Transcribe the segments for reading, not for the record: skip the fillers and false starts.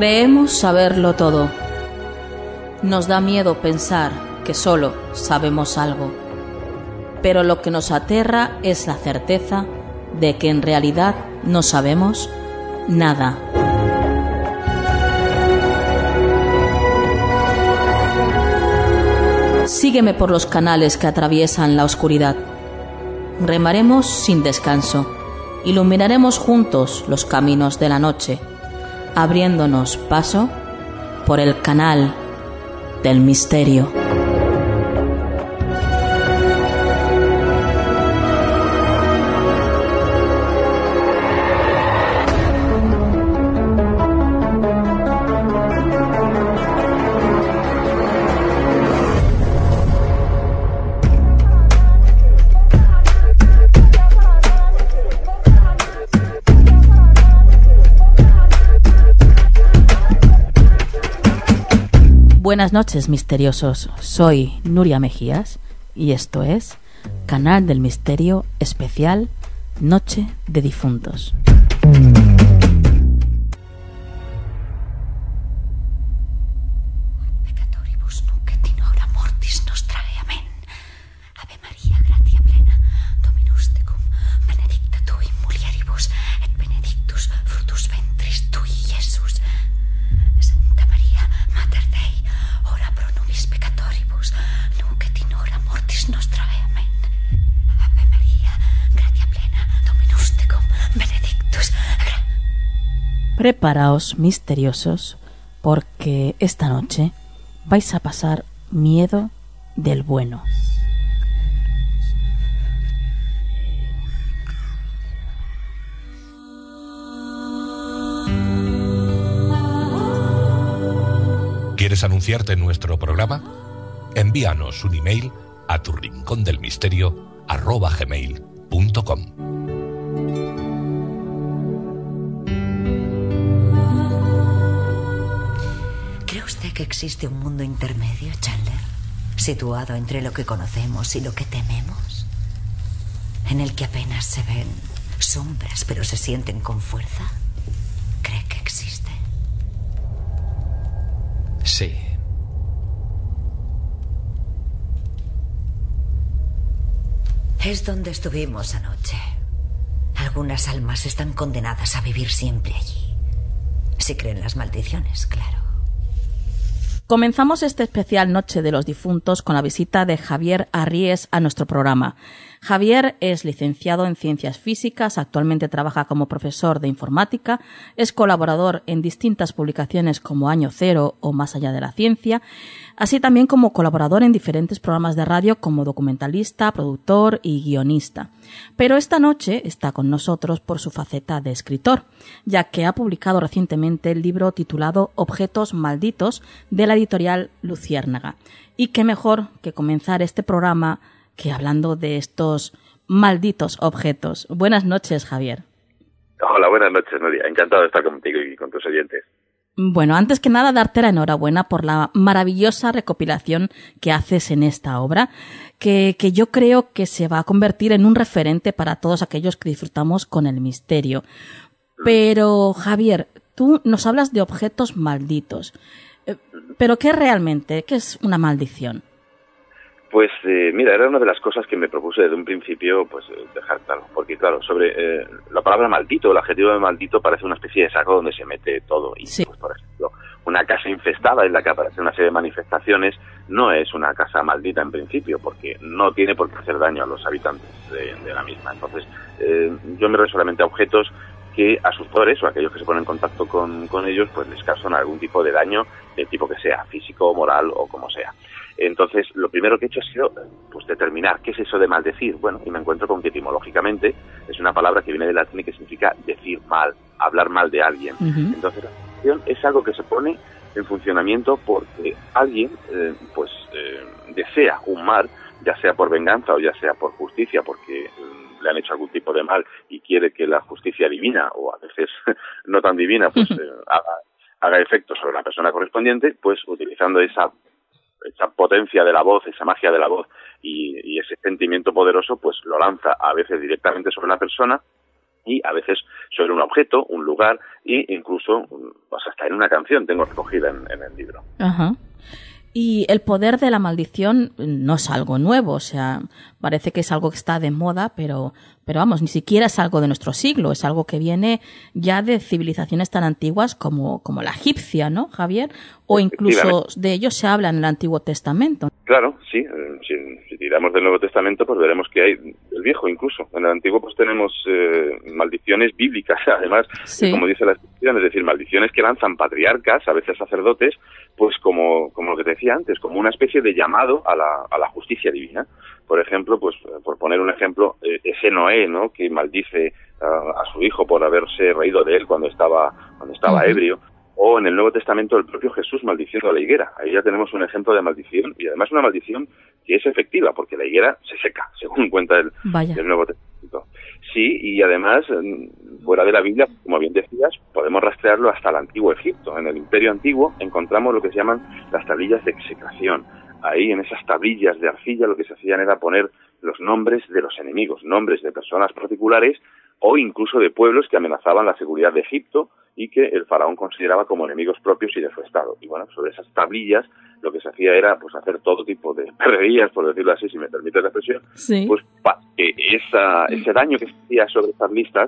Creemos saberlo todo. Nos da miedo pensar que solo sabemos algo. Pero lo que nos aterra es la certeza de que en realidad no sabemos nada. Sígueme por los canales que atraviesan la oscuridad. Remaremos sin descanso. Iluminaremos juntos los caminos de la noche, abriéndonos paso por el canal del misterio. Buenas noches, misteriosos. Soy Nuria Mejías y esto es Canal del Misterio Especial Noche de Difuntos. Peccatoribus nunc et in hora mortis nostrae. Amen. Ave Maria, gratia plena, Dominus tecum, benedicta tu in mulieribus, et benedictus fructus ventris tui, Iesus. Santa Maria, Mater Dei, ora pro nobis peccatoribus, nunc et in hora mortis nostrae. Amen. Ave Maria, gratia plena, Dominus tecum, benedictus. Preparaos, misteriosos, porque esta noche vais a pasar miedo del bueno. ¿Quieres anunciarte en nuestro programa? Envíanos un email a turrincondelmisterio@gmail.com. ¿Cree usted que existe un mundo intermedio, Chandler? Situado entre lo que conocemos y lo que tememos. En el que apenas se ven sombras, pero se sienten con fuerza. ¿Cree que existe? Sí. Es donde estuvimos anoche. Algunas almas están condenadas a vivir siempre allí. Si creen las maldiciones, claro. Comenzamos este especial Noche de los Difuntos con la visita de Javier Arries a nuestro programa. Javier es licenciado en Ciencias Físicas, actualmente trabaja como profesor de informática, es colaborador en distintas publicaciones como Año Cero o Más allá de la ciencia, así también como colaborador en diferentes programas de radio como documentalista, productor y guionista. Pero esta noche está con nosotros por su faceta de escritor, ya que ha publicado recientemente el libro titulado Objetos Malditos de la editorial Luciérnaga. Y qué mejor que comenzar este programa que hablando de estos malditos objetos. Buenas noches, Javier. Hola, buenas noches, Nuria. Encantado de estar contigo y con tus oyentes. Bueno, antes que nada, darte la enhorabuena por la maravillosa recopilación que haces en esta obra, que yo creo que se va a convertir en un referente para todos aquellos que disfrutamos con el misterio. Pero, Javier, tú nos hablas de objetos malditos. ¿Pero qué realmente? ¿Qué es una maldición? Pues mira, era una de las cosas que me propuse desde un principio pues dejar claro, porque claro, sobre la palabra maldito, el adjetivo de maldito parece una especie de saco donde se mete todo y sí. Pues por ejemplo, una casa infestada en la que aparece una serie de manifestaciones no es una casa maldita en principio, porque no tiene por qué hacer daño a los habitantes de la misma. Entonces, yo me refiero solamente a objetos que a sus poderes o a aquellos que se ponen en contacto con ellos, pues les causan algún tipo de daño, del tipo que sea, físico, moral o como sea. Entonces, lo primero que he hecho ha sido pues determinar qué es eso de maldecir. Bueno, y me encuentro con que etimológicamente es una palabra que viene del latín y que significa decir mal, hablar mal de alguien. Uh-huh. Entonces, la maldición es algo que se pone en funcionamiento porque alguien desea un mal, ya sea por venganza o ya sea por justicia, porque le han hecho algún tipo de mal y quiere que la justicia divina, o a veces no tan divina, pues haga efecto sobre la persona correspondiente, pues utilizando esa potencia de la voz, esa magia de la voz y ese sentimiento poderoso, pues lo lanza a veces directamente sobre la persona y a veces sobre un objeto, un lugar e incluso pues hasta en una canción tengo recogida en el libro. Ajá. Y el poder de la maldición no es algo nuevo, o sea, parece que es algo que está de moda, pero vamos, ni siquiera es algo de nuestro siglo, es algo que viene ya de civilizaciones tan antiguas como la egipcia, ¿no, Javier? O incluso de ello se habla en el Antiguo Testamento. Claro, sí, si tiramos del Nuevo Testamento, pues veremos que hay del Viejo incluso. En el Antiguo pues tenemos maldiciones bíblicas, además, sí, como dice la expresión, es decir, maldiciones que lanzan patriarcas, a veces sacerdotes, pues como lo que te decía antes, como una especie de llamado a la justicia divina. Por ejemplo, pues por poner un ejemplo, ese Noé, ¿no?, que maldice a su hijo por haberse reído de él cuando estaba ebrio. O en el Nuevo Testamento el propio Jesús maldiciendo a la higuera. Ahí ya tenemos un ejemplo de maldición, y además una maldición que es efectiva, porque la higuera se seca, según cuenta el Nuevo Testamento. Sí, y además, fuera de la Biblia, como bien decías, podemos rastrearlo hasta el Antiguo Egipto. En el Imperio Antiguo encontramos lo que se llaman las tablillas de execración. Ahí, en esas tablillas de arcilla, lo que se hacían era poner los nombres de los enemigos, nombres de personas particulares o incluso de pueblos que amenazaban la seguridad de Egipto y que el faraón consideraba como enemigos propios y de su estado. Y bueno, sobre esas tablillas lo que se hacía era pues hacer todo tipo de perrerías, por decirlo así, si me permite la expresión, sí, pues para que ese daño que se hacía sobre esas listas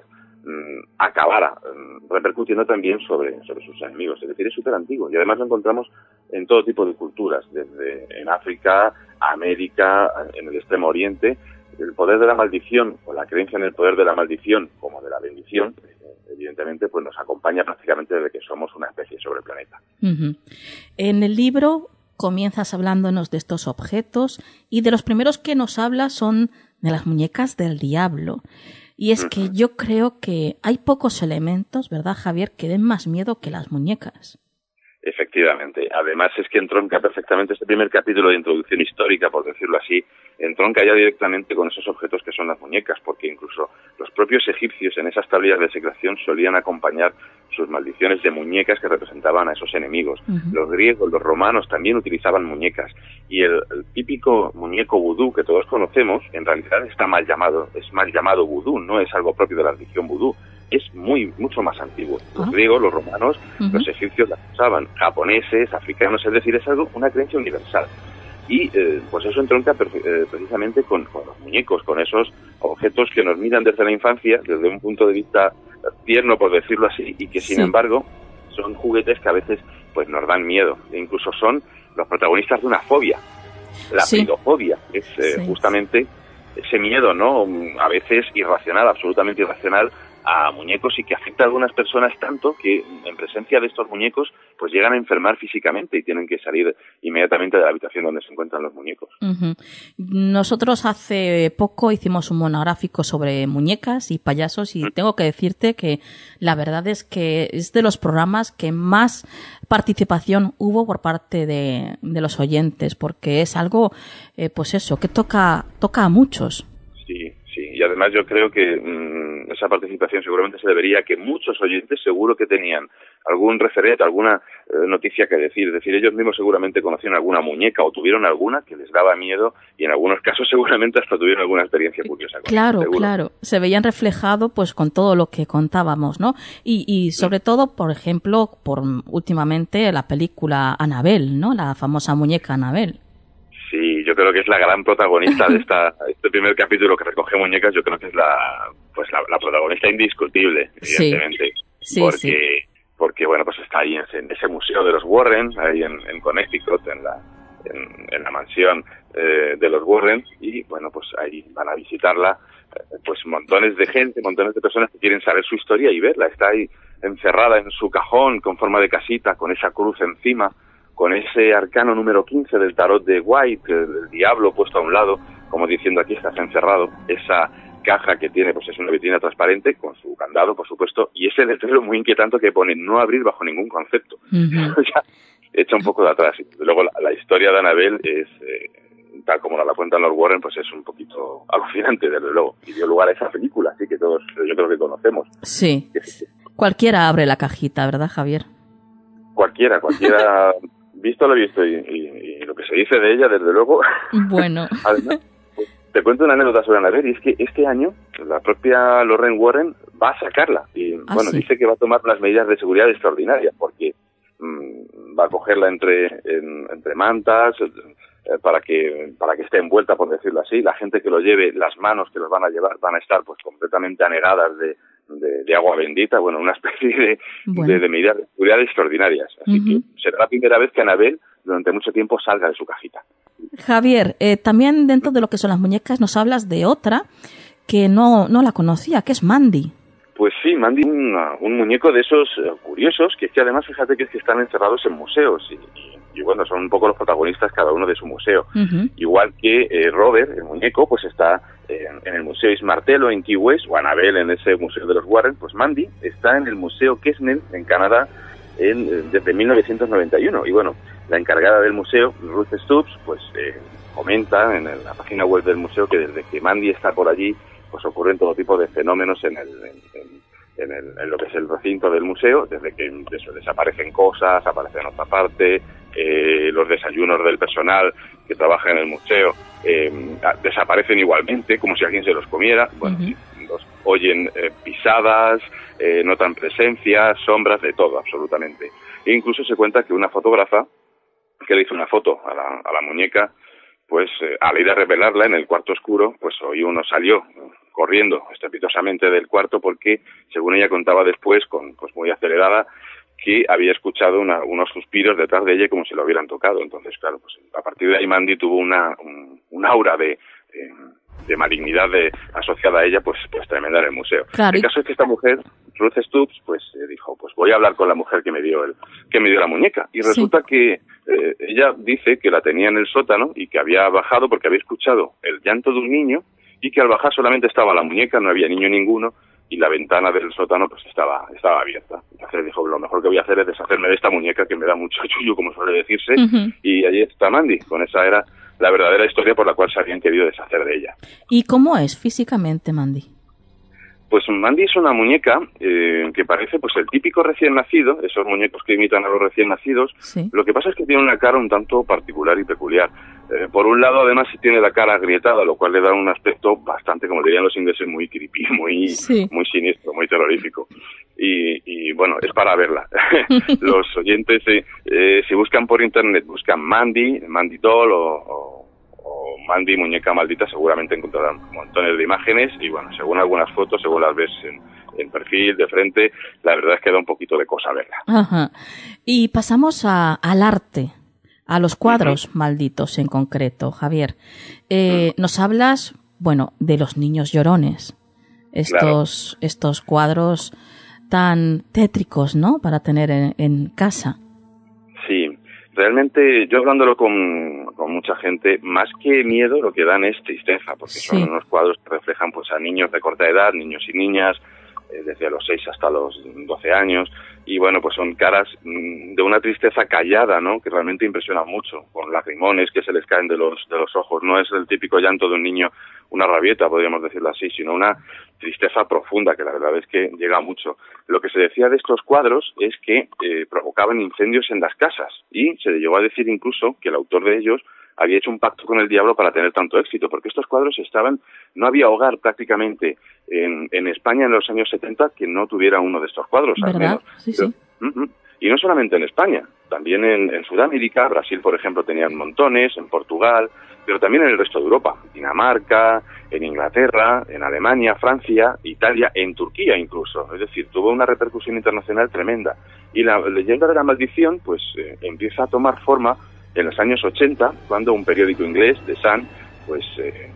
acabara repercutiendo también sobre sus enemigos. Es decir, es súper antiguo y además lo encontramos en todo tipo de culturas, desde en África, América, en el Extremo Oriente. El poder de la maldición, o la creencia en el poder de la maldición como de la bendición, evidentemente pues nos acompaña prácticamente desde que somos una especie sobre el planeta. Uh-huh. En el libro comienzas hablándonos de estos objetos y de los primeros que nos hablas son de las muñecas del diablo. Y es que yo creo que hay pocos elementos, ¿verdad, Javier?, que den más miedo que las muñecas. Efectivamente. Además es que entronca perfectamente este primer capítulo de introducción histórica, por decirlo así, entronca ya directamente con esos objetos que son las muñecas, porque incluso los propios egipcios en esas tablillas de execración solían acompañar sus maldiciones de muñecas que representaban a esos enemigos. Uh-huh. Los griegos, los romanos también utilizaban muñecas. Y el típico muñeco vudú que todos conocemos, en realidad está mal llamado, es mal llamado vudú, no es algo propio de la religión vudú. Es mucho más antiguo. Los griegos, los romanos, los egipcios la usaban, japoneses, africanos, es decir, es una creencia universal. Y pues eso entronca precisamente con los muñecos, con esos objetos que nos miran desde la infancia, desde un punto de vista tierno, por decirlo así, y que sin embargo son juguetes que a veces pues nos dan miedo, e incluso son los protagonistas de una fobia, la pidofobia, es justamente ese miedo, ¿no?, a veces irracional, absolutamente irracional, a muñecos, y que afecta a algunas personas tanto que en presencia de estos muñecos pues llegan a enfermar físicamente y tienen que salir inmediatamente de la habitación donde se encuentran los muñecos. Uh-huh. Nosotros hace poco hicimos un monográfico sobre muñecas y payasos y tengo que decirte que la verdad es que es de los programas que más participación hubo por parte de los oyentes, porque es algo pues eso, que toca a muchos. Sí, y además yo creo que esa participación seguramente se debería a que muchos oyentes seguro que tenían algún referente, alguna noticia que decir. Es decir, ellos mismos seguramente conocían alguna muñeca o tuvieron alguna que les daba miedo y en algunos casos seguramente hasta tuvieron alguna experiencia curiosa. Claro. Se veían reflejado pues con todo lo que contábamos, ¿no? Y sobre todo, por ejemplo, últimamente la película Annabelle, ¿no? La famosa muñeca Annabelle. Sí, yo creo que es la gran protagonista de este primer capítulo que recoge muñecas. Yo creo que es la protagonista indiscutible, evidentemente, porque bueno, pues está ahí en ese museo de los Warren, ahí en Connecticut, en la mansión de los Warren, y bueno, pues ahí van a visitarla pues montones de gente, montones de personas que quieren saber su historia y verla. Está ahí encerrada en su cajón con forma de casita, con esa cruz encima, con ese arcano número 15 del tarot de White, el diablo puesto a un lado, como diciendo aquí estás encerrado, esa caja que tiene pues es una vitrina transparente con su candado, por supuesto, y ese letrero muy inquietante que pone no abrir bajo ningún concepto. Uh-huh. Ya echa un poco de atrás. Luego la historia de Annabelle es, tal como nos la cuentan los Warren, pues es un poquito alucinante, desde luego, y dio lugar a esa película, así que todos yo creo que conocemos. Sí. Cualquiera abre la cajita, ¿verdad, Javier? Cualquiera visto lo visto y lo que se dice de ella, desde luego. Bueno. Además, te cuento una anécdota sobre Annabelle, y es que este año la propia Lorraine Warren va a sacarla. Y bueno, sí. dice que va a tomar unas medidas de seguridad extraordinarias, porque va a cogerla entre mantas, para que esté envuelta, por decirlo así. La gente que lo lleve, las manos que los van a llevar, van a estar pues completamente anegadas de agua bendita. Bueno, una especie de medidas de seguridad extraordinarias. Así que será la primera vez que Annabelle durante mucho tiempo salga de su cajita. Javier, también dentro de lo que son las muñecas nos hablas de otra que no la conocía, que es Mandy. Pues sí, Mandy, un muñeco de esos curiosos, que es que además, fíjate que están encerrados en museos y bueno, son un poco los protagonistas cada uno de su museo. Igual que Robert, el muñeco, pues está en el Museo Ismartello en Key West, o Annabelle en ese museo de los Warren. Pues Mandy está en el Museo Kesnel en Canadá desde 1991. Y bueno, la encargada del museo, Ruth Stubbs, pues comenta en la página web del museo que desde que Mandy está por allí, pues ocurren todo tipo de fenómenos en lo que es el recinto del museo, desde que desaparecen cosas, aparecen en otra parte, los desayunos del personal que trabaja en el museo desaparecen igualmente, como si alguien se los comiera. Bueno, los oyen pisadas, notan presencia, sombras, de todo, absolutamente. E incluso se cuenta que una fotógrafa que le hizo una foto a la muñeca, pues al ir a revelarla en el cuarto oscuro, pues hoy uno salió corriendo estrepitosamente del cuarto porque, según ella contaba después, pues muy acelerada, que había escuchado unos suspiros detrás de ella como si lo hubieran tocado. Entonces, claro, pues a partir de ahí Mandy tuvo un aura de malignidad asociada a ella, pues tremenda en el museo. Claro. El caso es que esta mujer, Ruth Stubbs, pues dijo, pues voy a hablar con la mujer que me dio la muñeca. Y resulta que ella dice que la tenía en el sótano y que había bajado porque había escuchado el llanto de un niño y que al bajar solamente estaba la muñeca, no había niño ninguno, y la ventana del sótano pues estaba abierta. Entonces dijo, lo mejor que voy a hacer es deshacerme de esta muñeca que me da mucho chullo, como suele decirse, y allí está Mandy. Con esa era la verdadera historia por la cual se habían querido deshacer de ella. ¿Y cómo es físicamente Mandy? Pues Mandy es una muñeca que parece pues el típico recién nacido, esos muñecos que imitan a los recién nacidos. Sí. Lo que pasa es que tiene una cara un tanto particular y peculiar. Por un lado, además, tiene la cara agrietada, lo cual le da un aspecto bastante, como dirían los ingleses, muy creepy, muy siniestro, muy terrorífico. Y bueno, es para verla. Los oyentes, si buscan por internet, buscan Mandy Doll o Mandy muñeca maldita, seguramente encontrarán montones de imágenes y bueno, según algunas fotos, según las ves en perfil, de frente, la verdad es que da un poquito de cosa verla. Ajá. Y pasamos al arte, a los cuadros malditos en concreto, Javier. Nos hablas, bueno, de los niños llorones, estos cuadros tan tétricos, ¿no?, para tener en casa. Sí. Realmente, yo hablándolo con mucha gente, más que miedo, lo que dan es tristeza, porque son unos cuadros que reflejan pues a niños de corta edad, niños y niñas, desde los 6 hasta los 12 años, y bueno, pues son caras de una tristeza callada, ¿no?, que realmente impresiona mucho, con lagrimones que se les caen de los ojos. No es el típico llanto de un niño, una rabieta, podríamos decirlo así, sino una tristeza profunda, que la verdad es que llega mucho. Lo que se decía de estos cuadros es que provocaban incendios en las casas, y se llegó a decir incluso que el autor de ellos había hecho un pacto con el diablo para tener tanto éxito, porque estos cuadros no había hogar prácticamente en España en los años 70 que no tuviera uno de estos cuadros, al menos. Sí. Y no solamente en España, también en Sudamérica, Brasil, por ejemplo, tenían montones, en Portugal, pero también en el resto de Europa, Dinamarca, en Inglaterra, en Alemania, Francia, Italia, en Turquía incluso. Es decir, tuvo una repercusión internacional tremenda. Y la leyenda de la maldición pues empieza a tomar forma en los años 80, cuando un periódico inglés, The Sun, pues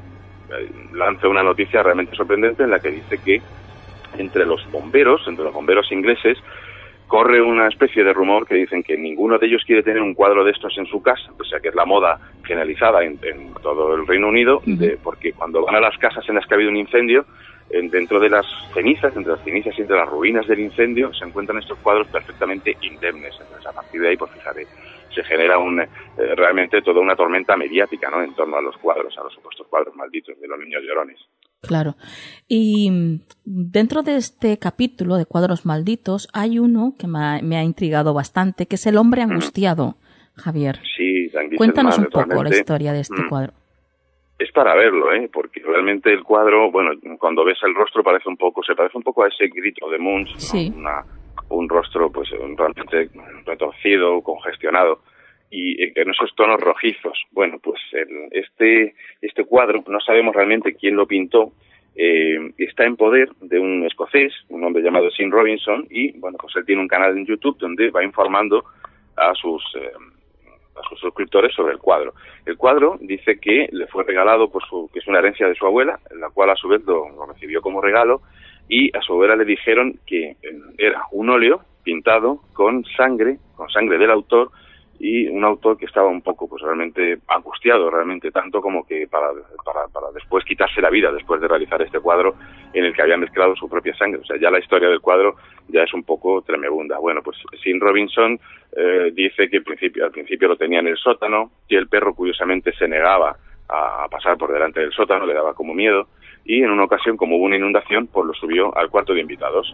lanza una noticia realmente sorprendente en la que dice que entre los bomberos ingleses, corre una especie de rumor que dicen que ninguno de ellos quiere tener un cuadro de estos en su casa, o sea que es la moda generalizada en todo el Reino Unido, porque cuando van a las casas en las que ha habido un incendio, dentro de las cenizas, entre las cenizas y entre las ruinas del incendio, se encuentran estos cuadros perfectamente indemnes. Entonces, a partir de ahí, pues fíjate, se genera realmente toda una tormenta mediática, ¿no?, en torno a los cuadros, a los supuestos cuadros malditos de los niños llorones. Claro. Y dentro de este capítulo de cuadros malditos hay uno que me ha intrigado bastante, que es el hombre angustiado, Javier. Sí, cuéntanos un poco la historia de este cuadro. Es para verlo, porque realmente el cuadro, bueno, cuando ves el rostro se parece un poco a ese grito de Munch, sí. ¿no? Un rostro pues realmente retorcido, congestionado, y en esos tonos rojizos. Bueno, pues este cuadro, no sabemos realmente quién lo pintó, está en poder de un escocés, un hombre llamado Sean Robinson, y bueno, pues él tiene un canal en YouTube donde va informando a sus suscriptores sobre el cuadro. El cuadro dice que le fue regalado que es una herencia de su abuela, la cual a su vez lo recibió como regalo, y a su abuela le dijeron que era un óleo pintado con sangre del autor, y un autor que estaba un poco pues realmente angustiado, realmente tanto como que para después quitarse la vida después de realizar este cuadro en el que había mezclado su propia sangre. O sea, ya la historia del cuadro ya es un poco tremebunda. Bueno, pues Sean Robinson dice que al principio lo tenía en el sótano, y el perro curiosamente se negaba a pasar por delante del sótano, le daba como miedo, y en una ocasión, como hubo una inundación, pues lo subió al cuarto de invitados,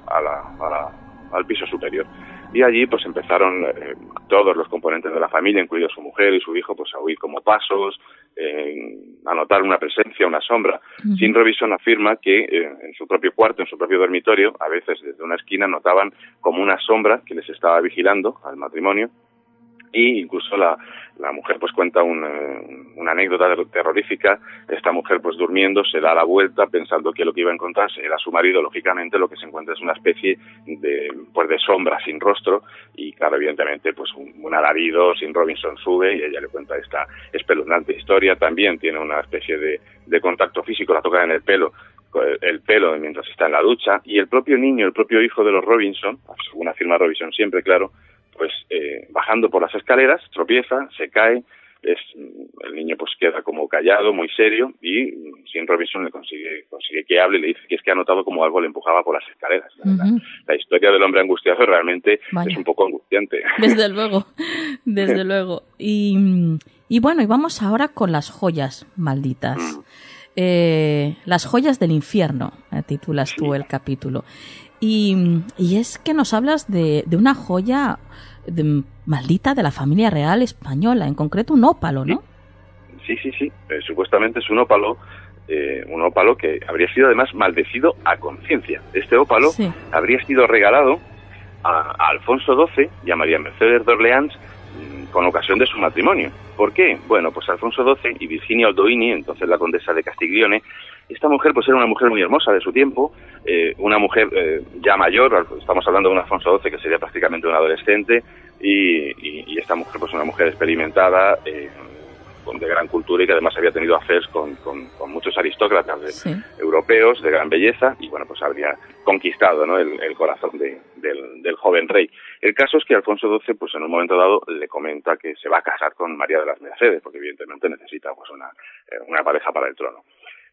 al piso superior. Y allí pues empezaron todos los componentes de la familia, incluido su mujer y su hijo, pues a oír como pasos, a notar una presencia, una sombra. Uh-huh. Sean Robinson afirma que en su propio cuarto, en su propio dormitorio, a veces desde una esquina notaban como una sombra que les estaba vigilando al matrimonio, y incluso la mujer pues cuenta una anécdota terrorífica. Esta mujer pues durmiendo se da la vuelta pensando que lo que iba a encontrarse era su marido. Lógicamente lo que se encuentra es una especie de sombra sin rostro, y claro, evidentemente pues un alarido. Sean Robinson sube y ella le cuenta esta espeluznante historia. También tiene una especie de contacto físico, la toca en el pelo mientras está en la ducha, y el propio niño, el propio hijo de los Robinson, según afirma Robinson siempre, claro, pues bajando por las escaleras tropieza, se cae, el niño pues queda como callado, muy serio, y Sean Robinson le consigue que hable, y le dice que es que ha notado como algo le empujaba por las escaleras. Uh-huh. La historia del hombre angustiado realmente es un poco angustiante. Desde luego. Y bueno, y vamos ahora con las joyas malditas. Las joyas del infierno, titulas tú el capítulo. Y es que nos hablas de una joya maldita de la familia real española, en concreto un ópalo, ¿no? Sí. Supuestamente es un ópalo que habría sido además maldecido a conciencia. Este ópalo habría sido regalado a Alfonso XII y a María Mercedes de Orleans con ocasión de su matrimonio. ¿Por qué? Bueno, pues Alfonso XII y Virginia Oldoini, entonces la condesa de Castiglione, esta mujer pues era una mujer muy hermosa de su tiempo, una mujer ya mayor. Estamos hablando de un Alfonso XII que sería prácticamente un adolescente, y esta mujer pues una mujer experimentada, de gran cultura, y que además había tenido affairs con muchos aristócratas europeos de gran belleza, y bueno, pues habría conquistado, ¿no?, el corazón del joven rey. El caso es que Alfonso XII pues en un momento dado le comenta que se va a casar con María de las Mercedes, porque evidentemente necesita pues una pareja para el trono.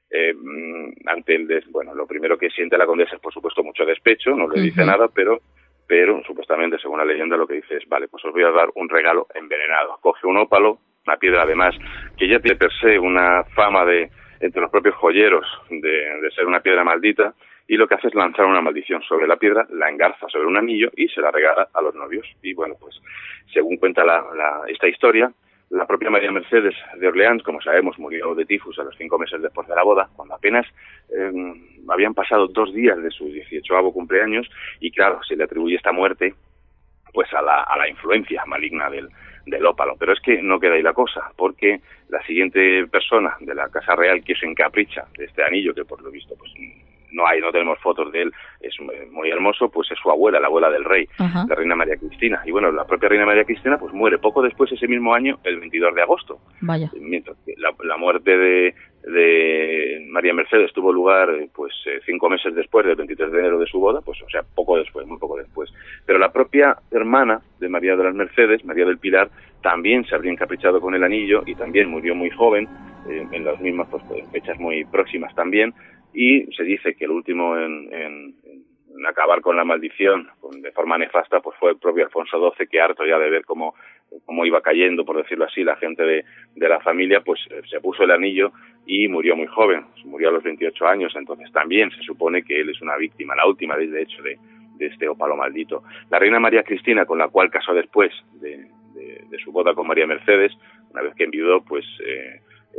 Lo primero que siente la condesa es por supuesto mucho despecho, no le dice nada, pero supuestamente, según la leyenda, lo que dice es: vale, pues os voy a dar un regalo envenenado. Coge un ópalo, una piedra además que ya tiene per se una fama entre los propios joyeros de ser una piedra maldita, y lo que hace es lanzar una maldición sobre la piedra, la engarza sobre un anillo y se la regala a los novios. Y bueno, pues según cuenta esta historia, la propia María Mercedes de Orleans, como sabemos, murió de tifus a los 5 meses después de la boda, cuando apenas habían pasado 2 días de su 18º cumpleaños, y claro, se le atribuye esta muerte pues a la influencia maligna del ópalo. Pero es que no queda ahí la cosa, porque la siguiente persona de la Casa Real que se encapricha de este anillo, que por lo visto pues no tenemos fotos de él, es muy hermoso, pues es su abuela, la abuela del rey, la reina María Cristina. Y bueno, la propia reina María Cristina pues muere poco después, ese mismo año, el 22 de agosto. Vaya. Mientras que la muerte de María Mercedes tuvo lugar 5 meses después del 23 de enero de su boda, pues o sea, muy poco después. Pero la propia hermana de María de las Mercedes, María del Pilar, también se habría encaprichado con el anillo y también murió muy joven, en las mismas fechas muy próximas también. Y se dice que el último en acabar con la maldición de forma nefasta pues fue el propio Alfonso XII, que harto ya de ver cómo iba cayendo, por decirlo así, la gente de la familia, pues se puso el anillo y murió muy joven, murió a los 28 años. Entonces también se supone que él es una víctima, la última de hecho de este ópalo maldito. La reina María Cristina, con la cual casó después de su boda con María Mercedes, una vez que enviudó, pues era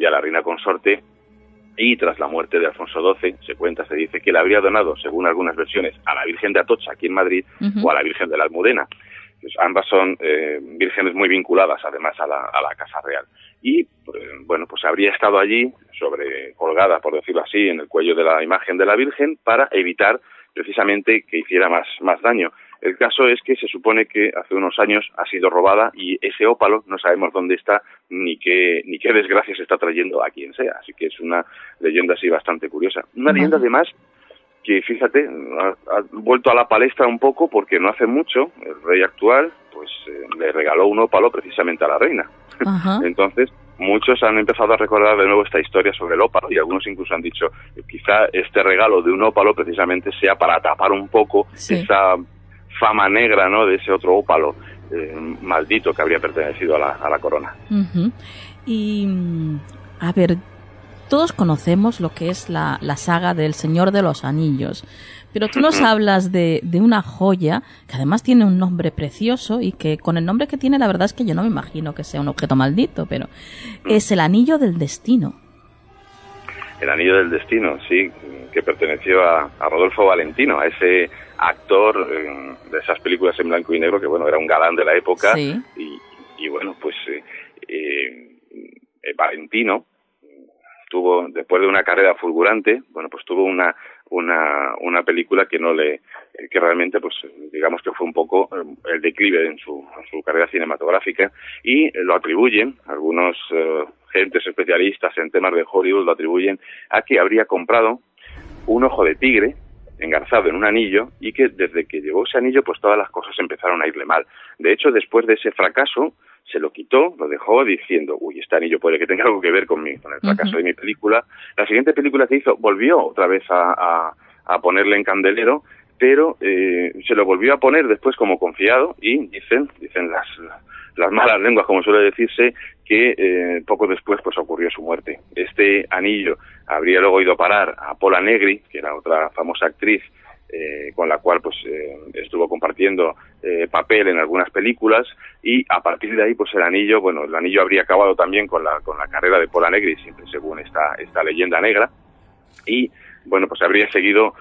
ya la reina consorte, y tras la muerte de Alfonso XII, se dice que le habría donado, según algunas versiones, a la Virgen de Atocha, aquí en Madrid, o a la Virgen de la Almudena. Pues ambas son vírgenes muy vinculadas, además, a la Casa Real. Y, bueno, pues habría estado allí, colgada, por decirlo así, en el cuello de la imagen de la Virgen, para evitar precisamente que hiciera más daño. El caso es que se supone que hace unos años ha sido robada y ese ópalo no sabemos dónde está ni qué desgracia se está trayendo a quien sea. Así que es una leyenda así bastante curiosa. Una leyenda además que, fíjate, ha vuelto a la palestra un poco porque no hace mucho el rey actual pues le regaló un ópalo precisamente a la reina. Entonces muchos han empezado a recordar de nuevo esta historia sobre el ópalo y algunos incluso han dicho que quizá este regalo de un ópalo precisamente sea para tapar un poco esa fama negra, ¿no?, de ese otro ópalo maldito que habría pertenecido a la corona. Y, a ver, todos conocemos lo que es la saga del Señor de los Anillos, pero tú nos hablas de una joya que además tiene un nombre precioso y que con el nombre que tiene la verdad es que yo no me imagino que sea un objeto maldito, pero es el Anillo del Destino. El Anillo del Destino, sí, que perteneció a Rodolfo Valentino, a ese actor de esas películas en blanco y negro que, bueno, era un galán de la época. Y bueno, pues Valentino tuvo, después de una carrera fulgurante, bueno, pues tuvo una película que que realmente, pues digamos que fue un poco el declive en su carrera cinematográfica, y lo atribuyen algunos gentes especialistas en temas de Hollywood, lo atribuyen a que habría comprado un ojo de tigre engarzado en un anillo y que desde que llevó ese anillo pues todas las cosas empezaron a irle mal. De hecho, después de ese fracaso se lo quitó, lo dejó diciendo, este anillo puede que tenga algo que ver con el fracaso de mi película. La siguiente película que hizo volvió otra vez a ponerle en candelero, pero se lo volvió a poner después como confiado y dicen las malas lenguas, como suele decirse, que poco después pues ocurrió su muerte. Este anillo habría luego ido a parar a Pola Negri, que era otra famosa actriz con la cual pues estuvo compartiendo papel en algunas películas, y a partir de ahí pues el anillo habría acabado también con la carrera de Pola Negri, siempre según esta leyenda negra, y bueno, pues habría seguido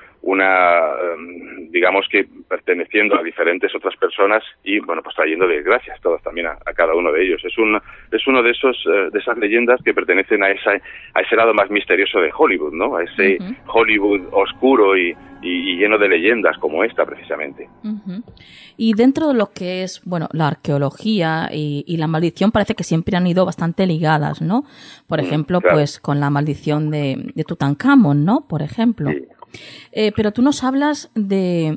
digamos que perteneciendo a diferentes otras personas y, bueno, pues trayendo desgracias todas también a cada uno de ellos. Es uno de esas leyendas que pertenecen a ese lado más misterioso de Hollywood, ¿no? A ese Hollywood oscuro y lleno de leyendas como esta, precisamente. Y dentro de lo que es, bueno, la arqueología y la maldición parece que siempre han ido bastante ligadas, ¿no? Por ejemplo, claro, pues con la maldición de Tutankamón, ¿no? Por ejemplo. Sí. Pero tú nos hablas de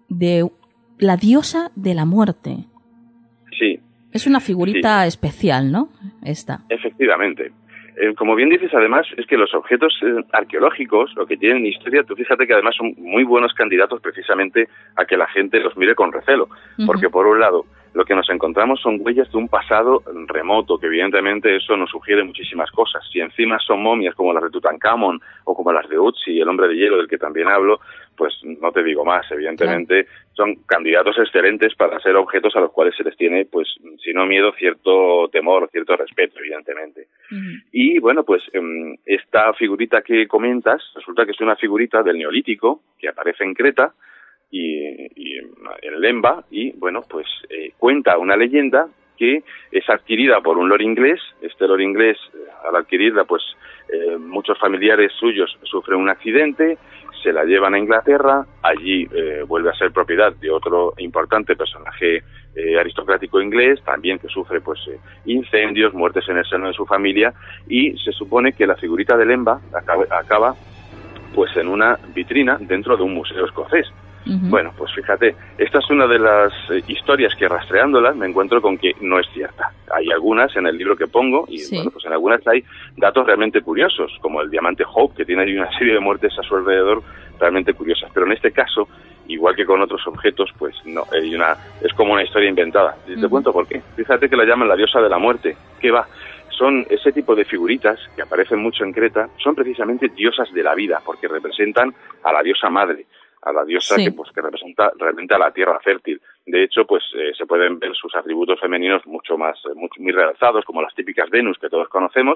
la diosa de la muerte. Sí. Es una figurita especial, ¿no? Esta. Efectivamente. Como bien dices, además, es que los objetos arqueológicos, lo que tienen historia, tú fíjate que además son muy buenos candidatos precisamente a que la gente los mire con recelo. Porque por un lado, lo que nos encontramos son huellas de un pasado remoto, que evidentemente eso nos sugiere muchísimas cosas. Si encima son momias como las de Tutankamón o como las de Utsi, el hombre de hielo del que también hablo, pues no te digo más. Evidentemente son candidatos excelentes para ser objetos a los cuales se les tiene, pues, si no miedo, cierto temor, cierto respeto, evidentemente. Y bueno, pues esta figurita que comentas, resulta que es una figurita del Neolítico que aparece en Creta y en Lemba, y bueno, pues cuenta una leyenda que es adquirida por un lord inglés. Este lord inglés, al adquirirla, pues muchos familiares suyos sufren un accidente, se la llevan a Inglaterra, allí vuelve a ser propiedad de otro importante personaje aristocrático inglés, también que sufre pues incendios, muertes en el seno de su familia, y se supone que la figurita de Lemba acaba pues en una vitrina dentro de un museo escocés. Bueno, pues fíjate, esta es una de las historias que, rastreándolas, me encuentro con que no es cierta. Hay algunas en el libro que pongo y bueno, pues en algunas hay datos realmente curiosos, como el diamante Hope, que tiene ahí una serie de muertes a su alrededor realmente curiosas. Pero en este caso, igual que con otros objetos, pues no, es como una historia inventada. Y te cuento por qué. Fíjate que la llaman la diosa de la muerte. ¿Qué va? Son ese tipo de figuritas que aparecen mucho en Creta, son precisamente diosas de la vida, porque representan a la diosa madre, a la diosa que representa realmente a la tierra fértil. De hecho, pues se pueden ver sus atributos femeninos muy realzados, como las típicas Venus que todos conocemos,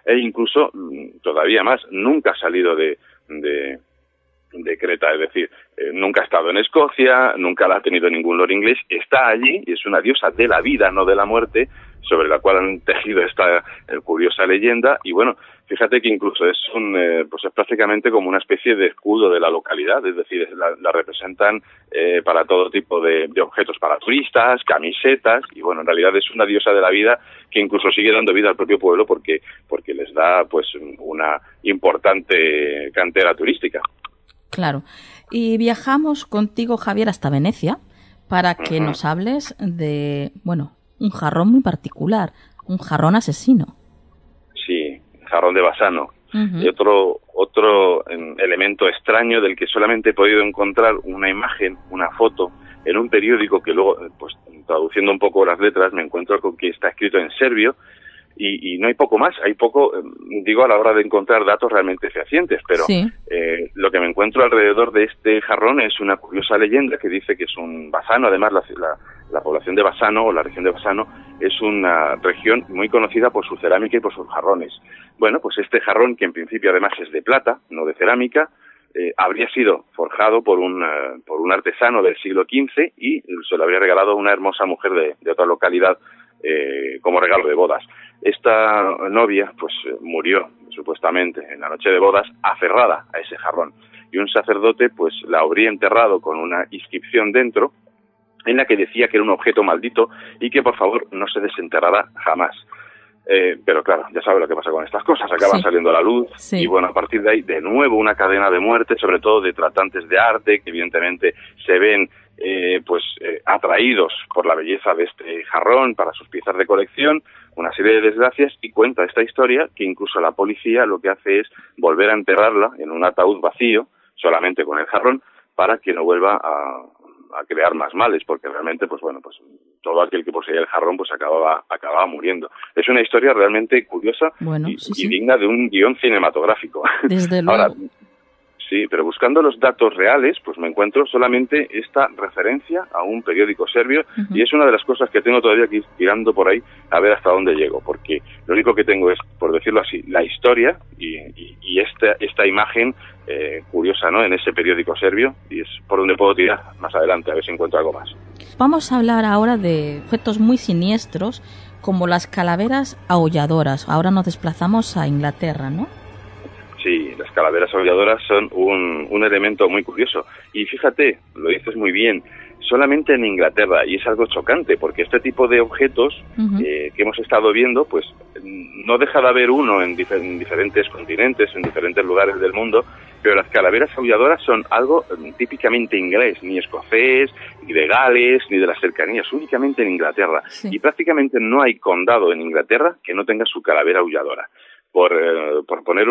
e incluso, todavía más, nunca ha salido de Creta, es decir, nunca ha estado en Escocia, nunca la ha tenido ningún lord inglés, está allí y es una diosa de la vida, no de la muerte, sobre la cual han tejido esta curiosa leyenda. Y bueno, fíjate que incluso es pues es prácticamente como una especie de escudo de la localidad, es decir, la representan para todo tipo de objetos para turistas, camisetas, y bueno, en realidad es una diosa de la vida que incluso sigue dando vida al propio pueblo porque les da pues una importante cantera turística. Claro. Y viajamos contigo, Javier, hasta Venecia para que nos hables de, bueno, un jarrón muy particular, un jarrón asesino. Sí, jarrón de Bassano. Y otro elemento extraño del que solamente he podido encontrar una imagen, una foto, en un periódico que luego, pues traduciendo un poco las letras, me encuentro con que está escrito en serbio, y no hay poco más, hay poco, digo, a la hora de encontrar datos realmente fehacientes, pero sí. Lo que me encuentro alrededor de este jarrón es una curiosa leyenda que dice que es un Bassano. Además, la población de Bassano, o la región de Bassano, es una región muy conocida por su cerámica y por sus jarrones. Bueno, pues este jarrón, que en principio además es de plata, no de cerámica, habría sido forjado por un artesano del siglo XV y se lo habría regalado una hermosa mujer de otra localidad como regalo de bodas. Esta novia pues murió supuestamente en la noche de bodas aferrada a ese jarrón, y un sacerdote pues la habría enterrado con una inscripción dentro en la que decía que era un objeto maldito y que por favor no se desenterrara jamás. Pero claro, ya sabes lo que pasa con estas cosas, acaban saliendo a la luz, y bueno, a partir de ahí de nuevo una cadena de muerte, sobre todo de tratantes de arte que evidentemente se ven atraídos por la belleza de este jarrón para sus piezas de colección, una serie de desgracias, y cuenta esta historia que incluso la policía lo que hace es volver a enterrarla en un ataúd vacío, solamente con el jarrón, para que no vuelva a crear más males, porque realmente pues todo aquel que poseía el jarrón pues acababa muriendo. Es una historia realmente curiosa y digna de un guión cinematográfico. Desde luego. Ahora, sí, pero buscando los datos reales, pues me encuentro solamente esta referencia a un periódico serbio, y es una de las cosas que tengo todavía que ir tirando por ahí a ver hasta dónde llego, porque lo único que tengo es, por decirlo así, la historia y esta imagen curiosa, ¿no?, en ese periódico serbio, y es por donde puedo tirar más adelante, a ver si encuentro algo más. Vamos a hablar ahora de objetos muy siniestros, como las calaveras aulladoras. Ahora nos desplazamos a Inglaterra, ¿no? Sí, las calaveras aulladoras son un elemento muy curioso. Y fíjate, lo dices muy bien, solamente en Inglaterra, y es algo chocante, porque este tipo de objetos que hemos estado viendo, pues no deja de haber uno en diferentes continentes, en diferentes lugares del mundo, pero las calaveras aulladoras son algo típicamente inglés, ni escocés, ni de Gales, ni de las cercanías, únicamente en Inglaterra. Sí. Y prácticamente no hay condado en Inglaterra que no tenga su calavera aulladora. Por poner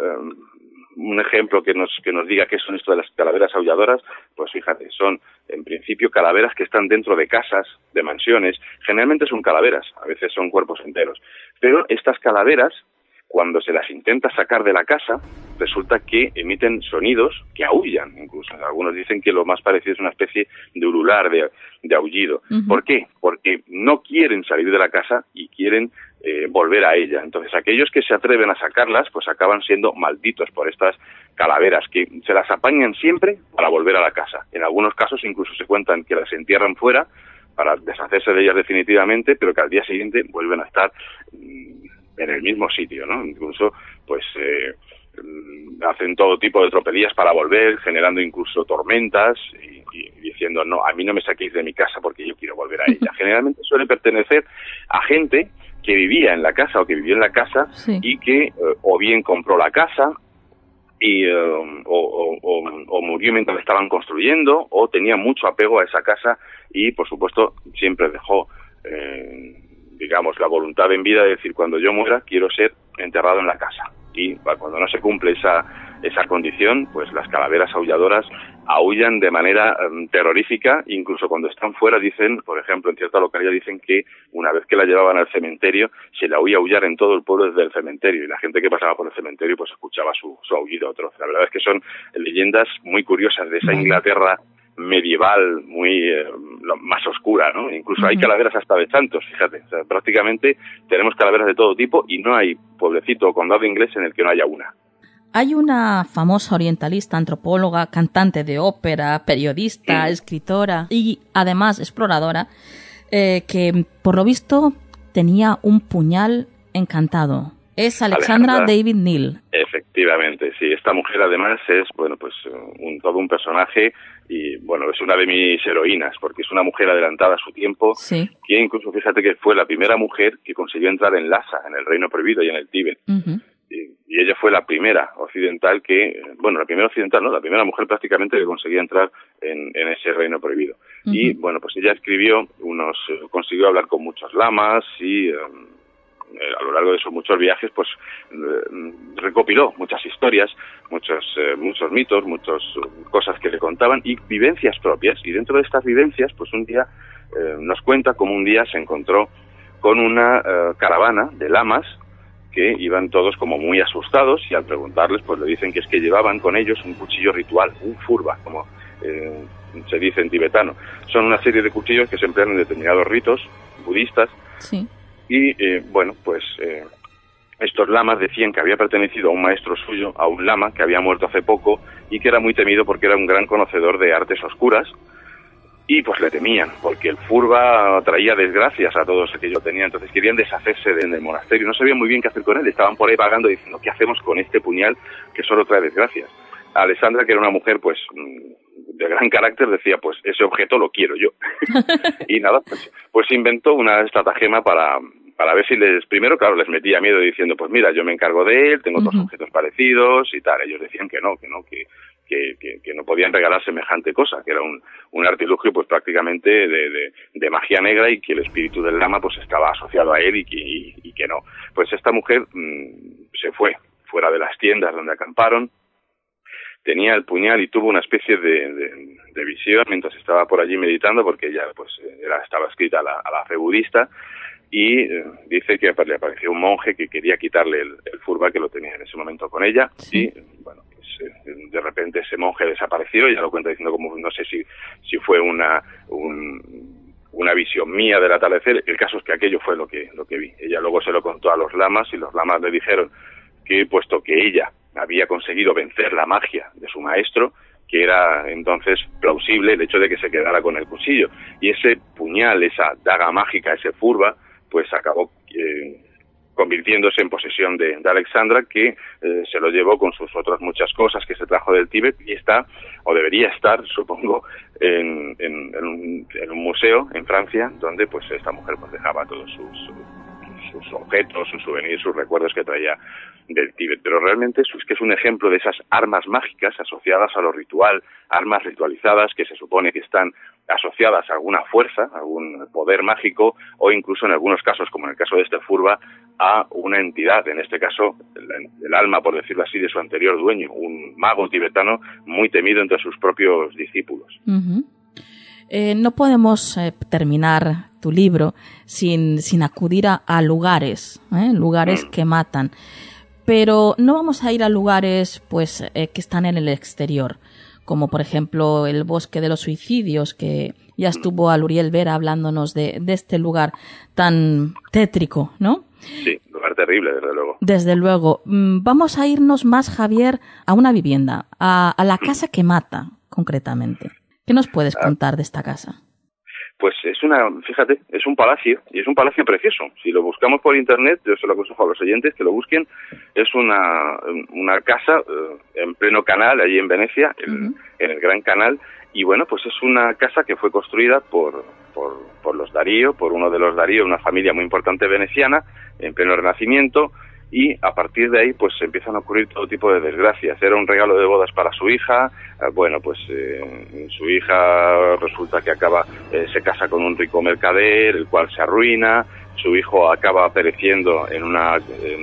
un ejemplo que nos diga qué son esto de las calaveras aulladoras, pues fíjate, son en principio calaveras que están dentro de casas, de mansiones. Generalmente son calaveras, a veces son cuerpos enteros, pero estas calaveras, cuando se las intenta sacar de la casa, resulta que emiten sonidos que aullan, incluso. Algunos dicen que lo más parecido es una especie de ulular, de aullido. ¿Por qué? Porque no quieren salir de la casa y quieren volver a ella. Entonces, aquellos que se atreven a sacarlas, pues acaban siendo malditos por estas calaveras, que se las apañan siempre para volver a la casa. En algunos casos incluso se cuentan que las entierran fuera para deshacerse de ellas definitivamente, pero que al día siguiente vuelven a estar en el mismo sitio, ¿no? Incluso, pues, hacen todo tipo de tropelías para volver, generando incluso tormentas y diciendo, no, a mí no me saquéis de mi casa porque yo quiero volver a ella. Generalmente suele pertenecer a gente que vivía en la casa o que vivió en la casa y que o bien compró la casa y o murió mientras estaban construyendo, o tenía mucho apego a esa casa y, por supuesto, siempre dejó digamos, la voluntad en vida de decir, cuando yo muera quiero ser enterrado en la casa. Y cuando no se cumple esa condición, pues las calaveras aulladoras aullan de manera terrorífica. Incluso cuando están fuera dicen, por ejemplo, en cierta localidad dicen que una vez que la llevaban al cementerio se la oía aullar en todo el pueblo desde el cementerio, y la gente que pasaba por el cementerio pues escuchaba su aullido atroz. La verdad es que son leyendas muy curiosas de esa Inglaterra medieval muy más oscura, ¿no? Incluso hay calaveras hasta de santos, fíjate. O sea, prácticamente tenemos calaveras de todo tipo y no hay pueblecito o condado inglés en el que no haya una. Hay una famosa orientalista, antropóloga, cantante de ópera, periodista, escritora y además exploradora, que por lo visto tenía un puñal encantado. Es Alexandra David Neal. Efectivamente, sí. Esta mujer además es, bueno, pues todo un personaje y, bueno, es una de mis heroínas porque es una mujer adelantada a su tiempo, sí, que incluso, fíjate que fue la primera mujer que consiguió entrar en Lhasa, en el Reino Prohibido y en el Tíbet. Y ella fue la primera occidental la primera mujer prácticamente que conseguía entrar en ese Reino Prohibido. Y, bueno, pues ella escribió consiguió hablar con muchos lamas y a lo largo de esos muchos viajes, pues recopiló muchas historias, muchos mitos, muchas cosas que le contaban y vivencias propias. Y dentro de estas vivencias, pues un día nos cuenta cómo un día se encontró con una caravana de lamas que iban todos como muy asustados y al preguntarles, pues le dicen que es que llevaban con ellos un cuchillo ritual, un furba, como se dice en tibetano. Son una serie de cuchillos que se emplean en determinados ritos budistas. Sí. Y, estos lamas decían que había pertenecido a un maestro suyo, a un lama que había muerto hace poco y que era muy temido porque era un gran conocedor de artes oscuras y pues le temían porque el furba traía desgracias a todos aquellos que tenían, entonces querían deshacerse del monasterio, no sabían muy bien qué hacer con él, estaban por ahí vagando diciendo ¿qué hacemos con este puñal que solo trae desgracias? Alessandra, que era una mujer pues de gran carácter, decía pues ese objeto lo quiero yo. Y nada, pues inventó una estratagema para ver si primero, claro, les metía miedo diciendo pues mira, yo me encargo de él, tengo otros objetos parecidos y tal. Ellos decían que no podían regalar semejante cosa, que era un artilugio pues prácticamente de magia negra y que el espíritu del lama pues estaba asociado a él y que no. Pues esta mujer se fue fuera de las tiendas donde acamparon, tenía el puñal y tuvo una especie de visión mientras estaba por allí meditando porque ella pues estaba escrita a la fe budista y dice que le apareció un monje que quería quitarle el furba que lo tenía en ese momento con ella. Sí. Y bueno, pues, de repente ese monje desapareció, ella lo cuenta diciendo como no sé si fue una visión mía del atardecer. El caso es que aquello fue lo que vi. Ella luego se lo contó a los lamas y los lamas le dijeron que puesto que ella había conseguido vencer la magia de su maestro, que era entonces plausible el hecho de que se quedara con el cuchillo. Y ese puñal, esa daga mágica, ese furba, pues acabó convirtiéndose en posesión de Alexandra, que se lo llevó con sus otras muchas cosas que se trajo del Tíbet y está, o debería estar, supongo, en un museo en Francia, donde pues esta mujer pues dejaba todos sus objetos, sus souvenirs, sus recuerdos que traía del Tíbet. Pero realmente es que es un ejemplo de esas armas mágicas asociadas a lo ritual, armas ritualizadas que se supone que están asociadas a alguna fuerza, a algún poder mágico o incluso en algunos casos, como en el caso de este furba, a una entidad, en este caso el alma, por decirlo así, de su anterior dueño, un mago tibetano muy temido entre sus propios discípulos. No podemos terminar tu libro sin acudir a lugares, lugares que matan. Pero no vamos a ir a lugares pues que están en el exterior, como por ejemplo el Bosque de los Suicidios, que ya estuvo Aluriel Vera hablándonos de este lugar tan tétrico, ¿no? Sí, lugar terrible, desde luego. Desde luego. Vamos a irnos más, Javier, a una vivienda, a la casa que mata, concretamente. ¿Qué nos puedes contar de esta casa? Pues fíjate, es un palacio, y es un palacio precioso. Si lo buscamos por internet, yo se lo aconsejo a los oyentes que lo busquen, es una casa en pleno canal, allí en Venecia, en el Gran Canal, y bueno, pues es una casa que fue construida por los Darío, por uno de los Darío, una familia muy importante veneciana, en pleno Renacimiento, y a partir de ahí pues empiezan a ocurrir todo tipo de desgracias. Era un regalo de bodas para su hija, su hija resulta que se casa con un rico mercader, el cual se arruina, su hijo acaba pereciendo en una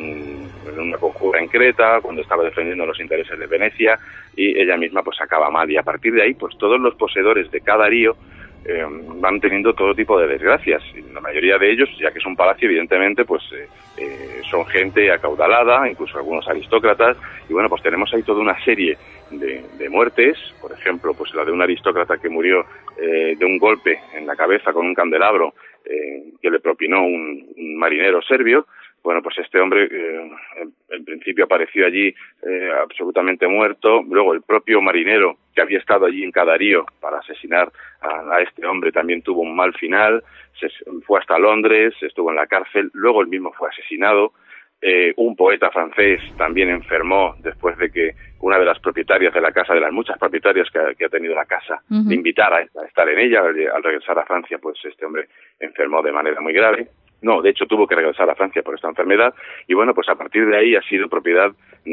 conjura en Creta, cuando estaba defendiendo los intereses de Venecia, y ella misma pues acaba mal, y a partir de ahí pues todos los poseedores de cada Darío van teniendo todo tipo de desgracias. La mayoría de ellos, ya que es un palacio, evidentemente, pues son gente acaudalada, incluso algunos aristócratas, y bueno, pues tenemos ahí toda una serie de muertes, por ejemplo, pues la de un aristócrata que murió de un golpe en la cabeza con un candelabro que le propinó un marinero serbio. Bueno, pues este hombre en principio apareció allí absolutamente muerto. Luego el propio marinero que había estado allí en Cadarío para asesinar a este hombre también tuvo un mal final. Fue hasta Londres, estuvo en la cárcel, luego él mismo fue asesinado. Un poeta francés también enfermó después de que una de las propietarias de la casa, de las muchas propietarias que ha tenido la casa, le invitara a estar en ella. Al regresar a Francia, pues este hombre enfermó de manera muy grave. No, de hecho tuvo que regresar a Francia por esta enfermedad, y bueno, pues a partir de ahí ha sido propiedad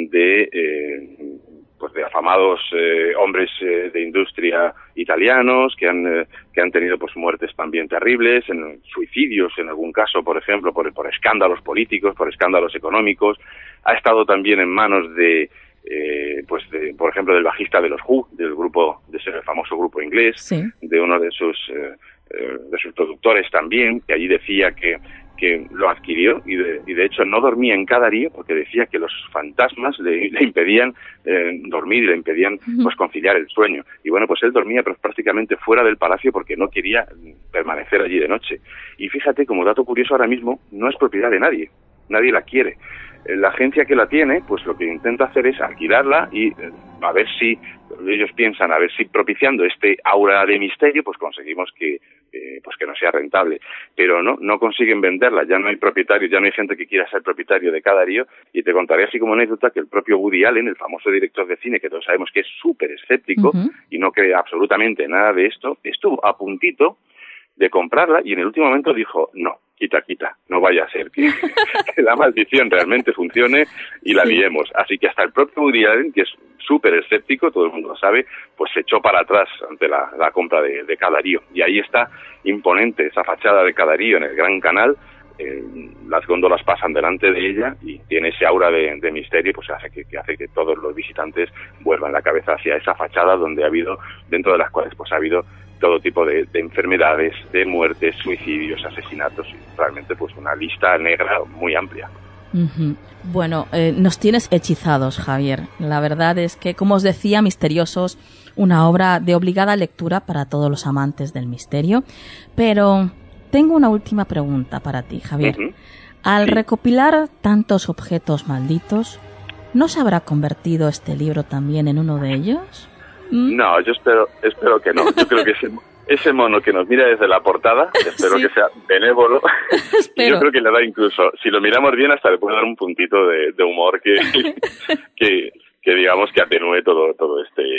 de afamados hombres de industria italianos que han tenido pues muertes también terribles, en suicidios en algún caso, por ejemplo, por escándalos políticos, por escándalos económicos. Ha estado también en manos por ejemplo, del bajista de los Who, del grupo, de ese famoso grupo inglés, sí, de uno de sus productores también, que allí decía que lo adquirió y de hecho no dormía en Cadarío porque decía que los fantasmas le impedían dormir y le impedían pues conciliar el sueño. Y bueno, pues él dormía prácticamente fuera del palacio porque no quería permanecer allí de noche. Y fíjate, como dato curioso, ahora mismo no es propiedad de nadie la quiere. La agencia que la tiene, pues lo que intenta hacer es alquilarla y a ver si, ellos piensan, a ver si propiciando este aura de misterio, pues conseguimos que no sea rentable. Pero no consiguen venderla, ya no hay propietarios, ya no hay gente que quiera ser propietario de Cadarío. Y te contaré así como anécdota que el propio Woody Allen, el famoso director de cine, que todos sabemos que es súper escéptico y no cree absolutamente nada de esto, estuvo a puntito de comprarla y en el último momento dijo, no, quita, no vaya a ser que la maldición realmente funcione y la liemos. Así que hasta el propio Woody Allen, que es súper escéptico, todo el mundo lo sabe, pues se echó para atrás ante la compra de Cadarío. Y ahí está imponente esa fachada de Cadarío en el Gran Canal. Las góndolas pasan delante de ella y tiene ese aura de misterio, pues hace que todos los visitantes vuelvan la cabeza hacia esa fachada dentro de las cuales pues ha habido todo tipo de enfermedades, de muertes, suicidios, asesinatos, y realmente pues una lista negra muy amplia. Bueno, nos tienes hechizados, Javier. La verdad es que, como os decía, Misteriosos, una obra de obligada lectura para todos los amantes del misterio. Pero tengo una última pregunta para ti, Javier. Al recopilar tantos objetos malditos, ¿no se habrá convertido este libro también en uno de ellos? No, yo espero que no. Yo creo que ese mono que nos mira desde la portada, espero que sea benévolo. Y yo creo que le da incluso, si lo miramos bien, hasta le puede dar un puntito de humor que digamos que atenúe todo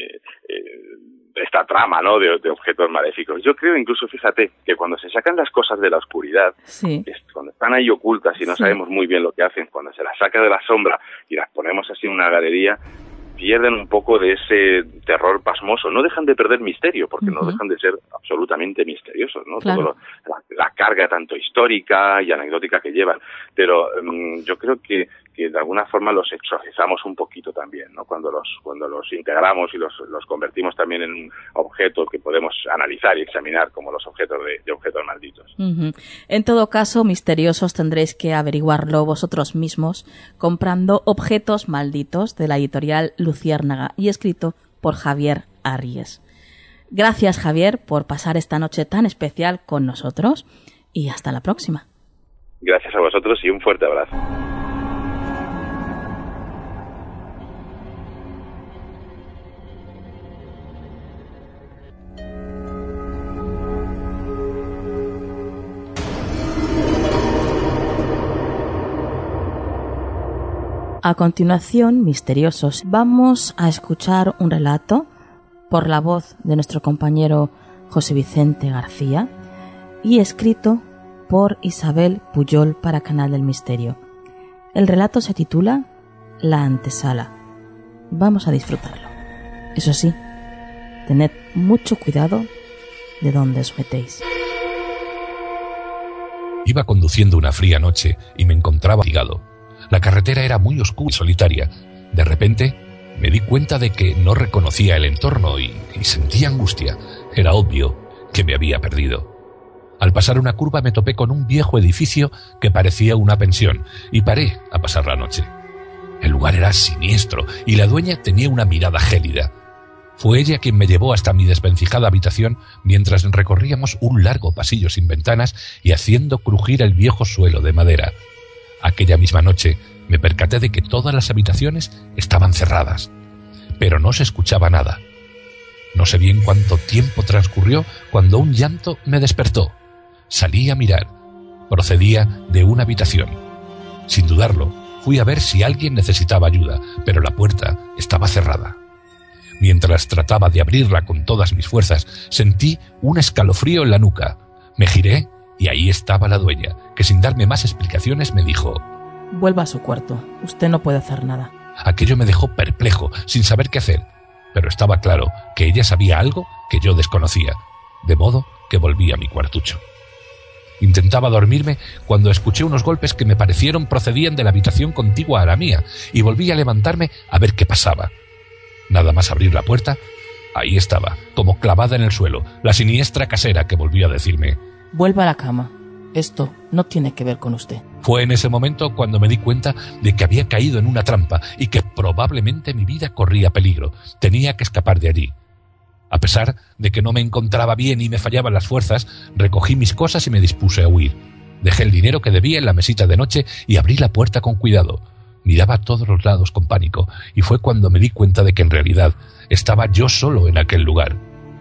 esta trama, ¿no? de objetos maléficos. Yo creo incluso, fíjate, que cuando se sacan las cosas de la oscuridad, cuando están ahí ocultas y no sabemos muy bien lo que hacen, cuando se las saca de la sombra y las ponemos así en una galería, pierden un poco de ese terror pasmoso. No dejan de perder misterio, porque no dejan de ser absolutamente misteriosos, ¿no? Claro. La carga tanto histórica y anecdótica que llevan. Pero yo creo que de alguna forma los exorcizamos un poquito también, ¿no? Cuando los integramos y los convertimos también en un objeto que podemos analizar y examinar como los objetos de objetos malditos. En todo caso, Misteriosos tendréis que averiguarlo vosotros mismos comprando Objetos Malditos de la editorial Luciérnaga y escrito por Javier Arries. Gracias, Javier, por pasar esta noche tan especial con nosotros y hasta la próxima. Gracias a vosotros y un fuerte abrazo. A continuación, Misteriosos, vamos a escuchar un relato por la voz de nuestro compañero José Vicente García y escrito por Isabel Puyol para Canal del Misterio. El relato se titula La antesala. Vamos a disfrutarlo. Eso sí, tened mucho cuidado de dónde os metéis. Iba conduciendo una fría noche y me encontraba fatigado. La carretera era muy oscura y solitaria. De repente me di cuenta de que no reconocía el entorno y sentí angustia. Era obvio que me había perdido. Al pasar una curva me topé con un viejo edificio que parecía una pensión y paré a pasar la noche. El lugar era siniestro y la dueña tenía una mirada gélida. Fue ella quien me llevó hasta mi desvencijada habitación mientras recorríamos un largo pasillo sin ventanas y haciendo crujir el viejo suelo de madera. Aquella misma noche me percaté de que todas las habitaciones estaban cerradas, pero no se escuchaba nada. No sé bien cuánto tiempo transcurrió cuando un llanto me despertó. Salí a mirar. Procedía de una habitación. Sin dudarlo, fui a ver si alguien necesitaba ayuda, pero la puerta estaba cerrada. Mientras trataba de abrirla con todas mis fuerzas, sentí un escalofrío en la nuca. Me giré y ahí estaba la dueña, que sin darme más explicaciones me dijo: «Vuelva a su cuarto. Usted no puede hacer nada». Aquello me dejó perplejo, sin saber qué hacer, pero estaba claro que ella sabía algo que yo desconocía, de modo que volví a mi cuartucho. Intentaba dormirme cuando escuché unos golpes que me parecieron procedían de la habitación contigua a la mía y volví a levantarme a ver qué pasaba. Nada más abrir la puerta, ahí estaba, como clavada en el suelo, la siniestra casera que volvió a decirme: «Vuelva a la cama. Esto no tiene que ver con usted». Fue en ese momento cuando me di cuenta de que había caído en una trampa y que probablemente mi vida corría peligro. Tenía que escapar de allí. A pesar de que no me encontraba bien y me fallaban las fuerzas, recogí mis cosas y me dispuse a huir. Dejé el dinero que debía en la mesita de noche y abrí la puerta con cuidado. Miraba a todos los lados con pánico y fue cuando me di cuenta de que en realidad estaba yo solo en aquel lugar.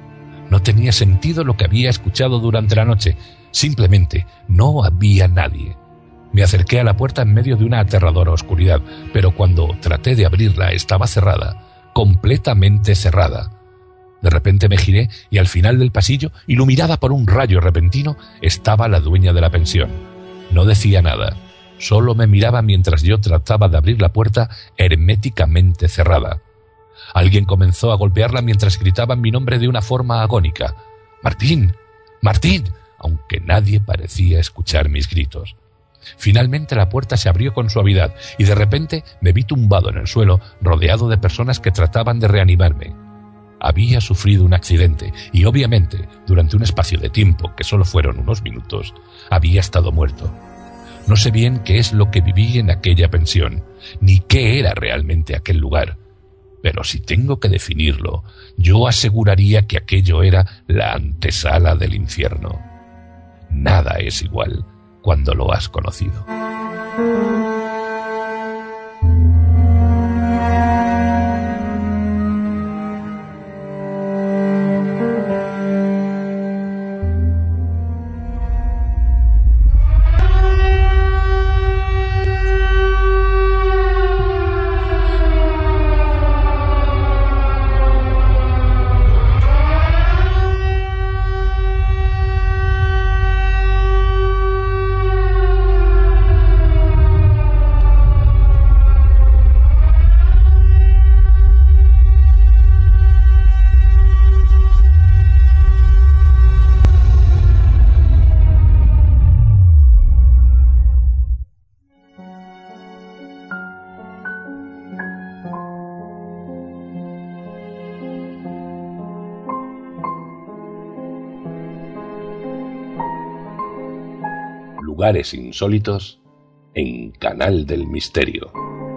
No tenía sentido lo que había escuchado durante la noche. Simplemente no había nadie. Me acerqué a la puerta en medio de una aterradora oscuridad, pero cuando traté de abrirla estaba cerrada, completamente cerrada. De repente me giré y al final del pasillo, iluminada por un rayo repentino, estaba la dueña de la pensión. No decía nada, solo me miraba mientras yo trataba de abrir la puerta herméticamente cerrada. Alguien comenzó a golpearla mientras gritaban mi nombre de una forma agónica: «¡Martín! ¡Martín!», aunque nadie parecía escuchar mis gritos. Finalmente la puerta se abrió con suavidad y de repente me vi tumbado en el suelo, rodeado de personas que trataban de reanimarme. Había sufrido un accidente y obviamente, durante un espacio de tiempo que solo fueron unos minutos, había estado muerto. No sé bien qué es lo que viví en aquella pensión, ni qué era realmente aquel lugar. Pero si tengo que definirlo, yo aseguraría que aquello era la antesala del infierno. Nada es igual cuando lo has conocido. Lugares insólitos en Canal del Misterio.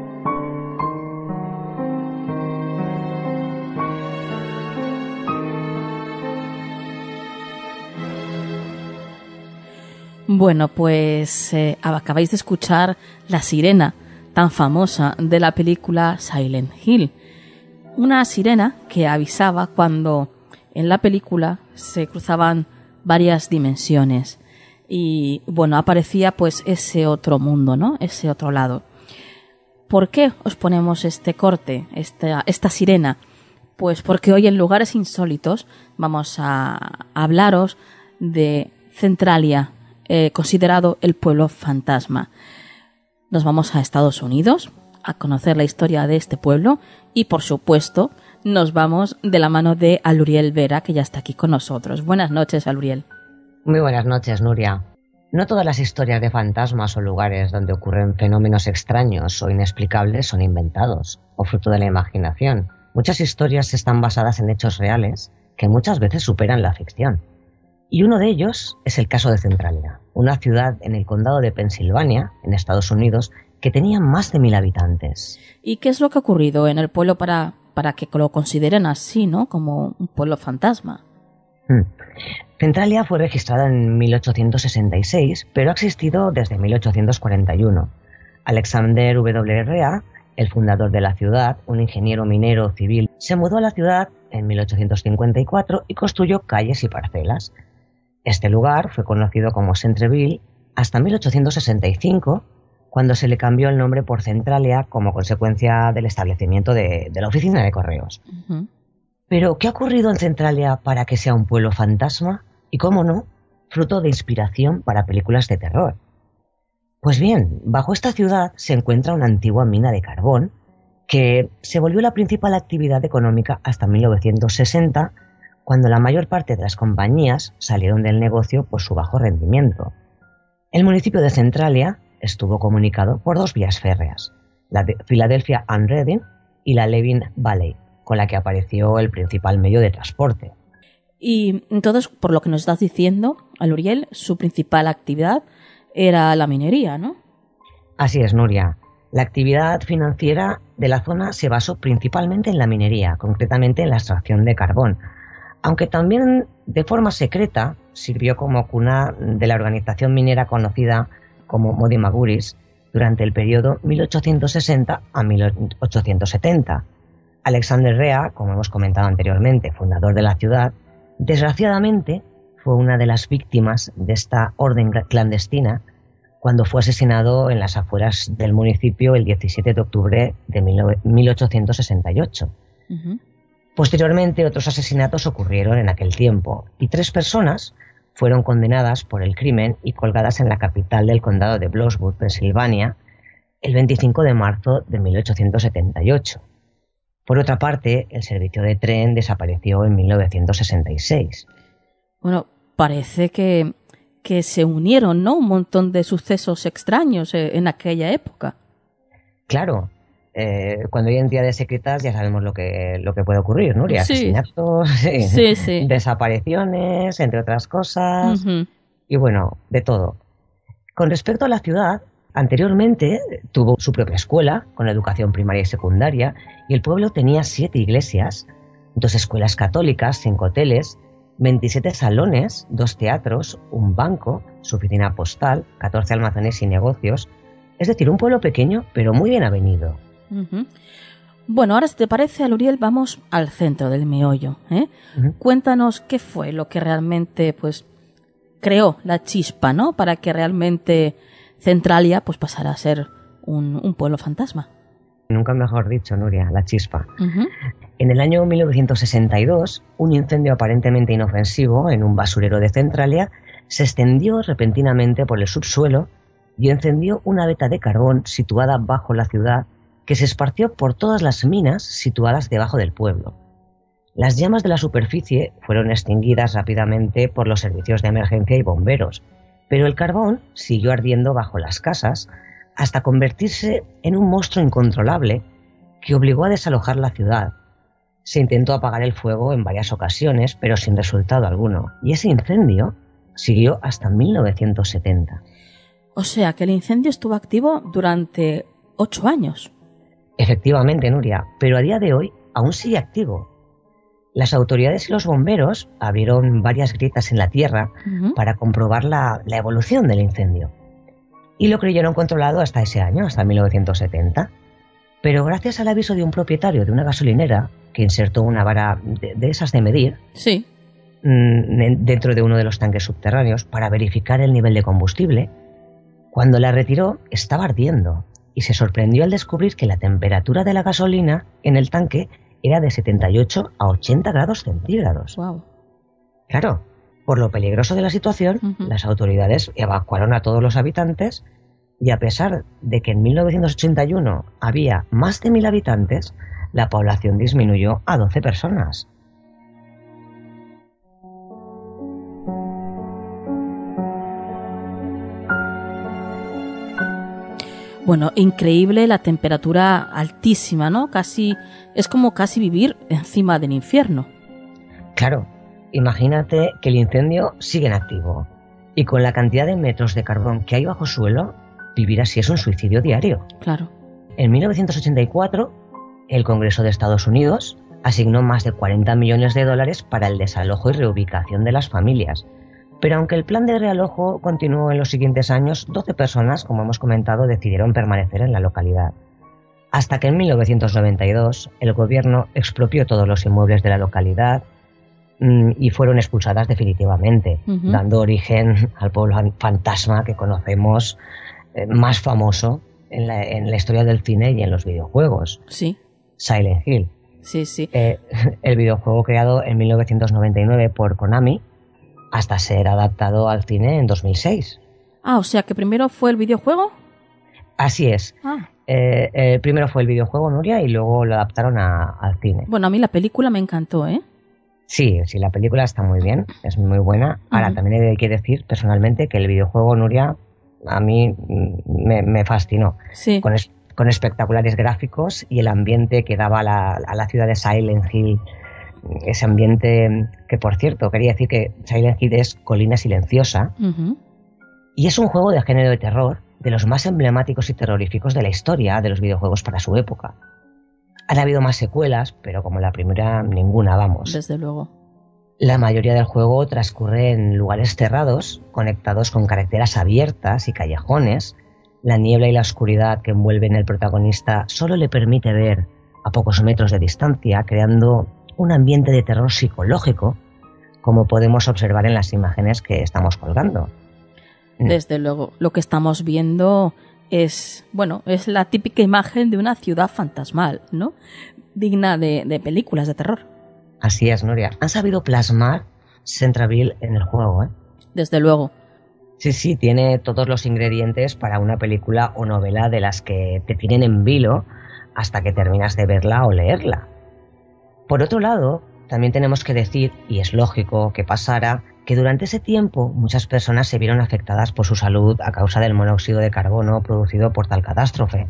Bueno, pues acabáis de escuchar la sirena tan famosa de la película Silent Hill. Una sirena que avisaba cuando en la película se cruzaban varias dimensiones. Y bueno, aparecía pues ese otro mundo, ¿no? Ese otro lado. ¿Por qué os ponemos este corte, esta sirena? Pues porque hoy en Lugares Insólitos vamos a hablaros de Centralia, considerado el pueblo fantasma. Nos vamos a Estados Unidos a conocer la historia de este pueblo y, por supuesto, nos vamos de la mano de Aluriel Vera, que ya está aquí con nosotros. Buenas noches, Aluriel. Muy buenas noches, Nuria. No todas las historias de fantasmas o lugares donde ocurren fenómenos extraños o inexplicables son inventados o fruto de la imaginación. Muchas historias están basadas en hechos reales que muchas veces superan la ficción. Y uno de ellos es el caso de Centralia, una ciudad en el condado de Pensilvania, en Estados Unidos, que tenía más de 1000 habitantes. ¿Y qué es lo que ha ocurrido en el pueblo para que lo consideren así, ¿no? Como un pueblo fantasma? Centralia fue registrada en 1866, pero ha existido desde 1841. Alexander W. Rea, el fundador de la ciudad, un ingeniero minero civil, se mudó a la ciudad en 1854 y construyó calles y parcelas. Este lugar fue conocido como Centreville hasta 1865, cuando se le cambió el nombre por Centralia como consecuencia del establecimiento de la oficina de correos. Uh-huh. Pero, ¿qué ha ocurrido en Centralia para que sea un pueblo fantasma? Y, cómo no, fruto de inspiración para películas de terror. Pues bien, bajo esta ciudad se encuentra una antigua mina de carbón que se volvió la principal actividad económica hasta 1960, cuando la mayor parte de las compañías salieron del negocio por su bajo rendimiento. El municipio de Centralia estuvo comunicado por 2 vías férreas, la de Philadelphia and Reading y la Levin Valley, con la que apareció el principal medio de transporte. Y entonces, por lo que nos estás diciendo, Aluriel, su principal actividad era la minería, ¿no? Así es, Nuria. La actividad financiera de la zona se basó principalmente en la minería, concretamente en la extracción de carbón, aunque también de forma secreta sirvió como cuna de la organización minera conocida como Modi Maguris durante el periodo 1860 a 1870. Alexander Rea, como hemos comentado anteriormente, fundador de la ciudad, desgraciadamente fue una de las víctimas de esta orden clandestina cuando fue asesinado en las afueras del municipio el 17 de octubre de 1868. Uh-huh. Posteriormente, otros asesinatos ocurrieron en aquel tiempo y 3 personas fueron condenadas por el crimen y colgadas en la capital del condado de Bloomsburg, Pensilvania, el 25 de marzo de 1878. Por otra parte, el servicio de tren desapareció en 1966. Bueno, parece que se unieron, ¿no? Un montón de sucesos extraños en aquella época. Claro. Cuando hay entidades secretas ya sabemos lo que puede ocurrir, ¿no? Sí. Asesinatos, sí. Desapariciones, entre otras cosas, uh-huh. Y bueno, de todo. Con respecto a la ciudad, anteriormente tuvo su propia escuela, con educación primaria y secundaria, y el pueblo tenía 7 iglesias, 2 escuelas católicas, 5 hoteles, 27 salones, 2 teatros, un banco, su oficina postal, 14 almacenes y negocios. Es decir, un pueblo pequeño, pero muy bien avenido. Uh-huh. Bueno, ahora si te parece, Aluriel, vamos al centro del meollo, ¿eh? Uh-huh. Cuéntanos qué fue lo que realmente pues creó la chispa, ¿no? Para que realmente Centralia pues pasara a ser un pueblo fantasma. Nunca mejor dicho, Nuria, la chispa. Uh-huh. En el año 1962, un incendio aparentemente inofensivo en un basurero de Centralia se extendió repentinamente por el subsuelo y encendió una veta de carbón situada bajo la ciudad que se esparció por todas las minas situadas debajo del pueblo. Las llamas de la superficie fueron extinguidas rápidamente por los servicios de emergencia y bomberos, pero el carbón siguió ardiendo bajo las casas hasta convertirse en un monstruo incontrolable que obligó a desalojar la ciudad. Se intentó apagar el fuego en varias ocasiones, pero sin resultado alguno, y ese incendio siguió hasta 1970. O sea, que el incendio estuvo activo durante 8 años. Efectivamente, Nuria, pero a día de hoy aún sigue activo. Las autoridades y los bomberos abrieron varias grietas en la tierra uh-huh. para comprobar la evolución del incendio. Y lo creyeron controlado hasta ese año, hasta 1970. Pero gracias al aviso de un propietario de una gasolinera que insertó una vara de esas de medir sí. Dentro de uno de los tanques subterráneos para verificar el nivel de combustible, cuando la retiró estaba ardiendo y se sorprendió al descubrir que la temperatura de la gasolina en el tanque era de 78 a 80 grados centígrados. Wow. Claro, por lo peligroso de la situación, uh-huh. las autoridades evacuaron a todos los habitantes y a pesar de que en 1981 había más de 1000 habitantes, la población disminuyó a 12 personas. Bueno, increíble la temperatura altísima, ¿no? Es como casi vivir encima del infierno. Claro, imagínate que el incendio sigue en activo y con la cantidad de metros de carbón que hay bajo suelo, vivir así es un suicidio diario. Claro. En 1984, el Congreso de Estados Unidos asignó más de 40 millones de dólares para el desalojo y reubicación de las familias. Pero aunque el plan de realojo continuó en los siguientes años, 12 personas, como hemos comentado, decidieron permanecer en la localidad. Hasta que en 1992 el gobierno expropió todos los inmuebles de la localidad y fueron expulsadas definitivamente, dando origen al pueblo fantasma que conocemos, más famoso en la historia del cine y en los videojuegos. Sí. Silent Hill. Sí, sí. El videojuego creado en 1999 por Konami hasta ser adaptado al cine en 2006. Ah, o sea que primero fue el videojuego. Así es. Primero fue el videojuego, Nuria, y luego lo adaptaron al cine. Bueno, a mí la película me encantó, ¿eh? Sí, la película está muy bien, es muy buena. Ahora, también hay que decir personalmente que el videojuego, Nuria, a mí me fascinó. Sí. Con espectaculares gráficos y el ambiente que daba a la ciudad de Silent Hill. Ese ambiente que, por cierto, quería decir que Silent Hill es colina silenciosa. Y es un juego de género de terror de los más emblemáticos y terroríficos de la historia de los videojuegos para su época. Han habido más secuelas, pero como la primera, ninguna, vamos. Desde luego. La mayoría del juego transcurre en lugares cerrados, conectados con carreteras abiertas y callejones. La niebla y la oscuridad que envuelven al protagonista solo le permite ver a pocos metros de distancia, creando un ambiente de terror psicológico, como podemos observar en las imágenes que estamos colgando. Desde luego, lo que estamos viendo es la típica imagen de una ciudad fantasmal, ¿no? Digna de películas de terror. Así es, Nuria. Han sabido plasmar Centreville en el juego, ¿eh? Desde luego. Sí, tiene todos los ingredientes para una película o novela de las que te tienen en vilo hasta que terminas de verla o leerla. Por otro lado, también tenemos que decir, y es lógico que pasara, que durante ese tiempo muchas personas se vieron afectadas por su salud a causa del monóxido de carbono producido por tal catástrofe.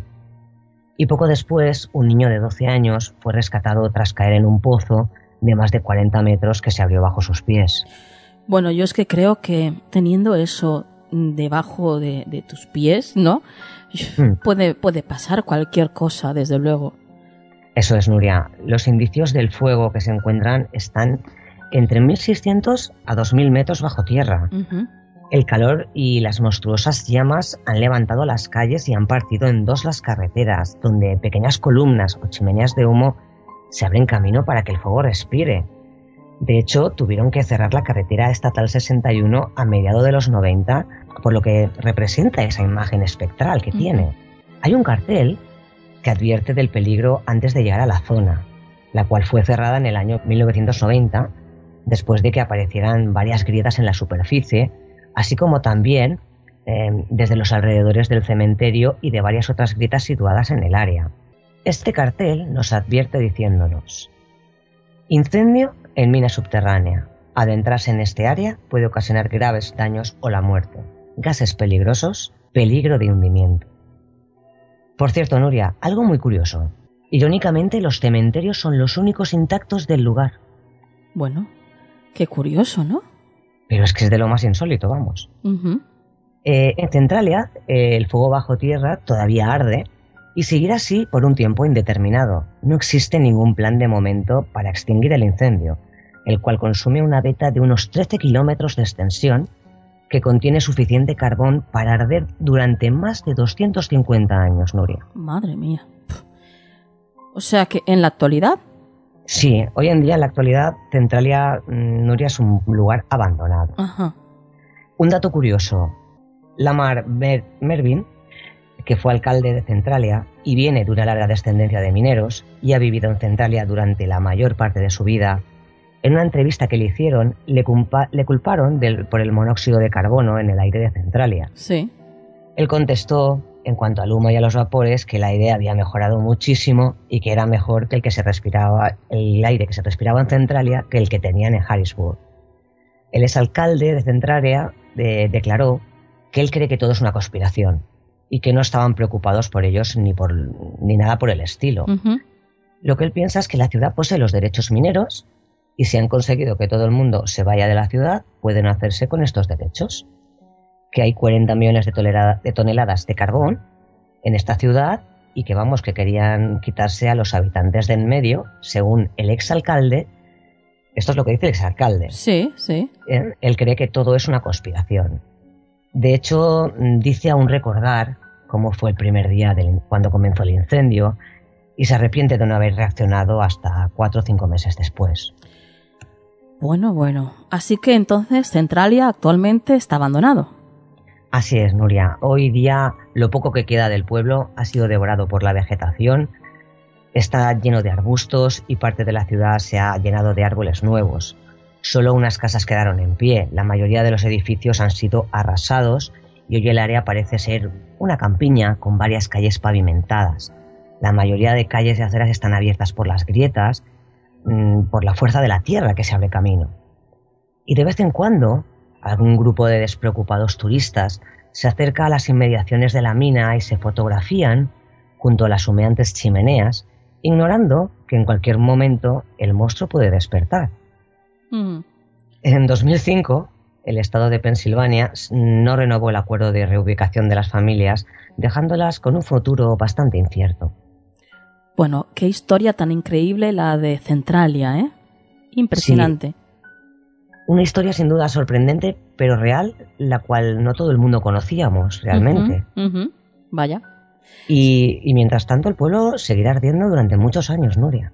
Y poco después, un niño de 12 años fue rescatado tras caer en un pozo de más de 40 metros que se abrió bajo sus pies. Bueno, yo es que creo que teniendo eso debajo de tus pies, ¿no? Puede pasar cualquier cosa, desde luego. Eso es, Nuria. Los indicios del fuego que se encuentran están entre 1.600 a 2.000 metros bajo tierra. El calor y las monstruosas llamas han levantado las calles y han partido en dos las carreteras, donde pequeñas columnas o chimeneas de humo se abren camino para que el fuego respire. De hecho, tuvieron que cerrar la carretera estatal 61 a mediados de los 90, por lo que representa esa imagen espectral que tiene. Hay un cartel que advierte del peligro antes de llegar a la zona, la cual fue cerrada en el año 1990, después de que aparecieran varias grietas en la superficie, así como también desde los alrededores del cementerio y de varias otras grietas situadas en el área. Este cartel nos advierte diciéndonos: incendio en mina subterránea. Adentrarse en este área puede ocasionar graves daños o la muerte. Gases peligrosos, peligro de hundimiento. Por cierto, Nuria, algo muy curioso. Irónicamente, los cementerios son los únicos intactos del lugar. Bueno, qué curioso, ¿no? Pero es que es de lo más insólito, vamos. En Centralia, el fuego bajo tierra todavía arde y seguirá así por un tiempo indeterminado. No existe ningún plan de momento para extinguir el incendio, el cual consume una veta de unos 13 kilómetros de extensión que contiene suficiente carbón para arder durante más de 250 años, Nuria. Madre mía. O sea que en la actualidad... Sí, hoy en día, en la actualidad, Centralia, Nuria, es un lugar abandonado. Ajá. Un dato curioso. Lamar Mervyn, que fue alcalde de Centralia y viene de una larga descendencia de mineros y ha vivido en Centralia durante la mayor parte de su vida, en una entrevista que le hicieron, le culparon por el monóxido de carbono en el aire de Centralia. Sí. Él contestó, en cuanto al humo y a los vapores, que el aire había mejorado muchísimo y que era mejor que el aire que se respiraba en Centralia que el que tenían en Harrisburg. El exalcalde de Centralia declaró que él cree que todo es una conspiración y que no estaban preocupados por ellos ni nada por el estilo. Lo que él piensa es que la ciudad posee los derechos mineros Y si han conseguido que todo el mundo se vaya de la ciudad, pueden hacerse con estos derechos. Que hay 40 millones de toneladas de carbón en esta ciudad y que vamos, que querían quitarse a los habitantes de en medio, según el exalcalde. Esto es lo que dice el exalcalde. Sí, sí. Él cree que todo es una conspiración. De hecho, dice aún recordar cómo fue el primer día cuando comenzó el incendio y se arrepiente de no haber reaccionado hasta 4 o 5 meses después. Bueno. Así que entonces Centralia actualmente está abandonado. Así es, Nuria. Hoy día lo poco que queda del pueblo ha sido devorado por la vegetación. Está lleno de arbustos y parte de la ciudad se ha llenado de árboles nuevos. Solo unas casas quedaron en pie. La mayoría de los edificios han sido arrasados y hoy el área parece ser una campiña con varias calles pavimentadas. La mayoría de calles y aceras están abiertas por las grietas, por la fuerza de la tierra que se abre camino. Y de vez en cuando, algún grupo de despreocupados turistas se acerca a las inmediaciones de la mina y se fotografían junto a las humeantes chimeneas, ignorando que en cualquier momento el monstruo puede despertar. En 2005, el estado de Pensilvania no renovó el acuerdo de reubicación de las familias, dejándolas con un futuro bastante incierto. Bueno, qué historia tan increíble la de Centralia, ¿eh? Impresionante. Sí. Una historia sin duda sorprendente, pero real, la cual no todo el mundo conocíamos realmente. Vaya. Y mientras tanto el pueblo seguirá ardiendo durante muchos años, Nuria.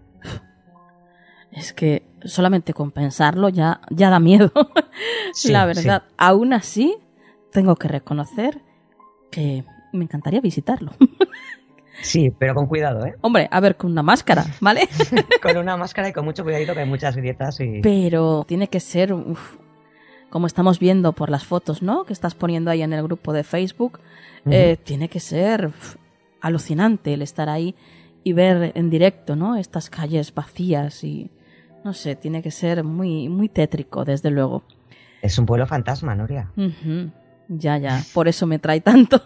Es que solamente con pensarlo ya da miedo. Sí, la verdad. Sí. Aún así, tengo que reconocer que me encantaría visitarlo. Sí, pero con cuidado, ¿eh? Hombre, a ver, con una máscara, ¿vale? Con una máscara y con mucho cuidadito, que hay muchas grietas y... Pero tiene que ser, como estamos viendo por las fotos, ¿no?, que estás poniendo ahí en el grupo de Facebook, tiene que ser alucinante el estar ahí y ver en directo, ¿no?, estas calles vacías y... No sé, tiene que ser muy, muy tétrico, desde luego. Es un pueblo fantasma, Nuria. Ya, por eso me trae tanto.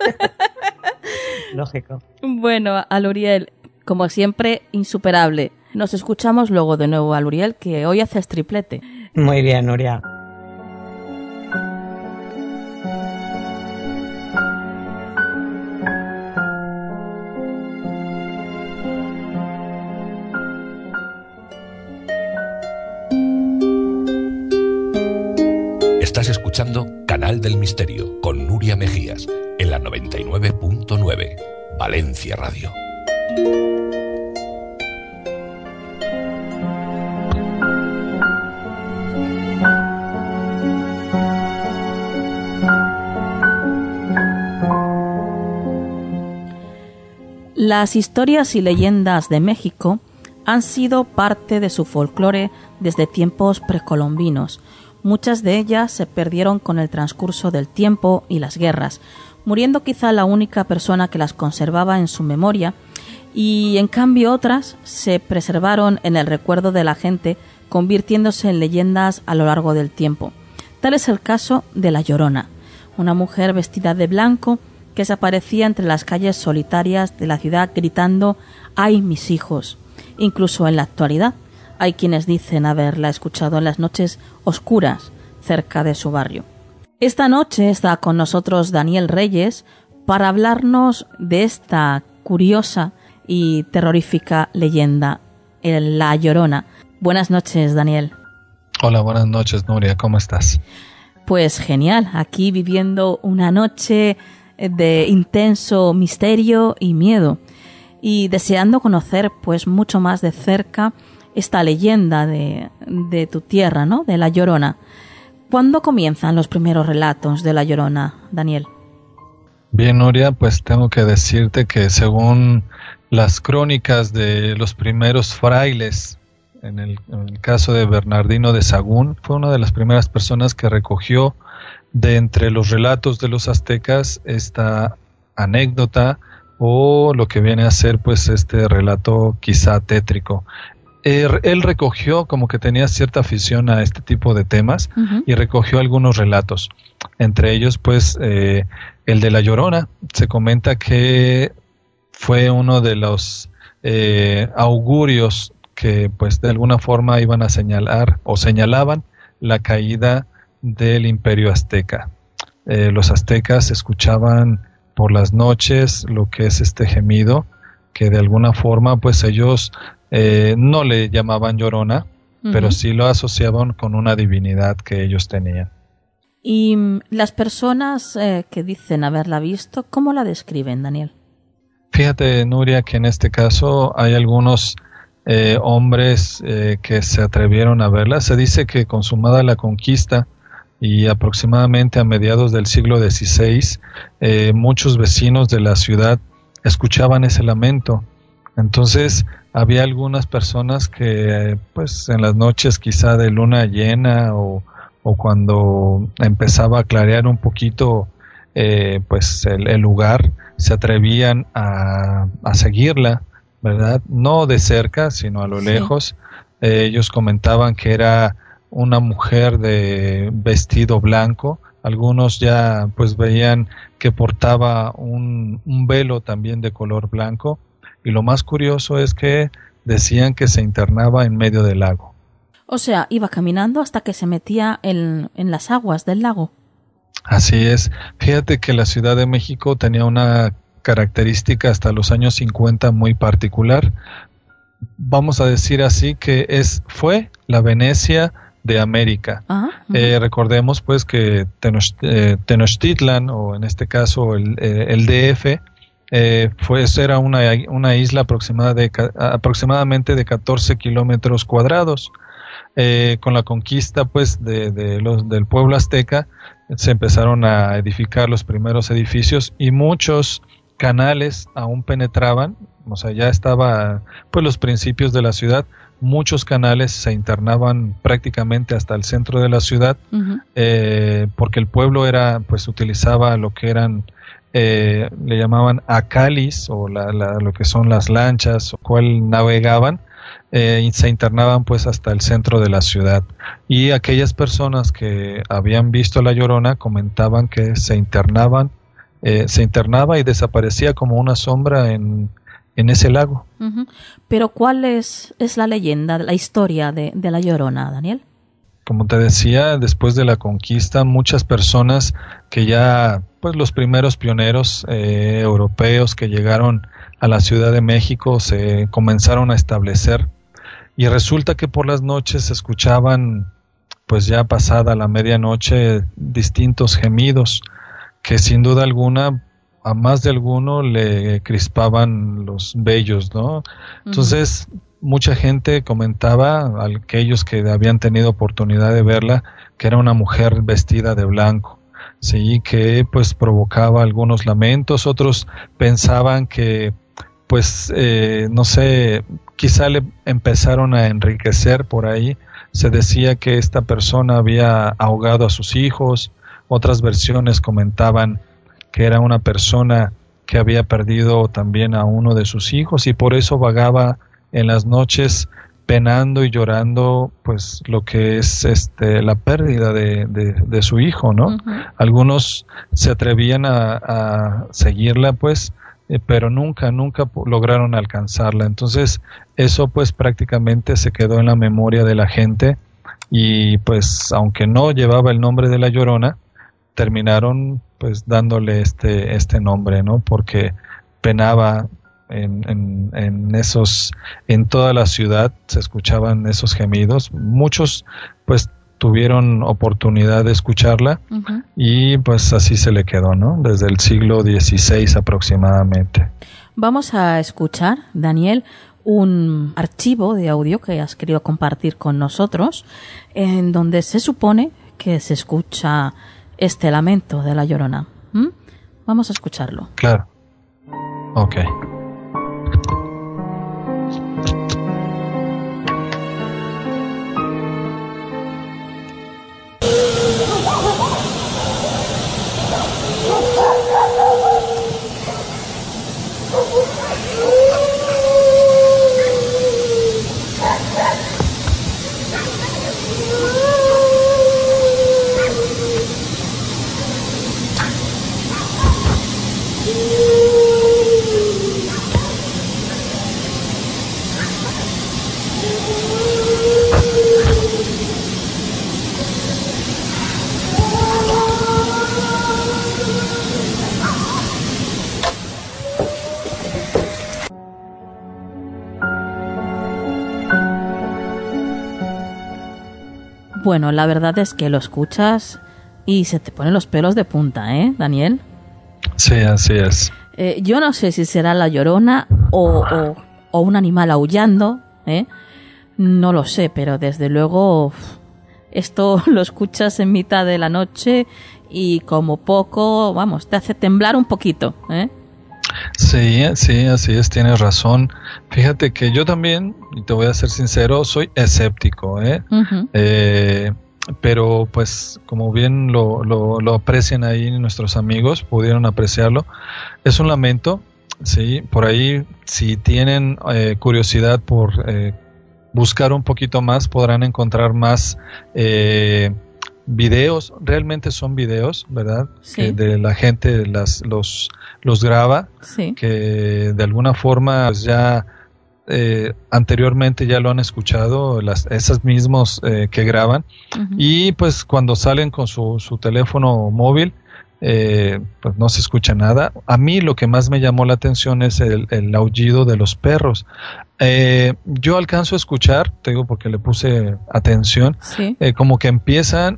Lógico. Bueno, Aluriel, como siempre, insuperable. Nos escuchamos luego de nuevo, Aluriel, que hoy haces triplete. Muy bien, Nuria. Estás escuchando Canal del Misterio con Nuria Mejías en la 99.9 Valencia Radio. Las historias y leyendas de México han sido parte de su folclore desde tiempos precolombinos. Muchas de ellas se perdieron con el transcurso del tiempo y las guerras, muriendo quizá la única persona que las conservaba en su memoria, y en cambio otras se preservaron en el recuerdo de la gente, convirtiéndose en leyendas a lo largo del tiempo. Tal es el caso de La Llorona, una mujer vestida de blanco que se aparecía entre las calles solitarias de la ciudad gritando «¡Ay, mis hijos!». Incluso en la actualidad hay quienes dicen haberla escuchado en las noches oscuras cerca de su barrio. Esta noche está con nosotros Daniel Reyes para hablarnos de esta curiosa y terrorífica leyenda, La Llorona. Buenas noches, Daniel. Hola, buenas noches, Nuria. ¿Cómo estás? Pues genial, aquí viviendo una noche de intenso misterio y miedo y deseando conocer pues mucho más de cerca esta leyenda de tu tierra, ¿no?, de La Llorona. ¿Cuándo comienzan los primeros relatos de La Llorona, Daniel? Bien, Nuria, pues tengo que decirte que según las crónicas de los primeros frailes, en el caso de Bernardino de Sahagún, fue una de las primeras personas que recogió de entre los relatos de los aztecas esta anécdota o lo que viene a ser pues este relato quizá tétrico. Él recogió, como que tenía cierta afición a este tipo de temas, y recogió algunos relatos. Entre ellos, pues, el de La Llorona. Se comenta que fue uno de los augurios que pues de alguna forma iban a señalar o señalaban la caída del Imperio Azteca. Los aztecas escuchaban por las noches lo que es este gemido, que de alguna forma pues ellos no le llamaban Llorona, pero sí lo asociaban con una divinidad que ellos tenían. Y las personas que dicen haberla visto, ¿cómo la describen, Daniel? Fíjate, Nuria, que en este caso hay algunos hombres que se atrevieron a verla. Se dice que consumada la conquista y aproximadamente a mediados del siglo XVI, muchos vecinos de la ciudad escuchaban ese lamento. Entonces había algunas personas que pues en las noches quizá de luna llena o cuando empezaba a clarear un poquito pues el lugar, se atrevían a seguirla, ¿verdad? No de cerca, sino a lo lejos. Ellos comentaban que era una mujer de vestido blanco. Algunos ya pues veían que portaba un velo también de color blanco. Y lo más curioso es que decían que se internaba en medio del lago. O sea, iba caminando hasta que se metía en las aguas del lago. Así es. Fíjate que la Ciudad de México tenía una característica hasta los años 50 muy particular. Vamos a decir así que fue la Venecia de América. Recordemos pues que Tenochtitlan, o en este caso el DF, era una isla aproximadamente de 14 kilómetros cuadrados. Con la conquista pues del pueblo azteca se empezaron a edificar los primeros edificios y muchos canales aún penetraban, o sea, ya estaba pues los principios de la ciudad. Muchos canales se internaban prácticamente hasta el centro de la ciudad, porque el pueblo utilizaba lo que eran le llamaban acalis, o lo que son las lanchas, o cual navegaban, y se internaban pues hasta el centro de la ciudad. Y aquellas personas que habían visto a la Llorona comentaban que se internaba y desaparecía como una sombra en ese lago. Pero ¿cuál es la leyenda, la historia de la Llorona, Daniel? Como te decía, después de la conquista, muchas personas que ya, pues los primeros pioneros europeos que llegaron a la Ciudad de México se comenzaron a establecer, y resulta que por las noches se escuchaban, pues ya pasada la medianoche, distintos gemidos que sin duda alguna a más de alguno le crispaban los vellos, ¿no? Entonces mucha gente comentaba, aquellos que habían tenido oportunidad de verla, que era una mujer vestida de blanco, sí, que pues provocaba algunos lamentos. Otros pensaban que pues no sé, quizá le empezaron a enriquecer por ahí. Se decía que esta persona había ahogado a sus hijos. Otras versiones comentaban que era una persona que había perdido también a uno de sus hijos y por eso vagaba en las noches penando y llorando pues lo que es la pérdida de su hijo, ¿no? Algunos se atrevían a seguirla pues, pero nunca lograron alcanzarla. Entonces eso pues prácticamente se quedó en la memoria de la gente, y pues aunque no llevaba el nombre de la Llorona, terminaron pues dándole este nombre, ¿no? Porque penaba en toda la ciudad, se escuchaban esos gemidos. Muchos pues tuvieron oportunidad de escucharla, y pues así se le quedó, ¿no? Desde el siglo XVI aproximadamente. Vamos a escuchar, Daniel, un archivo de audio que has querido compartir con nosotros, en donde se supone que se escucha este lamento de la Llorona. Vamos a escucharlo. Claro. Ok. Bueno, la verdad es que lo escuchas y se te ponen los pelos de punta, Daniel? Sí, así es. Yo no sé si será la Llorona o un animal aullando, no lo sé, pero desde luego esto lo escuchas en mitad de la noche y como poco, vamos, te hace temblar un poquito, Sí, así es, tienes razón. Fíjate que yo también, y te voy a ser sincero, soy escéptico, Uh-huh. Pero pues como bien lo aprecian ahí nuestros amigos, pudieron apreciarlo, es un lamento, sí, por ahí si tienen curiosidad por buscar un poquito más, podrán encontrar más videos, realmente son videos, ¿verdad? Sí. Que de la gente los graba, Sí. que de alguna forma pues ya anteriormente ya lo han escuchado, esas mismos que graban, Uh-huh. y pues cuando salen con su teléfono móvil, pues no se escucha nada. A mí lo que más me llamó la atención es el aullido de los perros. Yo alcanzo a escuchar, te digo porque le puse atención, Sí. como que empiezan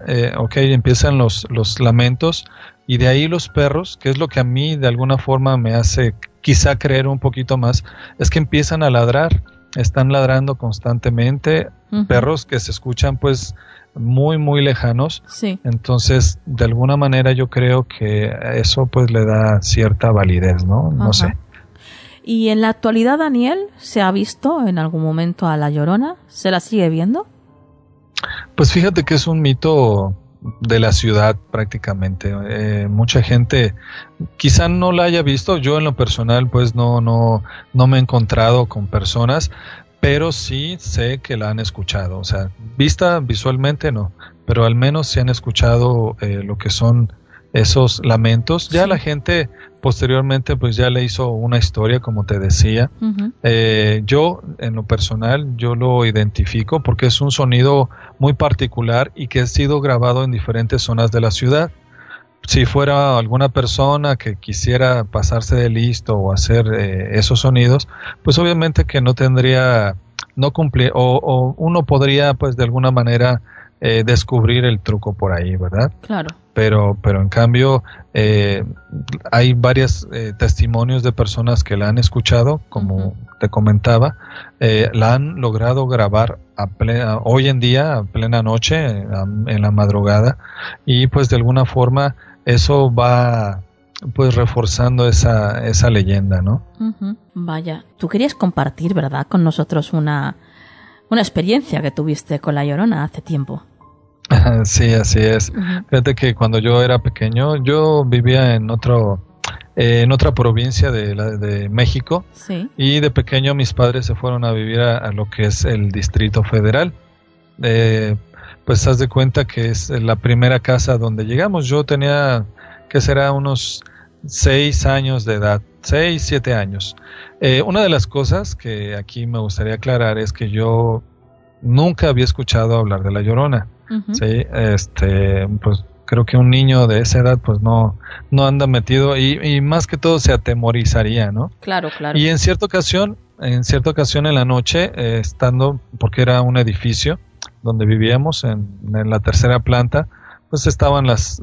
los lamentos, y de ahí los perros, que es lo que a mí de alguna forma me hace quizá creer un poquito más, es que empiezan a ladrar, están ladrando constantemente, Uh-huh. perros que se escuchan pues muy muy lejanos. Sí. Entonces de alguna manera yo creo que eso pues le da cierta validez, ¿no? No Ajá. sé. ¿Y en la actualidad, Daniel, se ha visto en algún momento a la Llorona? ¿Se la sigue viendo? Pues fíjate que es un mito de la ciudad prácticamente. Mucha gente quizá no la haya visto. Yo en lo personal pues no me he encontrado con personas, pero sí sé que la han escuchado. O sea, vista visualmente no, pero al menos se han escuchado lo que son esos lamentos. Ya Sí. la gente posteriormente pues ya le hizo una historia, como te decía. Uh-huh. Yo en lo personal yo lo identifico porque es un sonido muy particular y que ha sido grabado en diferentes zonas de la ciudad. Si fuera alguna persona que quisiera pasarse de listo o hacer esos sonidos, pues obviamente que no cumplir, o uno podría pues de alguna manera descubrir el truco por ahí, ¿verdad? Claro. Pero en cambio hay varios testimonios de personas que la han escuchado, como Uh-huh. te comentaba, la han logrado grabar hoy en día a plena noche, en la madrugada, y pues de alguna forma eso va pues reforzando esa leyenda, ¿no? Uh-huh. Vaya, tú querías compartir, ¿verdad?, con nosotros una experiencia que tuviste con la Llorona hace tiempo. Sí, así es. Uh-huh. Fíjate que cuando yo era pequeño, yo vivía en otra provincia de México, Sí. y de pequeño mis padres se fueron a vivir a lo que es el Distrito Federal. Pues haz de cuenta que es la primera casa donde llegamos. Yo tenía, ¿qué será?, unos 6 años de edad, 6, 7 años. Una de las cosas que aquí me gustaría aclarar es que yo nunca había escuchado hablar de la Llorona. Uh-huh. Sí, pues creo que un niño de esa edad pues no anda metido, y más que todo se atemorizaría, ¿no? Claro, claro. Y en cierta ocasión en la noche, estando, porque era un edificio donde vivíamos en la tercera planta, pues estaban las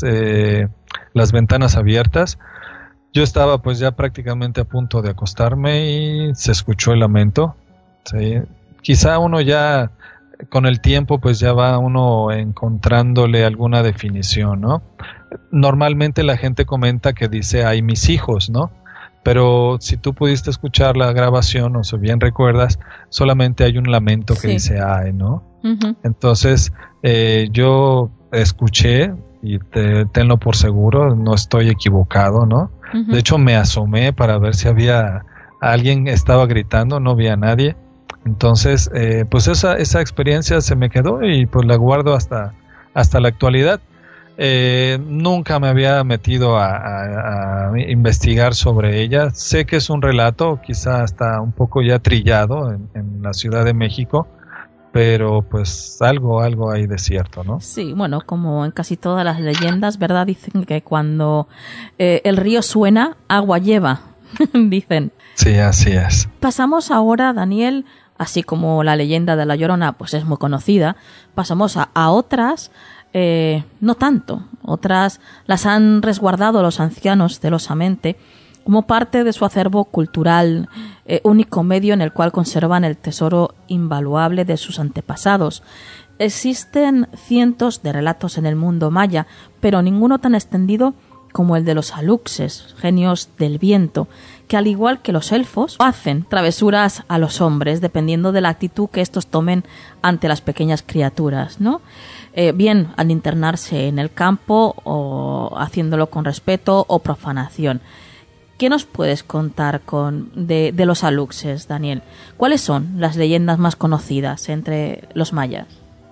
ventanas abiertas. Yo estaba pues ya prácticamente a punto de acostarme y se escuchó el lamento. ¿Sí? Quizá uno ya con el tiempo pues ya va uno encontrándole alguna definición, ¿no? Normalmente la gente comenta que dice "ay, mis hijos", ¿no? Pero si tú pudiste escuchar la grabación, o si bien recuerdas, solamente hay un lamento que Sí. dice "ay", ¿no? Uh-huh. Entonces yo escuché, y tenlo por seguro, no estoy equivocado, ¿no? Uh-huh. De hecho me asomé para ver si alguien estaba gritando, no vi a nadie. Entonces pues esa experiencia se me quedó y pues la guardo hasta la actualidad. Nunca me había metido a investigar sobre ella. Sé que es un relato, quizá hasta un poco ya trillado en la Ciudad de México, pero pues algo hay de cierto, ¿no? Sí, bueno, como en casi todas las leyendas, ¿verdad? Dicen que cuando el río suena, agua lleva. Dicen. Sí, así es. Pasamos ahora, Daniel, así como la leyenda de La Llorona pues es muy conocida, pasamos a otras, no tanto. Otras las han resguardado los ancianos celosamente como parte de su acervo cultural, único medio en el cual conservan el tesoro invaluable de sus antepasados. Existen cientos de relatos en el mundo maya, pero ninguno tan extendido como el de los aluxes, genios del viento, que al igual que los elfos hacen travesuras a los hombres dependiendo de la actitud que estos tomen ante las pequeñas criaturas, ¿no? Bien al internarse en el campo o haciéndolo con respeto o profanación. ¿Qué nos puedes contar de los aluxes, Daniel? ¿Cuáles son las leyendas más conocidas entre los mayas?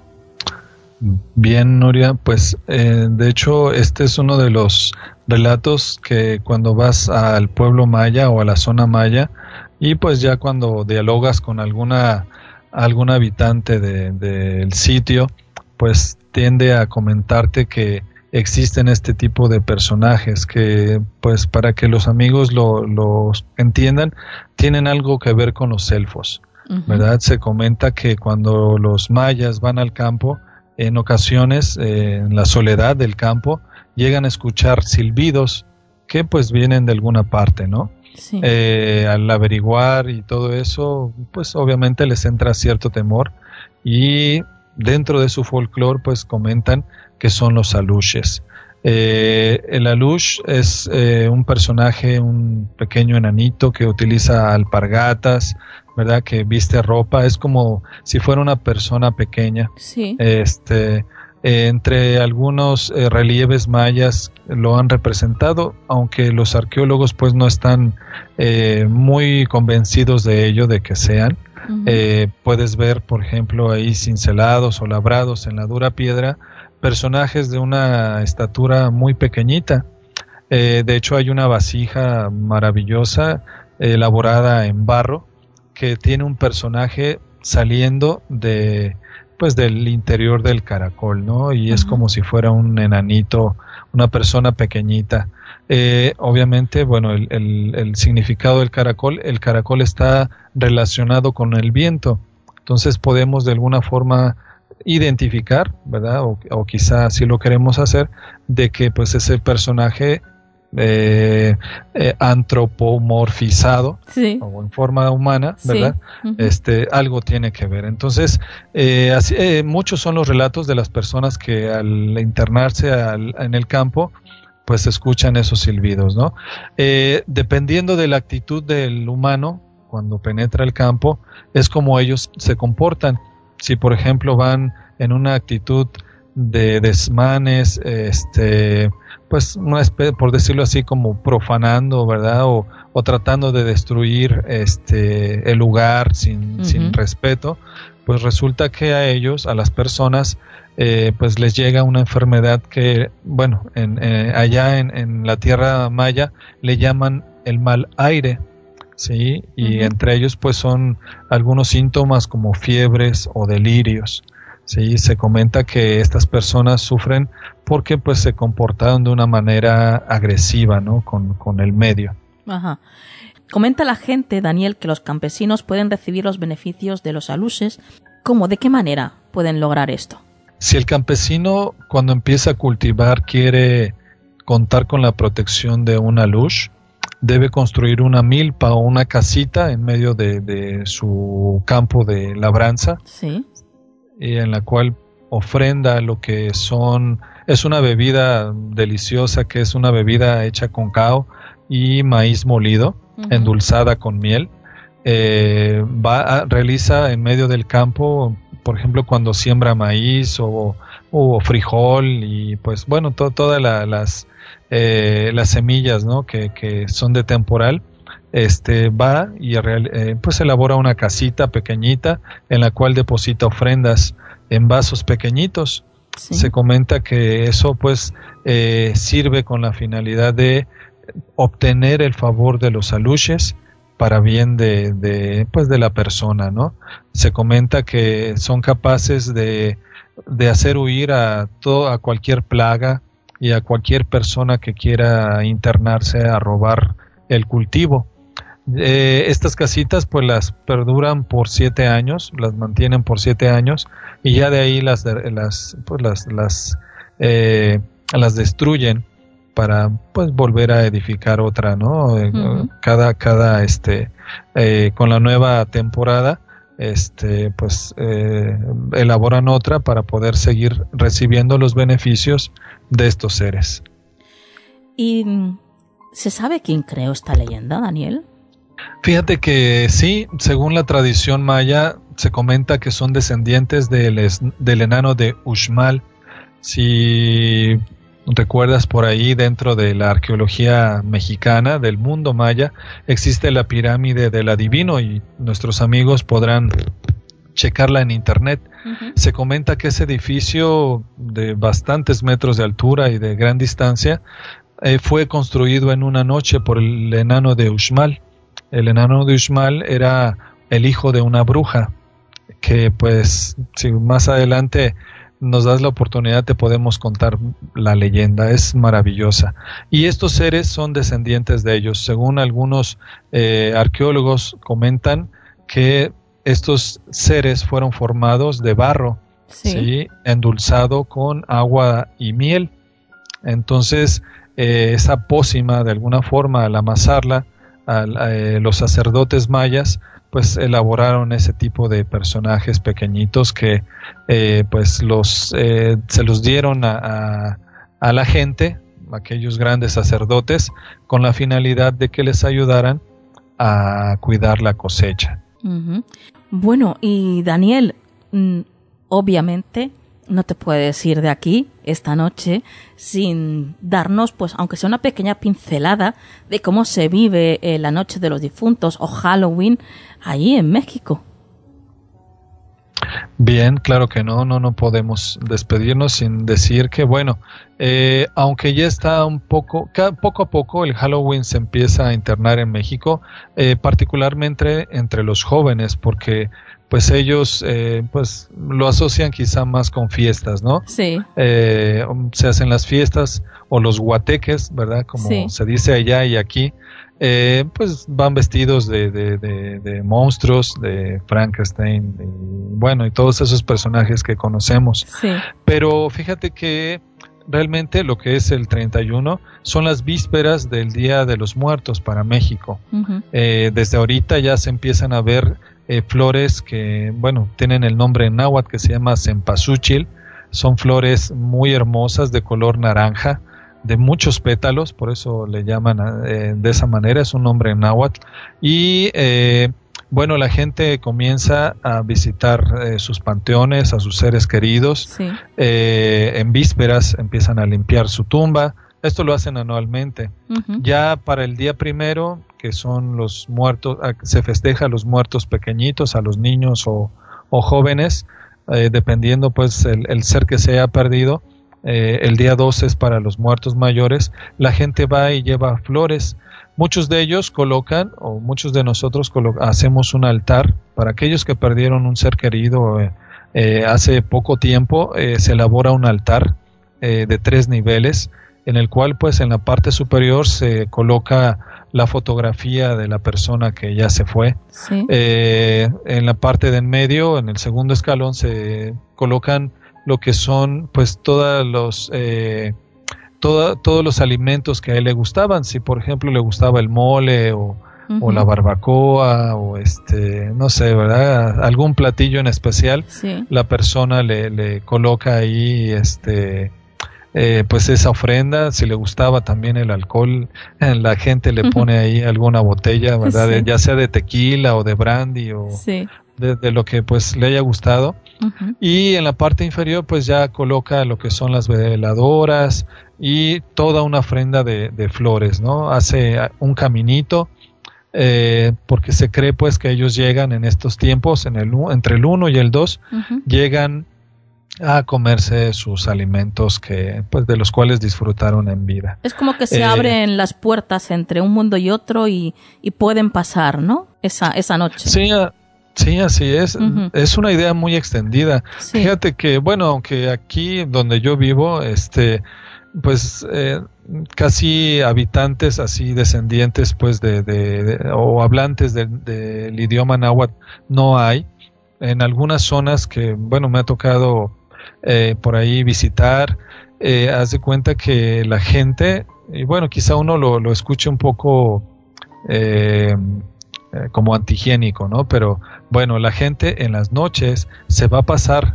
Bien, Nuria, pues de hecho este es uno de los relatos que cuando vas al pueblo maya o a la zona maya y pues ya cuando dialogas con algún habitante del sitio, pues tiende a comentarte que existen este tipo de personajes que, pues para que los amigos los entiendan, tienen algo que ver con los elfos, ¿verdad? Se comenta que cuando los mayas van al campo, en ocasiones, en la soledad del campo, llegan a escuchar silbidos que pues vienen de alguna parte, ¿no? Sí. Al averiguar y todo eso, pues obviamente les entra cierto temor y dentro de su folclore pues comentan que son los aluxes. El alux es un personaje, un pequeño enanito que utiliza alpargatas, ¿verdad? Que viste ropa, es como si fuera una persona pequeña. Sí. Entre algunos relieves mayas lo han representado, aunque los arqueólogos pues no están muy convencidos de ello, de que sean. Puedes ver, por ejemplo, ahí cincelados o labrados en la dura piedra personajes de una estatura muy pequeñita. De hecho hay una vasija maravillosa elaborada en barro que tiene un personaje saliendo del interior del caracol, ¿no? Y es como si fuera un enanito, una persona pequeñita. Obviamente, bueno, el significado del caracol, el caracol está relacionado con el viento, entonces podemos de alguna forma identificar, ¿verdad? O quizá si lo queremos hacer, de que pues ese personaje antropomorfizado, sí, o en forma humana, ¿verdad? Sí. Algo tiene que ver. Entonces, muchos son los relatos de las personas que al internarse en el campo, pues escuchan esos silbidos, ¿no? Dependiendo de la actitud del humano, cuando penetra el campo, es como ellos se comportan. Si, por ejemplo, van en una actitud de desmanes, pues no es, por decirlo así, como profanando, ¿verdad? O tratando de destruir el lugar sin respeto, pues resulta que a ellos, a las personas, pues les llega una enfermedad que, bueno, allá en la tierra maya le llaman el mal aire, ¿sí? Y entre ellos pues son algunos síntomas como fiebres o delirios. Sí, se comenta que estas personas sufren porque pues se comportaron de una manera agresiva, ¿no? Con el medio. Ajá. Comenta la gente, Daniel, que los campesinos pueden recibir los beneficios de los aluxes. ¿Cómo? ¿De qué manera pueden lograr esto? Si el campesino cuando empieza a cultivar quiere contar con la protección de un alux, debe construir una milpa o una casita en medio de su campo de labranza. Sí. En la cual ofrenda lo que es una bebida deliciosa, que es una bebida hecha con cacao y maíz molido, endulzada con miel. Realiza en medio del campo, por ejemplo, cuando siembra maíz o frijol y pues bueno, todas las semillas, ¿no? que son de temporal. Va y pues elabora una casita pequeñita en la cual deposita ofrendas en vasos pequeñitos. Sí. Se comenta que eso pues sirve con la finalidad de obtener el favor de los aluxes para bien de la persona, ¿no? Se comenta que son capaces de hacer huir a cualquier plaga y a cualquier persona que quiera internarse a robar el cultivo. Estas casitas pues las perduran por 7 años, las mantienen por 7 años y ya de ahí las destruyen para pues volver a edificar otra, ¿no? Cada con la nueva temporada elaboran otra para poder seguir recibiendo los beneficios de estos seres. ¿Y se sabe quién creó esta leyenda, Daniel? Fíjate que sí, según la tradición maya, se comenta que son descendientes del enano de Uxmal. Si recuerdas, por ahí dentro de la arqueología mexicana, del mundo maya, existe la pirámide del adivino y nuestros amigos podrán checarla en internet. Se comenta que ese edificio de bastantes metros de altura y de gran distancia fue construido en una noche por el enano de Uxmal. El enano de Uxmal era el hijo de una bruja, que pues si más adelante nos das la oportunidad te podemos contar la leyenda, es maravillosa. Y estos seres son descendientes de ellos. Según algunos arqueólogos comentan que estos seres fueron formados de barro, ¿sí? Endulzado con agua y miel. Entonces esa pócima, de alguna forma, al amasarla, los sacerdotes mayas pues elaboraron ese tipo de personajes pequeñitos que se los dieron a la gente, aquellos grandes sacerdotes, con la finalidad de que les ayudaran a cuidar la cosecha. Bueno, y Daniel, obviamente no te puedes ir de aquí esta noche sin darnos, pues aunque sea una pequeña pincelada de cómo se vive la Noche de los Difuntos o Halloween ahí en México. Bien, claro que no podemos despedirnos sin decir que, bueno, aunque ya está poco a poco el Halloween se empieza a internar en México, particularmente entre los jóvenes, porque pues ellos pues lo asocian quizá más con fiestas, ¿no? Sí. Se hacen las fiestas o los guateques, ¿verdad? Como se dice allá y aquí. Pues van vestidos de monstruos, de Frankenstein, y todos esos personajes que conocemos. Sí. Pero fíjate que realmente lo que es el 31 son las vísperas del Día de los Muertos para México. Desde ahorita ya se empiezan a ver flores que, tienen el nombre en náhuatl que se llama cempasúchil. Son flores muy hermosas de color naranja, de muchos pétalos, por eso le llaman de esa manera, es un nombre en náhuatl. Y la gente comienza a visitar sus panteones, a sus seres queridos. Sí. En vísperas empiezan a limpiar su tumba. Esto lo hacen anualmente. Ya para el día 1, que son los muertos, se festeja a los muertos pequeñitos, a los niños o jóvenes, dependiendo pues el ser que se haya perdido. El día 2 es para los muertos mayores. La gente va y lleva flores. Muchos de ellos colocan, o muchos de nosotros hacemos un altar para aquellos que perdieron un ser querido hace poco tiempo. Se elabora un altar de 3 niveles, en el cual pues en la parte superior se coloca la fotografía de la persona que ya se fue. Sí. En la parte de en medio, en el segundo escalón, se colocan lo que son pues todos los alimentos que a él le gustaban. Si por ejemplo le gustaba el mole o la barbacoa o no sé, ¿verdad? Algún platillo en especial, la persona le coloca ahí pues esa ofrenda. Si le gustaba también el alcohol, la gente le pone ahí alguna botella, ¿verdad? Ya sea de tequila o de brandy o de lo que pues le haya gustado. Y en la parte inferior pues ya coloca lo que son las veladoras y toda una ofrenda de flores, ¿no? Hace un caminito, porque se cree pues que ellos llegan en estos tiempos, entre el 1 y el 2, llegan a comerse sus alimentos que pues de los cuales disfrutaron en vida. Es como que se abren las puertas entre un mundo y otro y pueden pasar, ¿no? Esa noche. Sí, así es. Es una idea muy extendida. Fíjate que, aunque aquí donde yo vivo, pues casi habitantes, así descendientes pues o hablantes del idioma náhuatl no hay. En algunas zonas que, bueno, me ha tocado por ahí visitar, haz de cuenta que la gente, y bueno, quizá uno lo escuche un poco como antihigiénico, ¿no? Pero bueno, la gente en las noches se va a pasar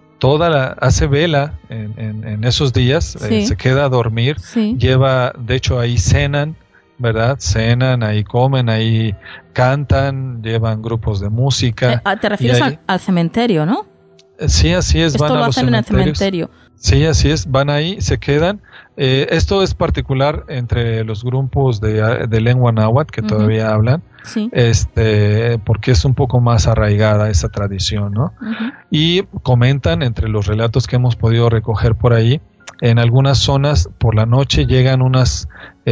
hace vela en esos días, sí. Se queda a dormir, sí. de hecho ahí cenan, ¿verdad? Cenan, ahí comen, ahí cantan, llevan grupos de música. Te refieres al cementerio, ¿no? Sí, así es. Esto van lo a los hacen en el cementerio. Sí, así es, van ahí, se quedan. Esto es particular entre los grupos de lengua náhuatl que todavía hablan, sí. Porque es un poco más arraigada esa tradición, ¿no? Y comentan, entre los relatos que hemos podido recoger por ahí, en algunas zonas por la noche llegan unas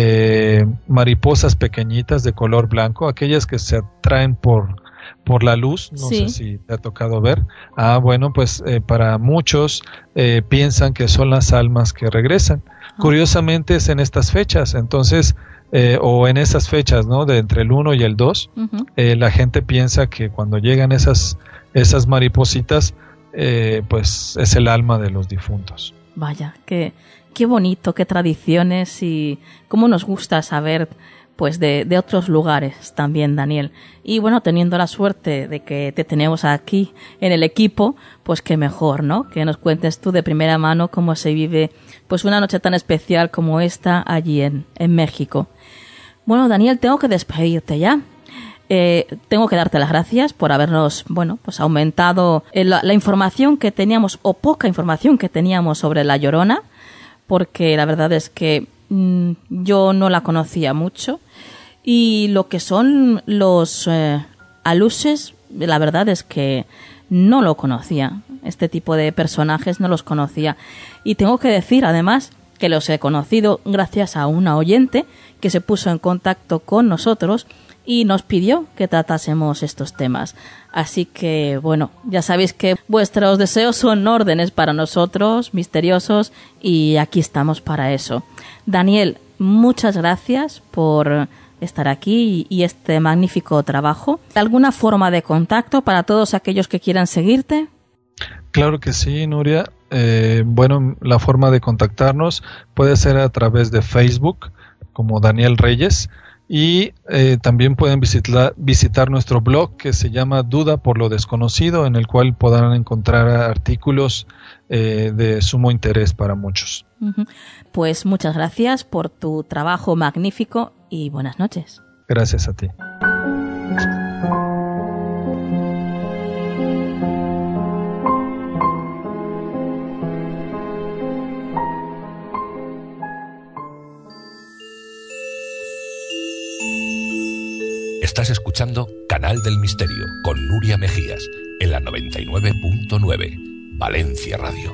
mariposas pequeñitas de color blanco, aquellas que se atraen por la luz, no sí. sé si te ha tocado ver. Bueno, pues para muchos piensan que son las almas que regresan. Curiosamente es en estas fechas, entonces, o en esas fechas, ¿no? De entre el 1 y el 2, la gente piensa que cuando llegan esas maripositas, pues es el alma de los difuntos. Vaya, qué bonito, qué tradiciones y cómo nos gusta saber pues de otros lugares también, Daniel. Y bueno, teniendo la suerte de que te tenemos aquí en el equipo, pues qué mejor, ¿no? Que nos cuentes tú de primera mano cómo se vive pues una noche tan especial como esta allí en México. Bueno, Daniel, tengo que despedirte ya. Tengo que darte las gracias por habernos, bueno, pues aumentado la información que teníamos, o poca información que teníamos sobre La Llorona, porque la verdad es que yo no la conocía mucho, y lo que son los aluses, la verdad es que no lo conocía. Este tipo de personajes no los conocía, y tengo que decir además que los he conocido gracias a una oyente que se puso en contacto con nosotros y nos pidió que tratásemos estos temas. Así que, bueno, ya sabéis que vuestros deseos son órdenes para nosotros, misteriosos, y aquí estamos para eso. Daniel, muchas gracias por estar aquí y este magnífico trabajo. ¿Alguna forma de contacto para todos aquellos que quieran seguirte? Claro que sí, Nuria. Bueno, la forma de contactarnos puede ser a través de Facebook, como Daniel Reyes, y también pueden visitar nuestro blog que se llama Duda por lo Desconocido, en el cual podrán encontrar artículos de sumo interés para muchos. Pues muchas gracias por tu trabajo magnífico y buenas noches. Gracias a ti. Estás escuchando Canal del Misterio con Nuria Mejías en la 99.9 Valencia Radio.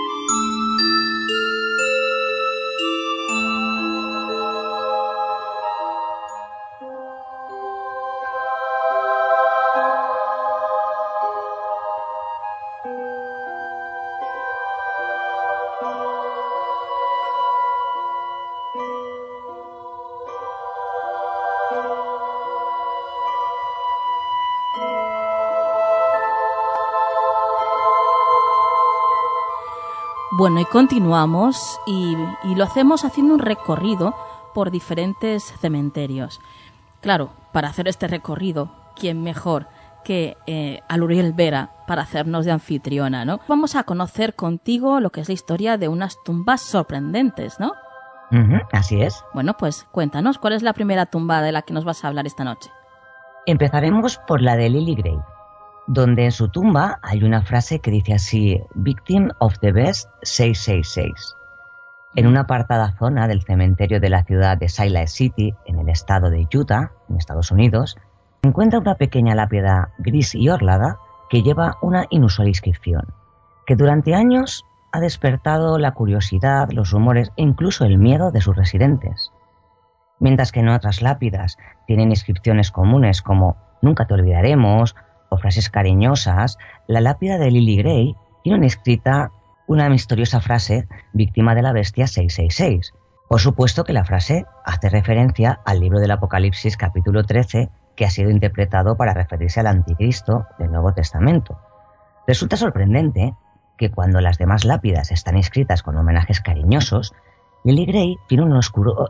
Bueno, y continuamos y lo hacemos haciendo un recorrido por diferentes cementerios. Claro, para hacer este recorrido, ¿quién mejor que Aluriel Vera para hacernos de anfitriona, ¿no? Vamos a conocer contigo lo que es la historia de unas tumbas sorprendentes, ¿no? Así es. Bueno, pues cuéntanos, ¿cuál es la primera tumba de la que nos vas a hablar esta noche? Empezaremos por la de Lily Gray, donde en su tumba hay una frase que dice así: Victim of the Best 666. En una apartada zona del cementerio de la ciudad de Salt Lake City, en el estado de Utah, en Estados Unidos, se encuentra una pequeña lápida gris y orlada que lleva una inusual inscripción, que durante años ha despertado la curiosidad, los rumores e incluso el miedo de sus residentes. Mientras que en otras lápidas tienen inscripciones comunes como Nunca te olvidaremos o frases cariñosas, la lápida de Lily Gray tiene una inscrita una misteriosa frase víctima de la bestia 666. Por supuesto que la frase hace referencia al libro del Apocalipsis capítulo 13, que ha sido interpretado para referirse al Anticristo del Nuevo Testamento. Resulta sorprendente que cuando las demás lápidas están inscritas con homenajes cariñosos, Lily Gray tiene un oscuro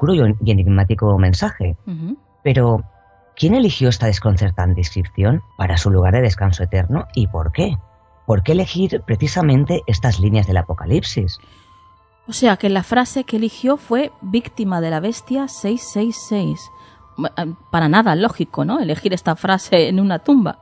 y enigmático mensaje. Pero, ¿quién eligió esta desconcertante inscripción para su lugar de descanso eterno y por qué? ¿Por qué elegir precisamente estas líneas del Apocalipsis? O sea, que la frase que eligió fue víctima de la bestia 666. Para nada lógico, ¿no? Elegir esta frase en una tumba.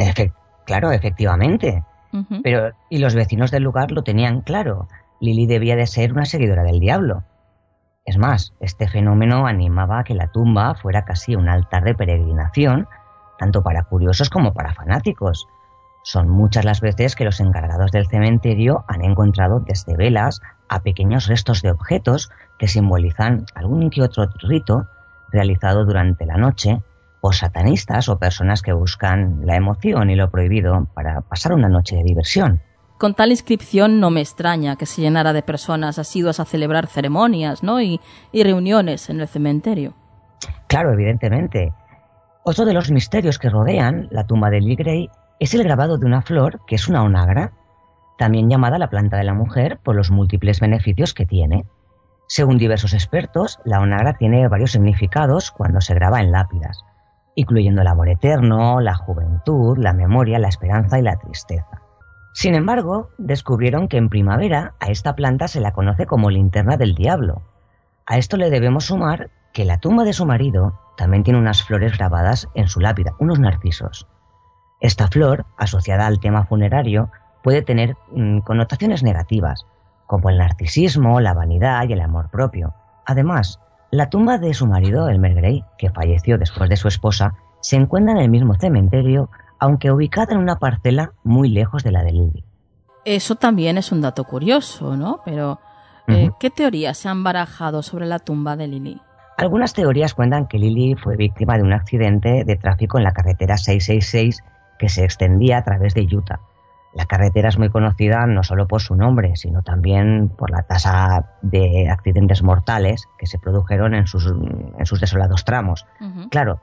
Claro, efectivamente. Pero, y los vecinos del lugar lo tenían claro. Lily debía de ser una seguidora del diablo. Es más, este fenómeno animaba a que la tumba fuera casi un altar de peregrinación, tanto para curiosos como para fanáticos. Son muchas las veces que los encargados del cementerio han encontrado desde velas a pequeños restos de objetos que simbolizan algún que otro rito realizado durante la noche por satanistas o personas que buscan la emoción y lo prohibido para pasar una noche de diversión. Con tal inscripción no me extraña que se llenara de personas asiduas a celebrar ceremonias, ¿no? y reuniones en el cementerio. Claro, evidentemente. Otro de los misterios que rodean la tumba de Lily Gray es el grabado de una flor que es una onagra, también llamada la planta de la mujer por los múltiples beneficios que tiene. Según diversos expertos, la onagra tiene varios significados cuando se graba en lápidas, incluyendo el amor eterno, la juventud, la memoria, la esperanza y la tristeza. Sin embargo, descubrieron que en primavera a esta planta se la conoce como linterna del diablo. A esto le debemos sumar que la tumba de su marido también tiene unas flores grabadas en su lápida, unos narcisos. Esta flor, asociada al tema funerario, puede tener connotaciones negativas, como el narcisismo, la vanidad y el amor propio. Además, la tumba de su marido, Elmer Gray, que falleció después de su esposa, se encuentra en el mismo cementerio, aunque ubicada en una parcela muy lejos de la de Lily. Eso también es un dato curioso, ¿no? Pero, ¿qué teorías se han barajado sobre la tumba de Lily? Algunas teorías cuentan que Lily fue víctima de un accidente de tráfico en la carretera 666 que se extendía a través de Utah. La carretera es muy conocida no solo por su nombre, sino también por la tasa de accidentes mortales que se produjeron en sus desolados tramos. Claro,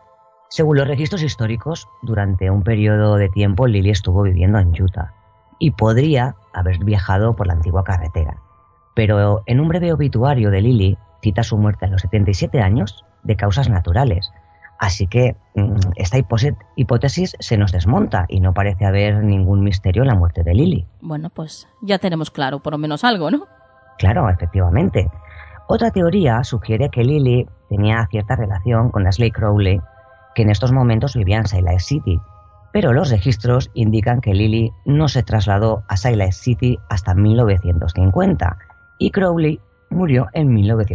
según los registros históricos, durante un periodo de tiempo Lily estuvo viviendo en Utah y podría haber viajado por la antigua carretera. Pero en un breve obituario de Lily cita su muerte a los 77 años de causas naturales. Así que esta hipótesis se nos desmonta y no parece haber ningún misterio en la muerte de Lily. Bueno, pues ya tenemos claro por lo menos algo, ¿no? Claro, efectivamente. Otra teoría sugiere que Lily tenía cierta relación con Ashley Crowley, que en estos momentos vivía en Salt Lake City, pero los registros indican que Lily no se trasladó a Salt Lake City hasta 1950 y Crowley murió en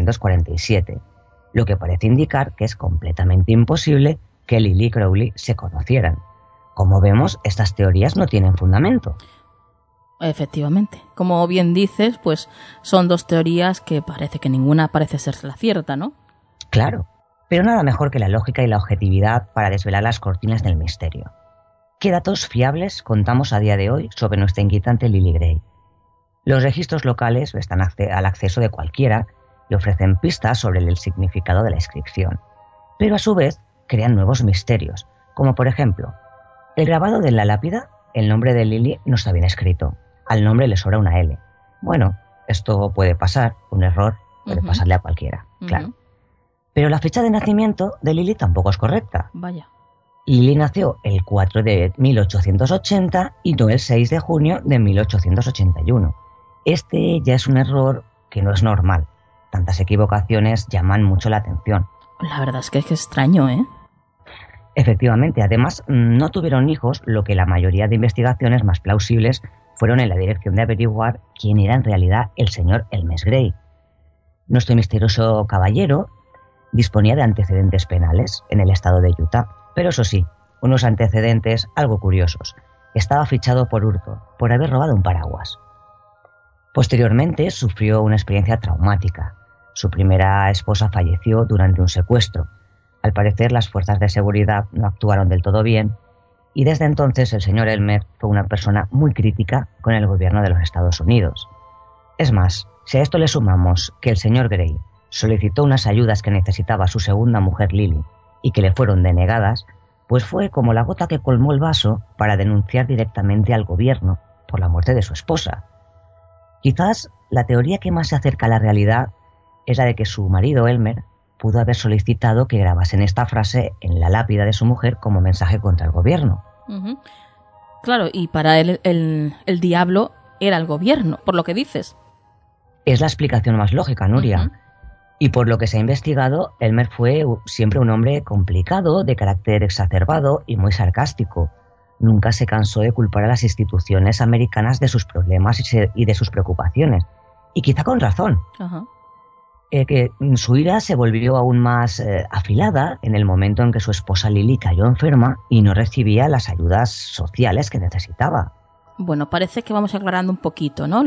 1947. Lo que parece indicar que es completamente imposible que Lily y Crowley se conocieran. Como vemos, estas teorías no tienen fundamento. Efectivamente. Como bien dices, pues son dos teorías que parece que ninguna parece ser la cierta, ¿no? Claro, pero nada mejor que la lógica y la objetividad para desvelar las cortinas del misterio. ¿Qué datos fiables contamos a día de hoy sobre nuestra inquietante Lily Gray? Los registros locales están al acceso de cualquiera y ofrecen pistas sobre el significado de la inscripción, pero a su vez crean nuevos misterios, como por ejemplo, el grabado de la lápida, el nombre de Lily no está bien escrito, al nombre le sobra una L. Bueno, esto puede pasar, un error puede pasarle a cualquiera, claro. Pero la fecha de nacimiento de Lily tampoco es correcta. Vaya. Lily nació el 4 de 1880 y no el 6 de junio de 1881. Este ya es un error que no es normal. Tantas equivocaciones llaman mucho la atención. La verdad es que es extraño, ¿eh? Efectivamente, además no tuvieron hijos, lo que la mayoría de investigaciones más plausibles fueron en la dirección de averiguar quién era en realidad el señor Elmer Gray. Nuestro misterioso caballero disponía de antecedentes penales en el estado de Utah, pero eso sí, unos antecedentes algo curiosos. Estaba fichado por hurto, por haber robado un paraguas. Posteriormente sufrió una experiencia traumática. Su primera esposa falleció durante un secuestro. Al parecer las fuerzas de seguridad no actuaron del todo bien y desde entonces el señor Elmer fue una persona muy crítica con el gobierno de los Estados Unidos. Es más, si a esto le sumamos que el señor Grey solicitó unas ayudas que necesitaba su segunda mujer Lily y que le fueron denegadas, pues fue como la gota que colmó el vaso para denunciar directamente al gobierno por la muerte de su esposa. Quizás la teoría que más se acerca a la realidad es la de que su marido Elmer pudo haber solicitado que grabasen esta frase en la lápida de su mujer como mensaje contra el gobierno. Uh-huh. Claro, y para él el diablo era el gobierno, por lo que dices. Es la explicación más lógica, Nuria. Uh-huh. Y por lo que se ha investigado, Elmer fue siempre un hombre complicado, de carácter exacerbado y muy sarcástico. Nunca se cansó de culpar a las instituciones americanas de sus problemas y de sus preocupaciones. Y quizá con razón. Uh-huh. Que su ira se volvió aún más afilada en el momento en que su esposa Lily cayó enferma y no recibía las ayudas sociales que necesitaba. Bueno, parece que vamos aclarando un poquito, ¿no?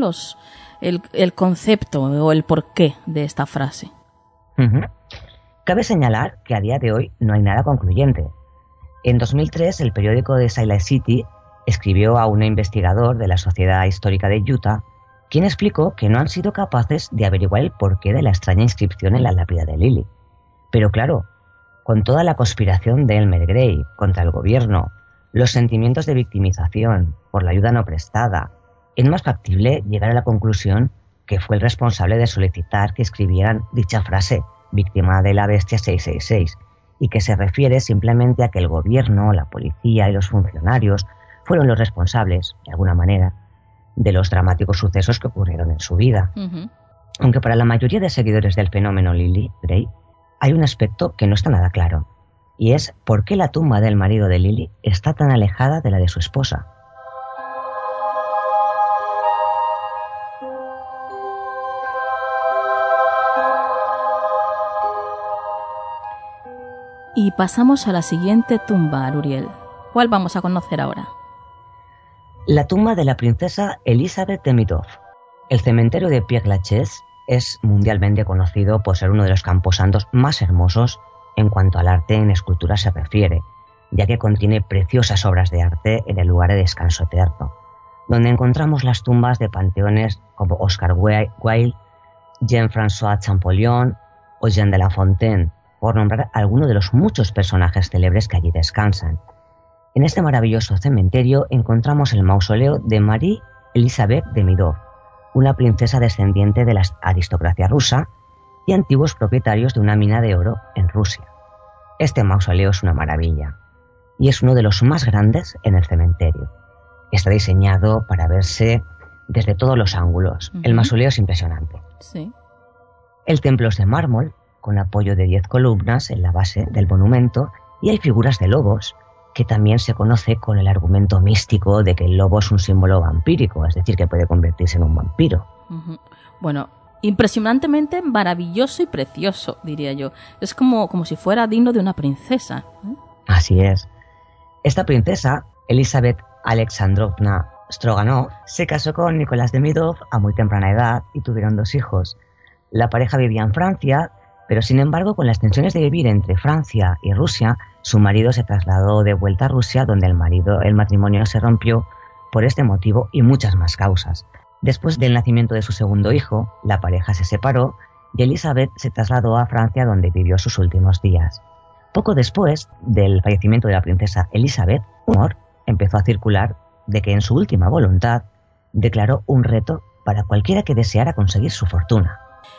El concepto o el porqué de esta frase. Uh-huh. Cabe señalar que a día de hoy no hay nada concluyente. En 2003, el periódico de Salt Lake City escribió a un investigador de la Sociedad Histórica de Utah, quien explicó que no han sido capaces de averiguar el porqué de la extraña inscripción en la lápida de Lily. Pero claro, con toda la conspiración de Elmer Gray contra el gobierno, los sentimientos de victimización por la ayuda no prestada, es más factible llegar a la conclusión que fue el responsable de solicitar que escribieran dicha frase, víctima de la bestia 666, y que se refiere simplemente a que el gobierno, la policía y los funcionarios fueron los responsables, de alguna manera, de los dramáticos sucesos que ocurrieron en su vida. Uh-huh. Aunque para la mayoría de seguidores del fenómeno Lily Gray hay un aspecto que no está nada claro, y es por qué la tumba del marido de Lily está tan alejada de la de su esposa. Y pasamos a la siguiente tumba, Luriel. ¿Cuál vamos a conocer ahora? La tumba de la princesa Elizabeth de Midov. El cementerio de Père Lachaise es mundialmente conocido por ser uno de los camposantos más hermosos en cuanto al arte en escultura se refiere, ya que contiene preciosas obras de arte en el lugar de descanso eterno, donde encontramos las tumbas de panteones como Oscar Wilde, Jean-François Champollion o Jean de La Fontaine, por nombrar algunos de los muchos personajes célebres que allí descansan. En este maravilloso cementerio encontramos el mausoleo de Marie Elisabeth de Midov, una princesa descendiente de la aristocracia rusa y antiguos propietarios de una mina de oro en Rusia. Este mausoleo es una maravilla y es uno de los más grandes en el cementerio. Está diseñado para verse desde todos los ángulos. Uh-huh. El mausoleo es impresionante. Sí. El templo es de mármol, con apoyo de 10 columnas en la base del monumento, y hay figuras de lobos, que también se conoce con el argumento místico de que el lobo es un símbolo vampírico, es decir, que puede convertirse en un vampiro. Uh-huh. Bueno, impresionantemente maravilloso y precioso, diría yo. Es como si fuera digno de una princesa. Así es. Esta princesa, Elizabeth Alexandrovna Stroganov, se casó con Nicolás de Midov a muy temprana edad y tuvieron 2 hijos. La pareja vivía en Francia, pero sin embargo, con las tensiones de vivir entre Francia y Rusia, su marido se trasladó de vuelta a Rusia, donde el matrimonio se rompió por este motivo y muchas más causas. Después del nacimiento de su segundo hijo, la pareja se separó y Elizabeth se trasladó a Francia, donde vivió sus últimos días. Poco después del fallecimiento de la princesa Elizabeth, un rumor empezó a circular de que en su última voluntad declaró un reto para cualquiera que deseara conseguir su fortuna.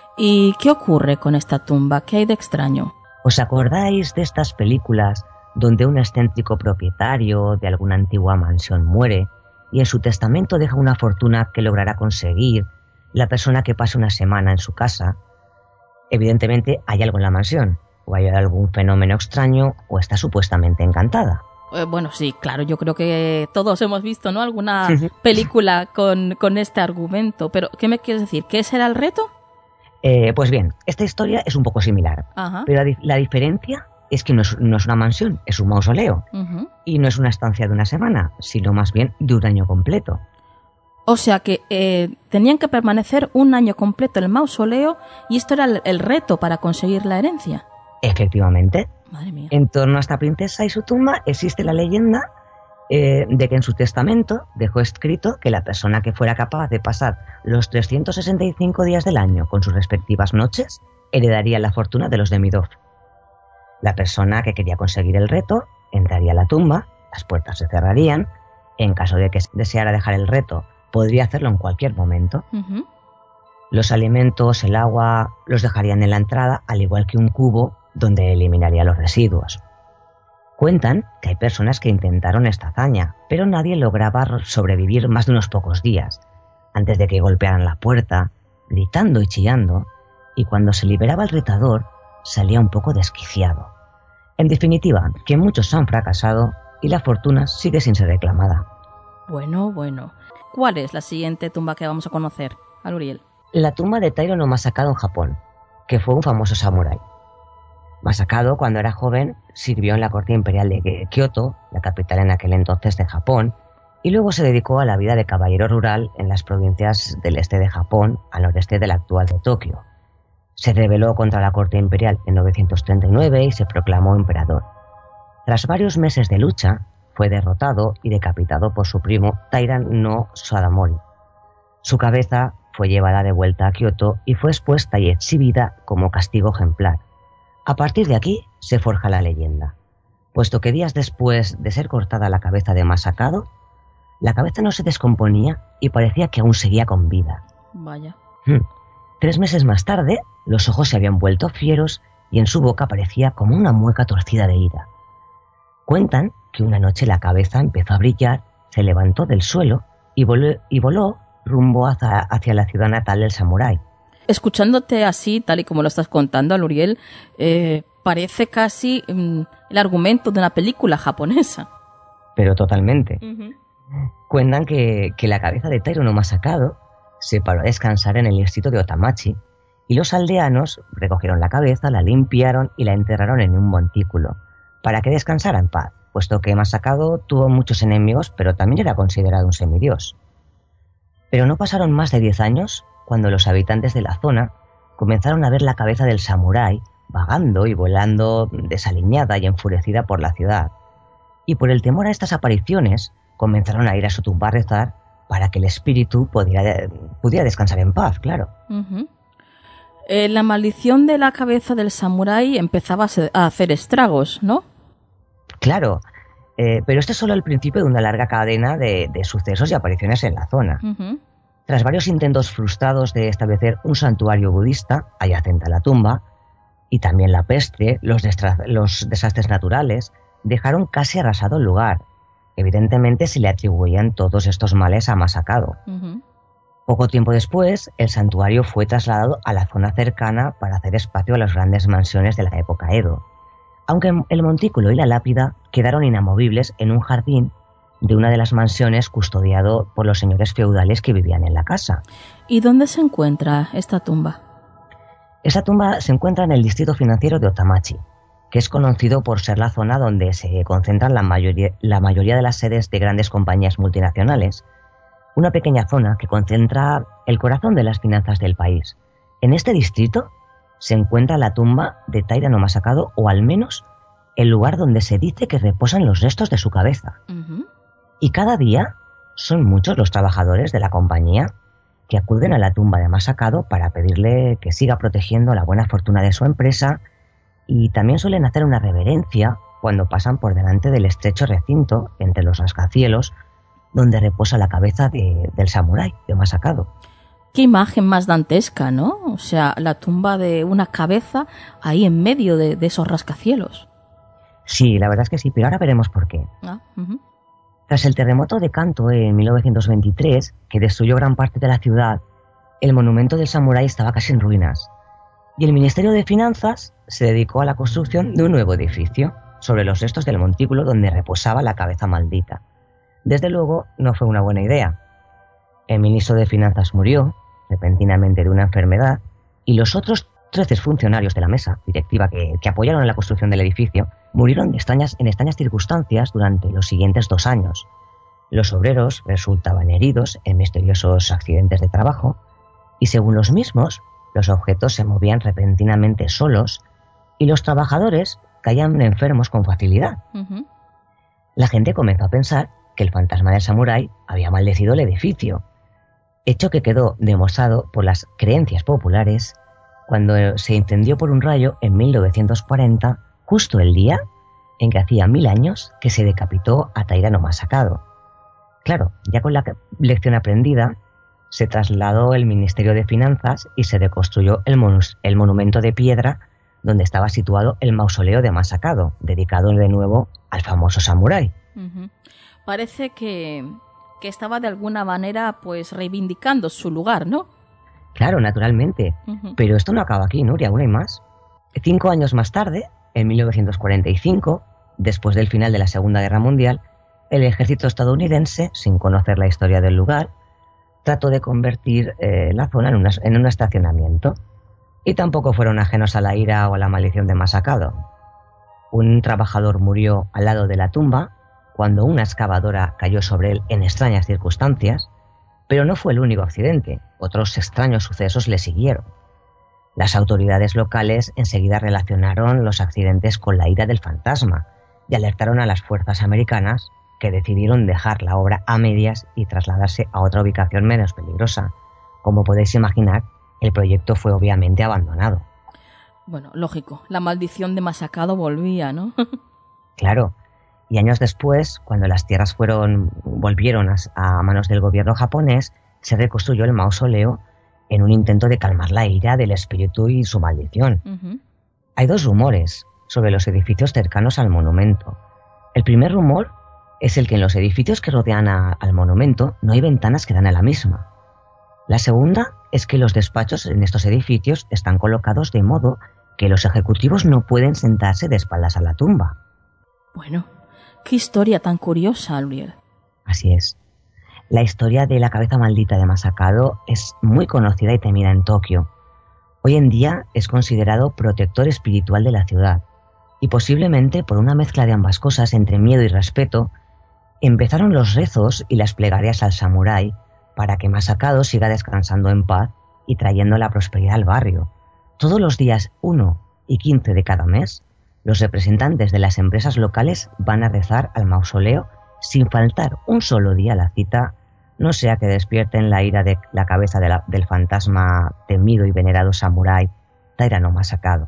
¿Y qué ocurre con esta tumba? ¿Qué hay de extraño? ¿Os acordáis de estas películas donde un excéntrico propietario de alguna antigua mansión muere y en su testamento deja una fortuna que logrará conseguir la persona que pase una semana en su casa? Evidentemente hay algo en la mansión, o hay algún fenómeno extraño, o está supuestamente encantada. Bueno, sí, claro, yo creo que todos hemos visto, ¿no?, alguna película con este argumento. Pero, ¿qué me quieres decir? ¿Qué será el reto? Pues bien, esta historia es un poco similar. Ajá. Pero la diferencia es que no es una mansión, es un mausoleo. Uh-huh. Y no es una estancia de una semana, sino más bien de un año completo. O sea que tenían que permanecer un año completo en el mausoleo y esto era el reto para conseguir la herencia. Efectivamente. Madre mía. En torno a esta princesa y su tumba existe la leyenda de que en su testamento dejó escrito que la persona que fuera capaz de pasar los 365 días del año con sus respectivas noches heredaría la fortuna de los Demidov. La persona que quería conseguir el reto entraría a la tumba, las puertas se cerrarían, en caso de que deseara dejar el reto, podría hacerlo en cualquier momento. Uh-huh. Los alimentos, el agua, los dejarían en la entrada, al igual que un cubo donde eliminaría los residuos. Cuentan que hay personas que intentaron esta hazaña, pero nadie lograba sobrevivir más de unos pocos días, antes de que golpearan la puerta, gritando y chillando, y cuando se liberaba el retador, salía un poco desquiciado. En definitiva, que muchos han fracasado y la fortuna sigue sin ser reclamada. Bueno. ¿Cuál es la siguiente tumba que vamos a conocer, Aluriel? La tumba de Tairo no Masakado en Japón, que fue un famoso samurái. Masakado, cuando era joven, sirvió en la corte imperial de Kioto, la capital en aquel entonces de Japón, y luego se dedicó a la vida de caballero rural en las provincias del este de Japón, al noreste de la actual de Tokio. Se rebeló contra la corte imperial en 939 y se proclamó emperador. Tras varios meses de lucha, fue derrotado y decapitado por su primo Taira no Sadamori. Su cabeza fue llevada de vuelta a Kioto y fue expuesta y exhibida como castigo ejemplar. A partir de aquí se forja la leyenda, puesto que días después de ser cortada la cabeza de Masakado, la cabeza no se descomponía y parecía que aún seguía con vida. Vaya. 3 meses más tarde, los ojos se habían vuelto fieros y en su boca parecía como una mueca torcida de ira. Cuentan que una noche la cabeza empezó a brillar, se levantó del suelo y voló rumbo hacia la ciudad natal del samurái. Escuchándote así, tal y como lo estás contando, Aluriel, parece casi el argumento de una película japonesa. Pero totalmente. Uh-huh. Cuentan que la cabeza de Tairo no Masakado se paró a descansar en el distrito de Otamachi y los aldeanos recogieron la cabeza, la limpiaron y la enterraron en un montículo para que descansara en paz, puesto que Masakado tuvo muchos enemigos, pero también era considerado un semidios. Pero no pasaron más de 10 años cuando los habitantes de la zona comenzaron a ver la cabeza del samurái vagando y volando desaliñada y enfurecida por la ciudad. Y por el temor a estas apariciones, comenzaron a ir a su tumba a rezar para que el espíritu pudiera descansar en paz, claro. Uh-huh. La maldición de la cabeza del samurái empezaba a hacer estragos, ¿no? Claro, pero este es solo el principio de una larga cadena de sucesos y apariciones en la zona. Uh-huh. Tras varios intentos frustrados de establecer un santuario budista adyacente a la tumba, y también la peste, los desastres naturales, dejaron casi arrasado el lugar. Evidentemente se le atribuían todos estos males a Masakado. Uh-huh. Poco tiempo después, el santuario fue trasladado a la zona cercana para hacer espacio a las grandes mansiones de la época Edo, aunque el montículo y la lápida quedaron inamovibles en un jardín de una de las mansiones custodiado por los señores feudales que vivían en la casa. ¿Y dónde se encuentra esta tumba? Esta tumba se encuentra en el distrito financiero de Otamachi, que es conocido por ser la zona donde se concentran la mayoría de las sedes de grandes compañías multinacionales, una pequeña zona que concentra el corazón de las finanzas del país. En este distrito se encuentra la tumba de Taira no Masakado, o al menos el lugar donde se dice que reposan los restos de su cabeza. Uh-huh. Y cada día son muchos los trabajadores de la compañía que acuden a la tumba de Masakado para pedirle que siga protegiendo la buena fortuna de su empresa, y también suelen hacer una reverencia cuando pasan por delante del estrecho recinto entre los rascacielos donde reposa la cabeza del samurái de Masakado. Qué imagen más dantesca, ¿no? O sea, la tumba de una cabeza ahí en medio de esos rascacielos. Sí, la verdad es que sí, pero ahora veremos por qué. Uh-huh. Tras el terremoto de Kanto en 1923, que destruyó gran parte de la ciudad, el monumento del samurái estaba casi en ruinas, y el Ministerio de Finanzas se dedicó a la construcción de un nuevo edificio sobre los restos del montículo donde reposaba la cabeza maldita. Desde luego, no fue una buena idea. El ministro de Finanzas murió repentinamente de una enfermedad, y los otros 13 funcionarios de la mesa directiva que apoyaron en la construcción del edificio murieron en extrañas circunstancias durante los siguientes 2 años. Los obreros resultaban heridos en misteriosos accidentes de trabajo, y según los mismos, los objetos se movían repentinamente solos y los trabajadores caían enfermos con facilidad. Uh-huh. La gente comenzó a pensar que el fantasma del samurái había maldecido el edificio, hecho que quedó demostrado por las creencias populares cuando se incendió por un rayo en 1940, justo el día en que hacía 1000 años que se decapitó a Taira no Masakado. Claro, ya con la lección aprendida, se trasladó el Ministerio de Finanzas y se reconstruyó el monumento de piedra donde estaba situado el mausoleo de Masakado, dedicado de nuevo al famoso samurái. Uh-huh. Parece que estaba de alguna manera pues reivindicando su lugar, ¿no? Claro, naturalmente. Uh-huh. Pero esto no acaba aquí, Nuria, aún hay más. 5 años más tarde, en 1945, después del final de la Segunda Guerra Mundial, el ejército estadounidense, sin conocer la historia del lugar, trató de convertir la zona en un estacionamiento. Y tampoco fueron ajenos a la ira o a la maldición de Masakado. Un trabajador murió al lado de la tumba cuando una excavadora cayó sobre él en extrañas circunstancias, pero no fue el único accidente. Otros extraños sucesos le siguieron. Las autoridades locales enseguida relacionaron los accidentes con la ira del fantasma y alertaron a las fuerzas americanas, que decidieron dejar la obra a medias y trasladarse a otra ubicación menos peligrosa. Como podéis imaginar, el proyecto fue obviamente abandonado. Bueno, lógico, la maldición de Masakado volvía, ¿no? Claro, y años después, cuando las tierras volvieron a manos del gobierno japonés, se reconstruyó el mausoleo en un intento de calmar la ira del espíritu y su maldición. Uh-huh. Hay 2 rumores sobre los edificios cercanos al monumento. El primer rumor es el que en los edificios que rodean al monumento no hay ventanas que dan a la misma. La segunda es que los despachos en estos edificios están colocados de modo que los ejecutivos no pueden sentarse de espaldas a la tumba. Bueno, qué historia tan curiosa, Uriel. Así es. La historia de la cabeza maldita de Masakado es muy conocida y temida en Tokio. Hoy en día es considerado protector espiritual de la ciudad, y posiblemente por una mezcla de ambas cosas entre miedo y respeto, empezaron los rezos y las plegarias al samurái para que Masakado siga descansando en paz y trayendo la prosperidad al barrio. Todos los días 1 y 15 de cada mes, los representantes de las empresas locales van a rezar al mausoleo sin faltar un solo día a la cita, no sea que despierten la ira de la cabeza del fantasma temido y venerado samurái Taira no Masakado.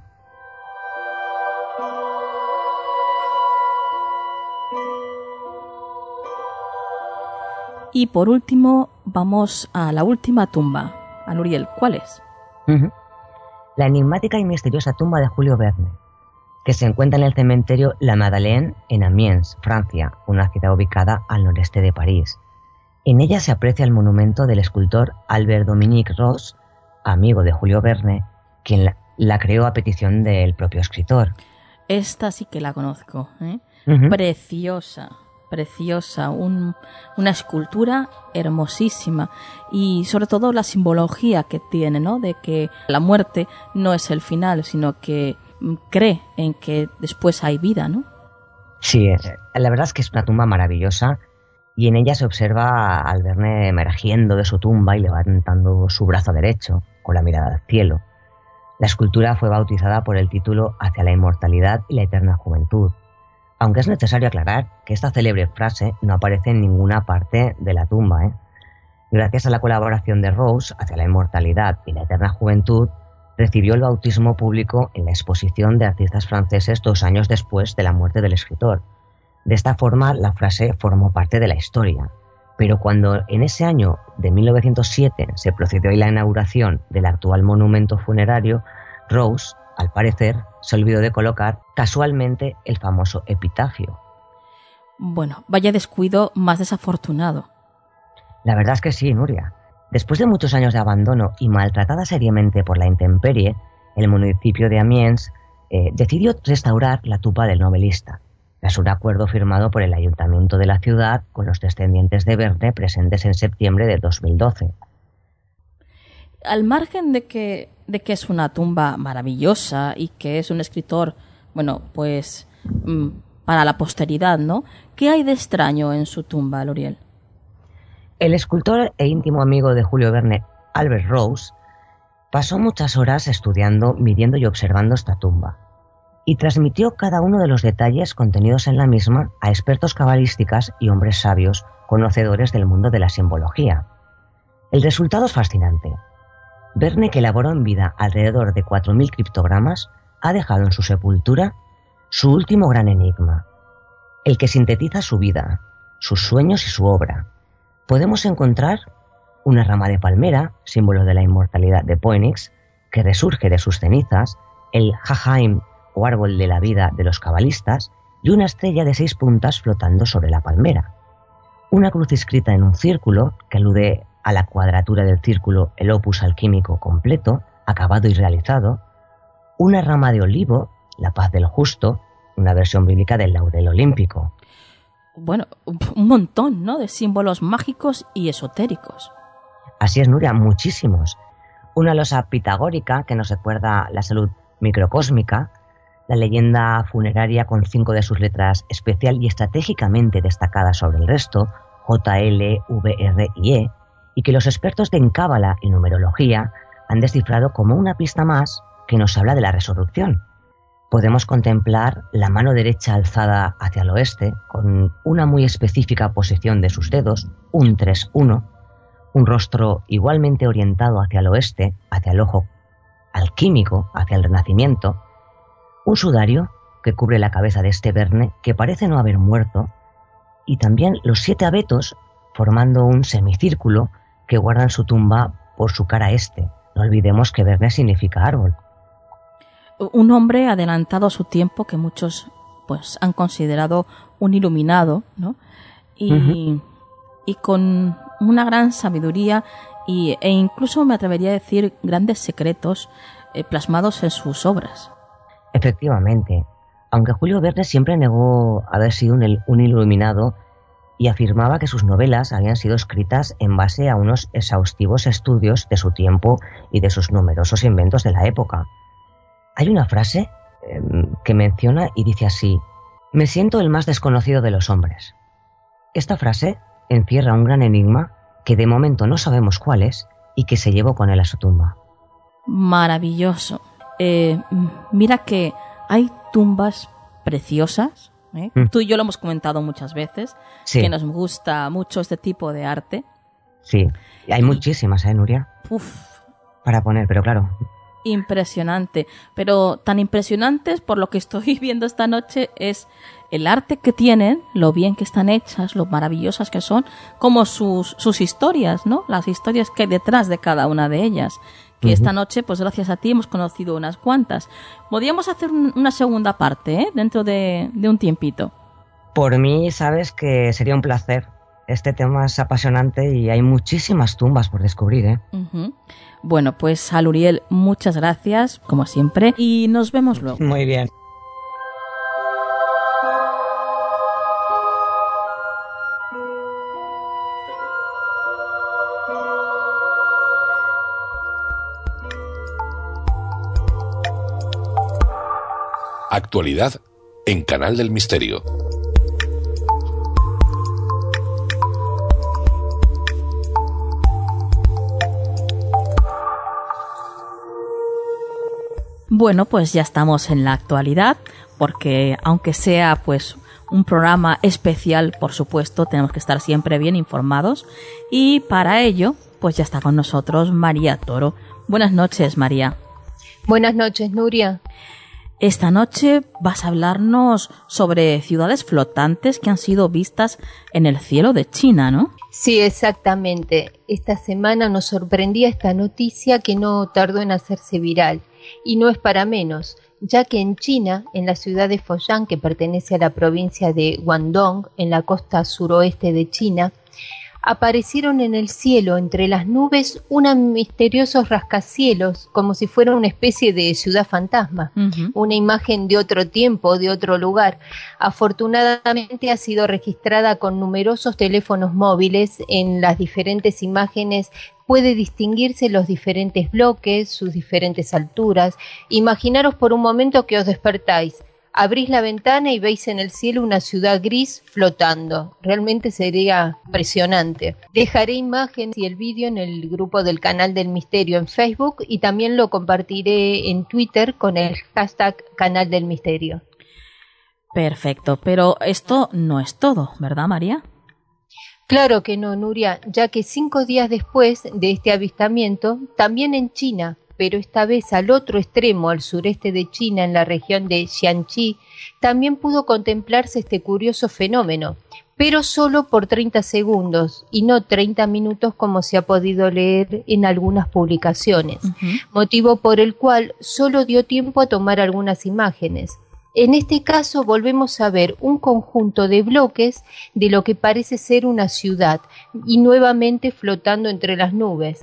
Y por último, vamos a la última tumba. Anuriel, ¿cuál es? Uh-huh. La enigmática y misteriosa tumba de Julio Verne, que se encuentra en el cementerio La Madeleine en Amiens, Francia, una ciudad ubicada al noreste de París. En ella se aprecia el monumento del escultor Albert-Dominique Roche, amigo de Julio Verne, quien la creó a petición del propio escritor. Esta sí que la conozco, ¿eh? Uh-huh. Preciosa, una escultura hermosísima y sobre todo la simbología que tiene, ¿no? De que la muerte no es el final, sino que cree en que después hay vida, ¿no? Sí, la verdad es que es una tumba maravillosa y en ella se observa al Verne emergiendo de su tumba y levantando su brazo derecho con la mirada al cielo. La escultura fue bautizada por el título Hacia la inmortalidad y la eterna juventud, aunque es necesario aclarar que esta célebre frase no aparece en ninguna parte de la tumba. Gracias a la colaboración de Roche, Hacia la inmortalidad y la eterna juventud, recibió el bautismo público en la exposición de artistas franceses 2 años después de la muerte del escritor. De esta forma, la frase formó parte de la historia. Pero cuando en ese año de 1907 se procedió a la inauguración del actual monumento funerario, Roche, al parecer, se olvidó de colocar casualmente el famoso epitafio. Bueno, vaya descuido más desafortunado. La verdad es que sí, Nuria. Después de muchos años de abandono y maltratada seriamente por la intemperie, el municipio de Amiens decidió restaurar la tumba del novelista, tras un acuerdo firmado por el ayuntamiento de la ciudad con los descendientes de Verne presentes en septiembre de 2012. Al margen de que es una tumba maravillosa y que es un escritor, bueno, pues para la posteridad, ¿no? ¿Qué hay de extraño en su tumba, Loriel? El escultor e íntimo amigo de Julio Verne, Albert Roche, pasó muchas horas estudiando, midiendo y observando esta tumba. y transmitió cada uno de los detalles contenidos en la misma a expertos cabalísticas y hombres sabios conocedores del mundo de la simbología. El resultado es fascinante. Verne, que elaboró en vida alrededor de 4.000 criptogramas, ha dejado en su sepultura su último gran enigma, el que sintetiza su vida, sus sueños y su obra. Podemos encontrar una rama de palmera, símbolo de la inmortalidad de Phoenix, que resurge de sus cenizas, el Hahaim o árbol de la vida de los cabalistas, y una estrella de 6 puntas flotando sobre la palmera. Una cruz inscrita en un círculo, que alude a la cuadratura del círculo, el opus alquímico completo, acabado y realizado. Una rama de olivo, la paz del justo, una versión bíblica del laurel olímpico. Bueno, un montón, ¿no?, de símbolos mágicos y esotéricos. Así es, Nuria, muchísimos. Una losa pitagórica que nos recuerda la salud microcósmica, la leyenda funeraria con 5 de sus letras especial y estratégicamente destacadas sobre el resto, J, L, V, R y E, y que los expertos en cábala y numerología han descifrado como una pista más que nos habla de la resurrección. Podemos contemplar la mano derecha alzada hacia el oeste, con una muy específica posición de sus dedos, un 3-1, un rostro igualmente orientado hacia el oeste, hacia el ojo alquímico, hacia el renacimiento, un sudario que cubre la cabeza de este Verne, que parece no haber muerto, y también los 7 abetos formando un semicírculo que guardan su tumba por su cara este. No olvidemos que Verne significa árbol. Un hombre adelantado a su tiempo que muchos pues han considerado un iluminado, ¿no? Y con una gran sabiduría e incluso me atrevería a decir grandes secretos plasmados en sus obras. Efectivamente, aunque Julio Verne siempre negó haber sido un iluminado y afirmaba que sus novelas habían sido escritas en base a unos exhaustivos estudios de su tiempo y de sus numerosos inventos de la época. Hay una frase que menciona y dice así: «Me siento el más desconocido de los hombres». Esta frase encierra un gran enigma que de momento no sabemos cuál es y que se llevó con él a su tumba. Maravilloso. Mira que hay tumbas preciosas, ¿eh? Tú y yo lo hemos comentado muchas veces, sí, que nos gusta mucho este tipo de arte. Sí, hay muchísimas, Nuria? Para poner, pero claro. Impresionante, pero tan impresionantes por lo que estoy viendo esta noche es el arte que tienen, lo bien que están hechas, lo maravillosas que son, como sus historias, ¿no? Las historias que hay detrás de cada una de ellas. Que esta noche, pues gracias a ti, hemos conocido unas cuantas. Podríamos hacer una segunda parte, ¿eh?, dentro de un tiempito. Por mí, sabes que sería un placer. Este tema es apasionante y hay muchísimas tumbas por descubrir, ¿eh? Bueno, pues a Luriel, muchas gracias, como siempre, y nos vemos luego. Muy bien. Actualidad en Canal del Misterio. Bueno, pues ya estamos en la actualidad, porque aunque sea pues un programa especial, por supuesto, tenemos que estar siempre bien informados, y para ello, pues ya está con nosotros María Toro. Buenas noches, María. Buenas noches, Nuria. Esta noche vas a hablarnos sobre ciudades flotantes que han sido vistas en el cielo de China, ¿no? Sí, exactamente. Esta semana nos sorprendía esta noticia que no tardó en hacerse viral. Y no es para menos, ya que en China, en la ciudad de Foshan, que pertenece a la provincia de Guangdong, en la costa suroeste de China, aparecieron en el cielo, entre las nubes, unos misteriosos rascacielos, como si fuera una especie de ciudad fantasma, una imagen de otro tiempo, de otro lugar. Afortunadamente ha sido registrada con numerosos teléfonos móviles. En las diferentes imágenes puede distinguirse los diferentes bloques, sus diferentes alturas. Imaginaros por un momento que os despertáis. Abrís la ventana y veis en el cielo una ciudad gris flotando. Realmente sería impresionante. Dejaré imágenes y el vídeo en el grupo del Canal del Misterio en Facebook y también lo compartiré en Twitter con el hashtag Canal del Misterio. Perfecto, pero esto no es todo, ¿verdad, María? Claro que no, Nuria, ya que 5 días después de este avistamiento, también en China, pero esta vez al otro extremo, al sureste de China, en la región de Jiangxi, también pudo contemplarse este curioso fenómeno, pero solo por 30 segundos y no 30 minutos como se ha podido leer en algunas publicaciones, motivo por el cual solo dio tiempo a tomar algunas imágenes. En este caso volvemos a ver un conjunto de bloques de lo que parece ser una ciudad y nuevamente flotando entre las nubes.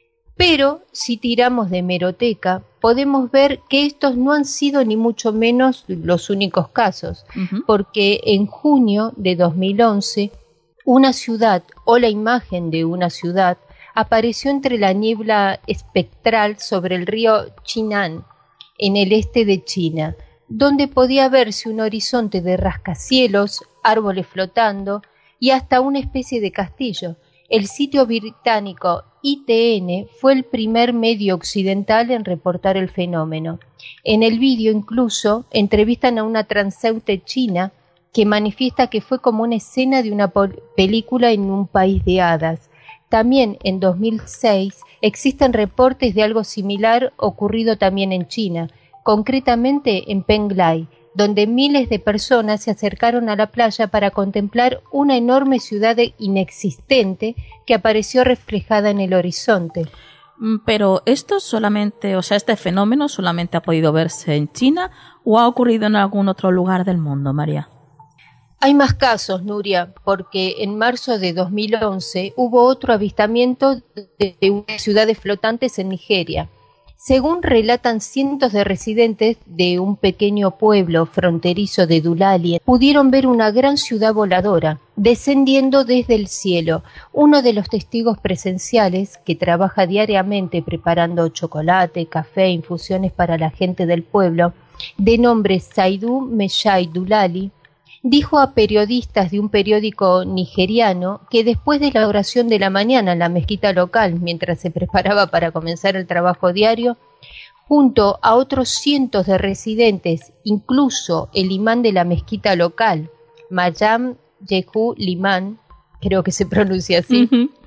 Pero si tiramos de hemeroteca, podemos ver que estos no han sido ni mucho menos los únicos casos, porque en junio de 2011, una ciudad o la imagen de una ciudad apareció entre la niebla espectral sobre el río Chinan, en el este de China, donde podía verse un horizonte de rascacielos, árboles flotando y hasta una especie de castillo. El sitio británico ITN fue el primer medio occidental en reportar el fenómeno. En el vídeo incluso entrevistan a una transeúnte china que manifiesta que fue como una escena de una película en un país de hadas. También en 2006 existen reportes de algo similar ocurrido también en China, concretamente en Penglai, donde miles de personas se acercaron a la playa para contemplar una enorme ciudad inexistente que apareció reflejada en el horizonte. Pero esto solamente, este fenómeno solamente ha podido verse en China o ha ocurrido en algún otro lugar del mundo, María. Hay más casos, Nuria, porque en marzo de 2011 hubo otro avistamiento de unas ciudades flotantes en Nigeria. Según relatan cientos de residentes de un pequeño pueblo fronterizo de Dulali, pudieron ver una gran ciudad voladora descendiendo desde el cielo. Uno de los testigos presenciales, que trabaja diariamente preparando chocolate, café e infusiones para la gente del pueblo, de nombre Saidu Meshai Dulali, dijo a periodistas de un periódico nigeriano que después de la oración de la mañana en la mezquita local, mientras se preparaba para comenzar el trabajo diario, junto a otros cientos de residentes, incluso el imán de la mezquita local, Mayam Yehu Liman, creo que se pronuncia así,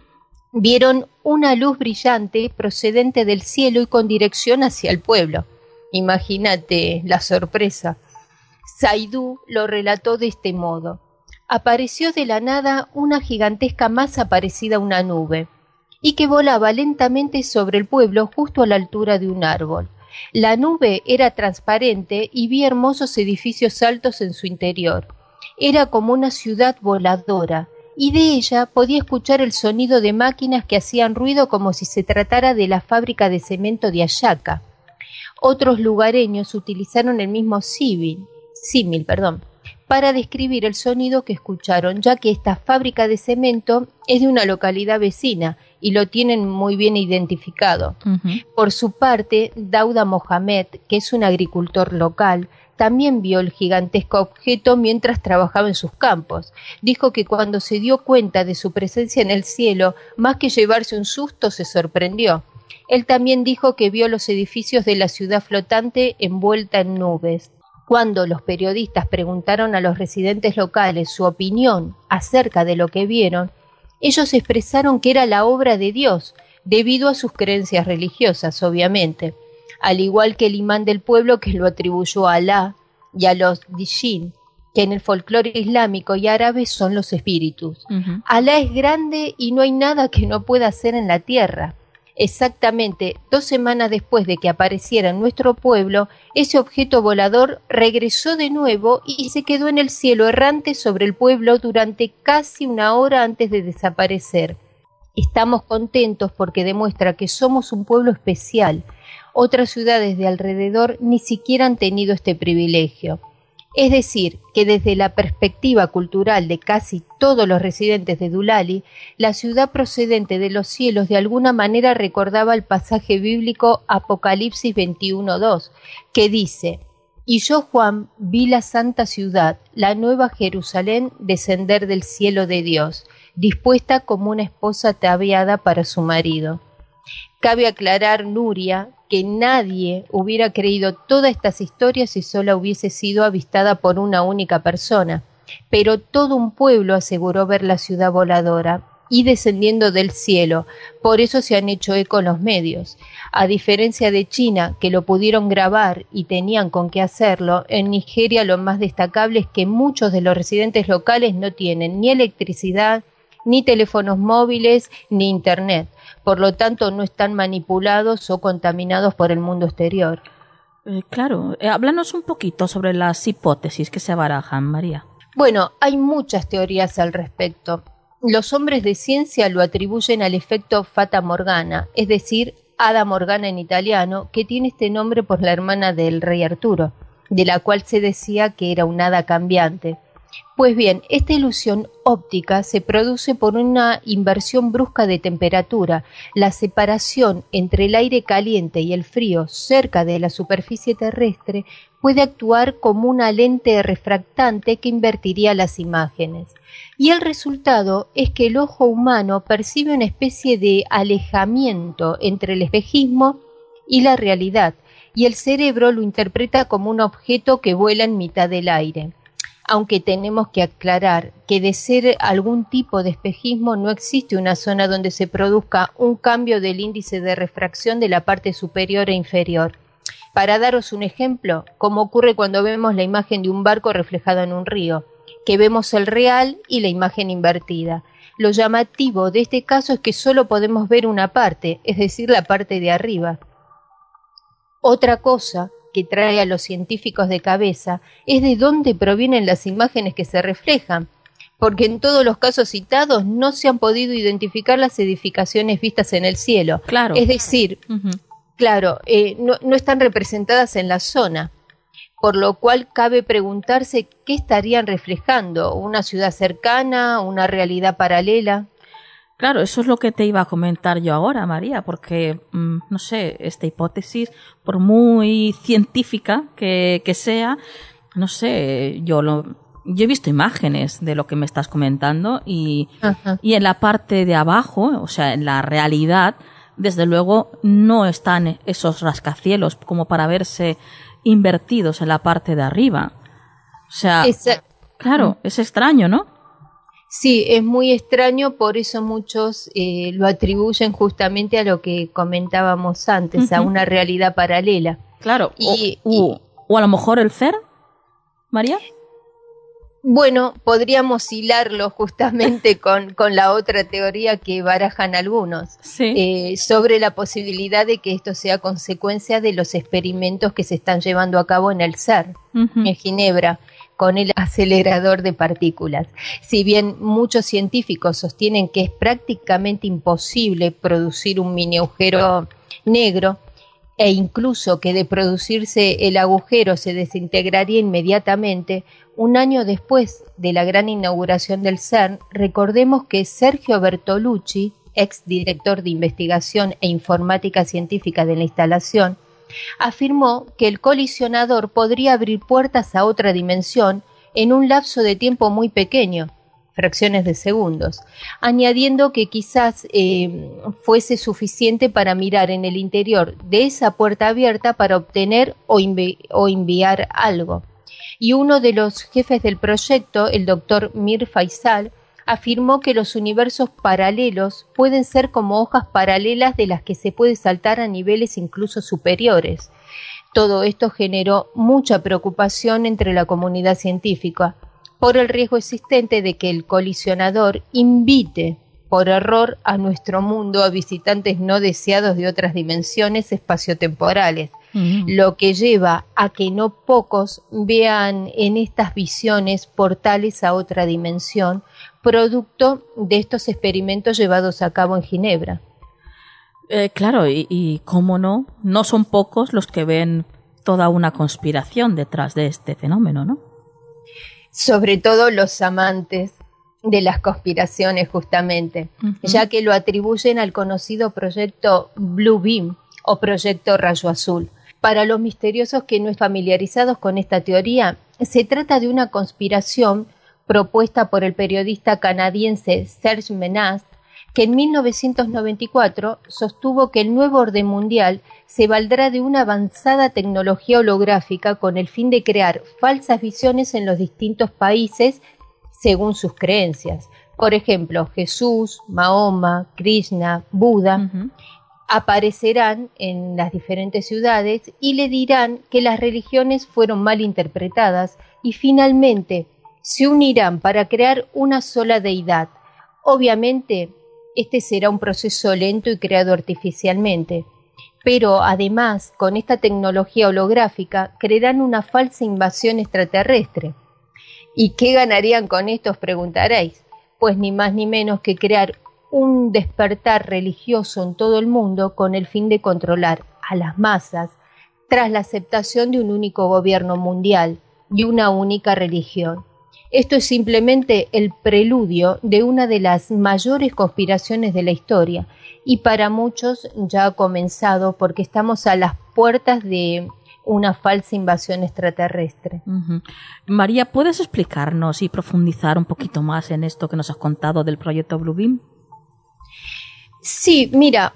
vieron una luz brillante procedente del cielo y con dirección hacia el pueblo. Imagínate la sorpresa. Saidu lo relató de este modo: apareció de la nada una gigantesca masa parecida a una nube, y que volaba lentamente sobre el pueblo justo a la altura de un árbol. La nube era transparente y vi hermosos edificios altos en su interior. Era como una ciudad voladora, y de ella podía escuchar el sonido de máquinas que hacían ruido como si se tratara de la fábrica de cemento de Ayaca. Otros lugareños utilizaron el mismo símil, para describir el sonido que escucharon, ya que esta fábrica de cemento es de una localidad vecina y lo tienen muy bien identificado. Por su parte, Dauda Mohamed, que es un agricultor local, también vio el gigantesco objeto mientras trabajaba en sus campos. Dijo que cuando se dio cuenta de su presencia en el cielo, más que llevarse un susto, se sorprendió. Él también dijo que vio los edificios de la ciudad flotante envuelta en nubes. Cuando los periodistas preguntaron a los residentes locales su opinión acerca de lo que vieron, ellos expresaron que era la obra de Dios, debido a sus creencias religiosas, obviamente, al igual que el imán del pueblo, que lo atribuyó a Alá, y a los Dijin, que en el folclore islámico y árabe son los espíritus. Alá es grande y no hay nada que no pueda hacer en la tierra. Exactamente 2 semanas después de que apareciera en nuestro pueblo, ese objeto volador regresó de nuevo y se quedó en el cielo errante sobre el pueblo durante casi 1 hora antes de desaparecer. Estamos contentos porque demuestra que somos un pueblo especial. Otras ciudades de alrededor ni siquiera han tenido este privilegio. Es decir, que desde la perspectiva cultural de casi todos los residentes de Dulali, la ciudad procedente de los cielos de alguna manera recordaba el pasaje bíblico Apocalipsis 21:2, que dice: Y yo, Juan, vi la santa ciudad, la nueva Jerusalén, descender del cielo de Dios, dispuesta como una esposa ataviada para su marido. Cabe aclarar, Nuria, que nadie hubiera creído todas estas historias si sola hubiese sido avistada por una única persona, pero todo un pueblo aseguró ver la ciudad voladora y descendiendo del cielo, por eso se han hecho eco los medios. A diferencia de China, que lo pudieron grabar y tenían con qué hacerlo, en Nigeria lo más destacable es que muchos de los residentes locales no tienen ni electricidad, ni teléfonos móviles, ni internet. Por lo tanto, no están manipulados o contaminados por el mundo exterior. Claro. Háblanos un poquito sobre las hipótesis que se barajan, María. Bueno, hay muchas teorías al respecto. Los hombres de ciencia lo atribuyen al efecto Fata Morgana, es decir, Hada Morgana en italiano, que tiene este nombre por la hermana del rey Arturo, de la cual se decía que era un hada cambiante. Pues bien, esta ilusión óptica se produce por una inversión brusca de temperatura. La separación entre el aire caliente y el frío cerca de la superficie terrestre puede actuar como una lente refractante que invertiría las imágenes. Y el resultado es que el ojo humano percibe una especie de alejamiento entre el espejismo y la realidad, y el cerebro lo interpreta como un objeto que vuela en mitad del aire. Aunque tenemos que aclarar que de ser algún tipo de espejismo no existe una zona donde se produzca un cambio del índice de refracción de la parte superior e inferior. Para daros un ejemplo, como ocurre cuando vemos la imagen de un barco reflejado en un río, que vemos el real y la imagen invertida. Lo llamativo de este caso es que solo podemos ver una parte, es decir, la parte de arriba. Otra cosa que trae a los científicos de cabeza es de dónde provienen las imágenes que se reflejan, porque en todos los casos citados no se han podido identificar las edificaciones vistas en el cielo. Claro. Es decir, no están representadas en la zona, por lo cual cabe preguntarse qué estarían reflejando, una ciudad cercana, una realidad paralela. Claro, eso es lo que te iba a comentar yo ahora, María, porque, no sé, esta hipótesis, por muy científica que sea, no sé, yo he visto imágenes de lo que me estás comentando y en la parte de abajo, o sea, en la realidad, desde luego no están esos rascacielos como para verse invertidos en la parte de arriba. O sea, claro, es extraño, ¿no? Sí, es muy extraño, por eso muchos lo atribuyen justamente a lo que comentábamos antes, a una realidad paralela. Claro, o a lo mejor el CERN, María. Bueno, podríamos hilarlo justamente con la otra teoría que barajan algunos, sobre la posibilidad de que esto sea consecuencia de los experimentos que se están llevando a cabo en el CERN, en Ginebra, con el acelerador de partículas. Si bien muchos científicos sostienen que es prácticamente imposible producir un mini agujero negro, e incluso que de producirse el agujero se desintegraría inmediatamente, un año después de la gran inauguración del CERN, recordemos que Sergio Bertolucci, ex director de investigación e informática científica de la instalación, afirmó que el colisionador podría abrir puertas a otra dimensión en un lapso de tiempo muy pequeño, fracciones de segundos, añadiendo que quizás fuese suficiente para mirar en el interior de esa puerta abierta para obtener o enviar algo. Y uno de los jefes del proyecto, el doctor Mir Faisal, afirmó que los universos paralelos pueden ser como hojas paralelas de las que se puede saltar a niveles incluso superiores. Todo esto generó mucha preocupación entre la comunidad científica por el riesgo existente de que el colisionador invite por error a nuestro mundo a visitantes no deseados de otras dimensiones espaciotemporales, lo que lleva a que no pocos vean en estas visiones portales a otra dimensión, producto de estos experimentos llevados a cabo en Ginebra. Claro, y cómo no son pocos los que ven toda una conspiración detrás de este fenómeno, ¿no? Sobre todo los amantes de las conspiraciones, justamente, ya que lo atribuyen al conocido proyecto Blue Beam o proyecto Rayo Azul. Para los misteriosos que no están familiarizados con esta teoría, se trata de una conspiración propuesta por el periodista canadiense Serge Menast, que en 1994 sostuvo que el nuevo orden mundial se valdrá de una avanzada tecnología holográfica con el fin de crear falsas visiones en los distintos países según sus creencias. Por ejemplo, Jesús, Mahoma, Krishna, Buda aparecerán en las diferentes ciudades y le dirán que las religiones fueron mal interpretadas y finalmente se unirán para crear una sola deidad. Obviamente, este será un proceso lento y creado artificialmente, pero además, con esta tecnología holográfica, crearán una falsa invasión extraterrestre. ¿Y qué ganarían con esto, os preguntaréis? Pues ni más ni menos que crear un despertar religioso en todo el mundo con el fin de controlar a las masas tras la aceptación de un único gobierno mundial y una única religión. Esto es simplemente el preludio de una de las mayores conspiraciones de la historia y para muchos ya ha comenzado porque estamos a las puertas de una falsa invasión extraterrestre. María, ¿puedes explicarnos y profundizar un poquito más en esto que nos has contado del proyecto Bluebeam? Sí, mira,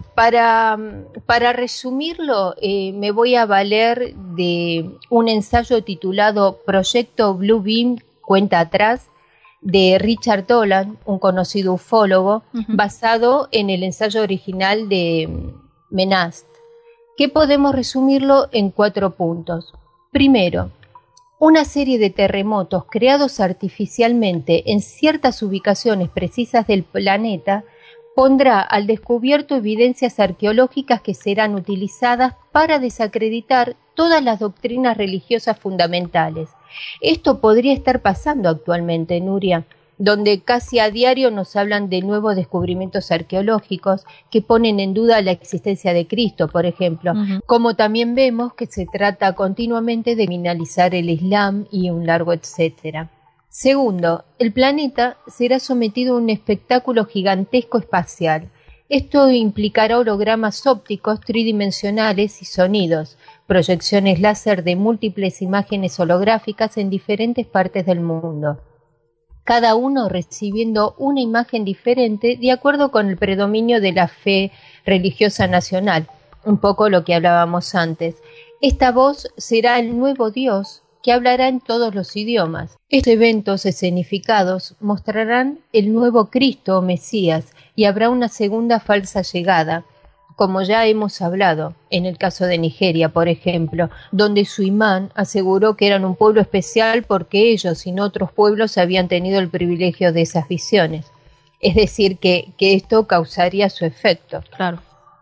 para resumirlo, me voy a valer de un ensayo titulado Proyecto Bluebeam cuenta atrás, de Richard Dolan, un conocido ufólogo, basado en el ensayo original de Menast, que podemos resumirlo en 4 puntos. Primero, una serie de terremotos creados artificialmente en ciertas ubicaciones precisas del planeta pondrá al descubierto evidencias arqueológicas que serán utilizadas para desacreditar todas las doctrinas religiosas fundamentales. Esto podría estar pasando actualmente, Nuria, donde casi a diario nos hablan de nuevos descubrimientos arqueológicos que ponen en duda la existencia de Cristo, por ejemplo, como también vemos que se trata continuamente de criminalizar el Islam y un largo etcétera. Segundo, el planeta será sometido a un espectáculo gigantesco espacial. Esto implicará hologramas ópticos tridimensionales y sonidos, proyecciones láser de múltiples imágenes holográficas en diferentes partes del mundo, cada uno recibiendo una imagen diferente de acuerdo con el predominio de la fe religiosa nacional, un poco lo que hablábamos antes. Esta voz será el nuevo Dios que hablará en todos los idiomas. Estos eventos escenificados mostrarán el nuevo Cristo o Mesías y habrá una segunda falsa llegada, como ya hemos hablado, en el caso de Nigeria, por ejemplo, donde su imán aseguró que eran un pueblo especial porque ellos y no otros pueblos habían tenido el privilegio de esas visiones. Es decir, que esto causaría su efecto. Claro.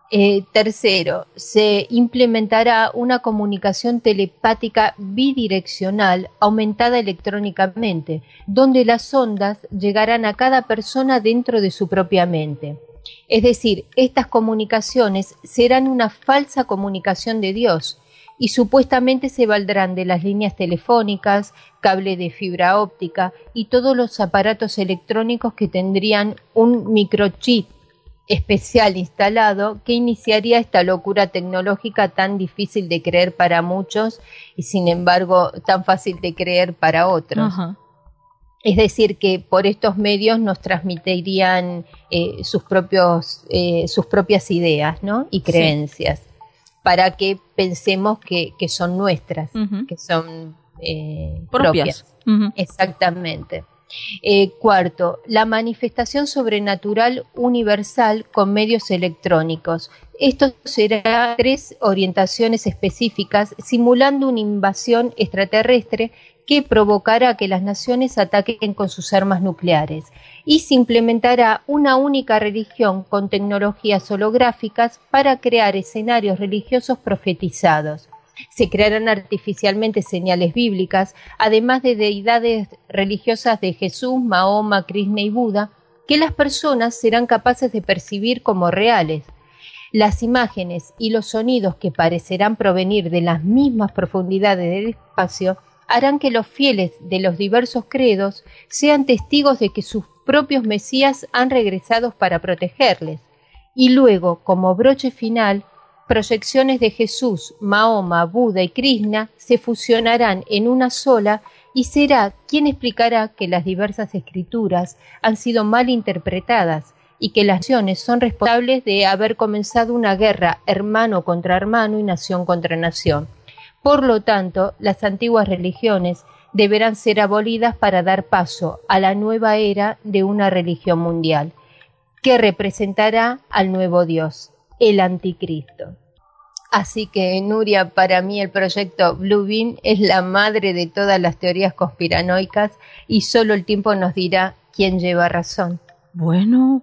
Tercero, se implementará una comunicación telepática bidireccional aumentada electrónicamente, donde las ondas llegarán a cada persona dentro de su propia mente. Es decir, estas comunicaciones serán una falsa comunicación de Dios y supuestamente se valdrán de las líneas telefónicas, cable de fibra óptica y todos los aparatos electrónicos que tendrían un microchip especial instalado que iniciaría esta locura tecnológica tan difícil de creer para muchos y sin embargo tan fácil de creer para otros. Es decir, que por estos medios nos transmitirían sus propias ideas, ¿no? Y creencias, para que pensemos que son nuestras, que son propias. Exactamente. Cuarto, la manifestación sobrenatural universal con medios electrónicos. Esto será 3 orientaciones específicas simulando una invasión extraterrestre que provocará que las naciones ataquen con sus armas nucleares y se implementará una única religión con tecnologías holográficas para crear escenarios religiosos profetizados. Se crearán artificialmente señales bíblicas, además de deidades religiosas de Jesús, Mahoma, Krishna y Buda, que las personas serán capaces de percibir como reales. Las imágenes y los sonidos que parecerán provenir de las mismas profundidades del espacio harán que los fieles de los diversos credos sean testigos de que sus propios mesías han regresado para protegerles. Y luego, como broche final, proyecciones de Jesús, Mahoma, Buda y Krishna se fusionarán en una sola y será quien explicará que las diversas escrituras han sido mal interpretadas y que las naciones son responsables de haber comenzado una guerra hermano contra hermano y nación contra nación. Por lo tanto, las antiguas religiones deberán ser abolidas para dar paso a la nueva era de una religión mundial, que representará al nuevo Dios, el Anticristo. Así que, Nuria, para mí el proyecto Blue Beam es la madre de todas las teorías conspiranoicas y solo el tiempo nos dirá quién lleva razón. Bueno.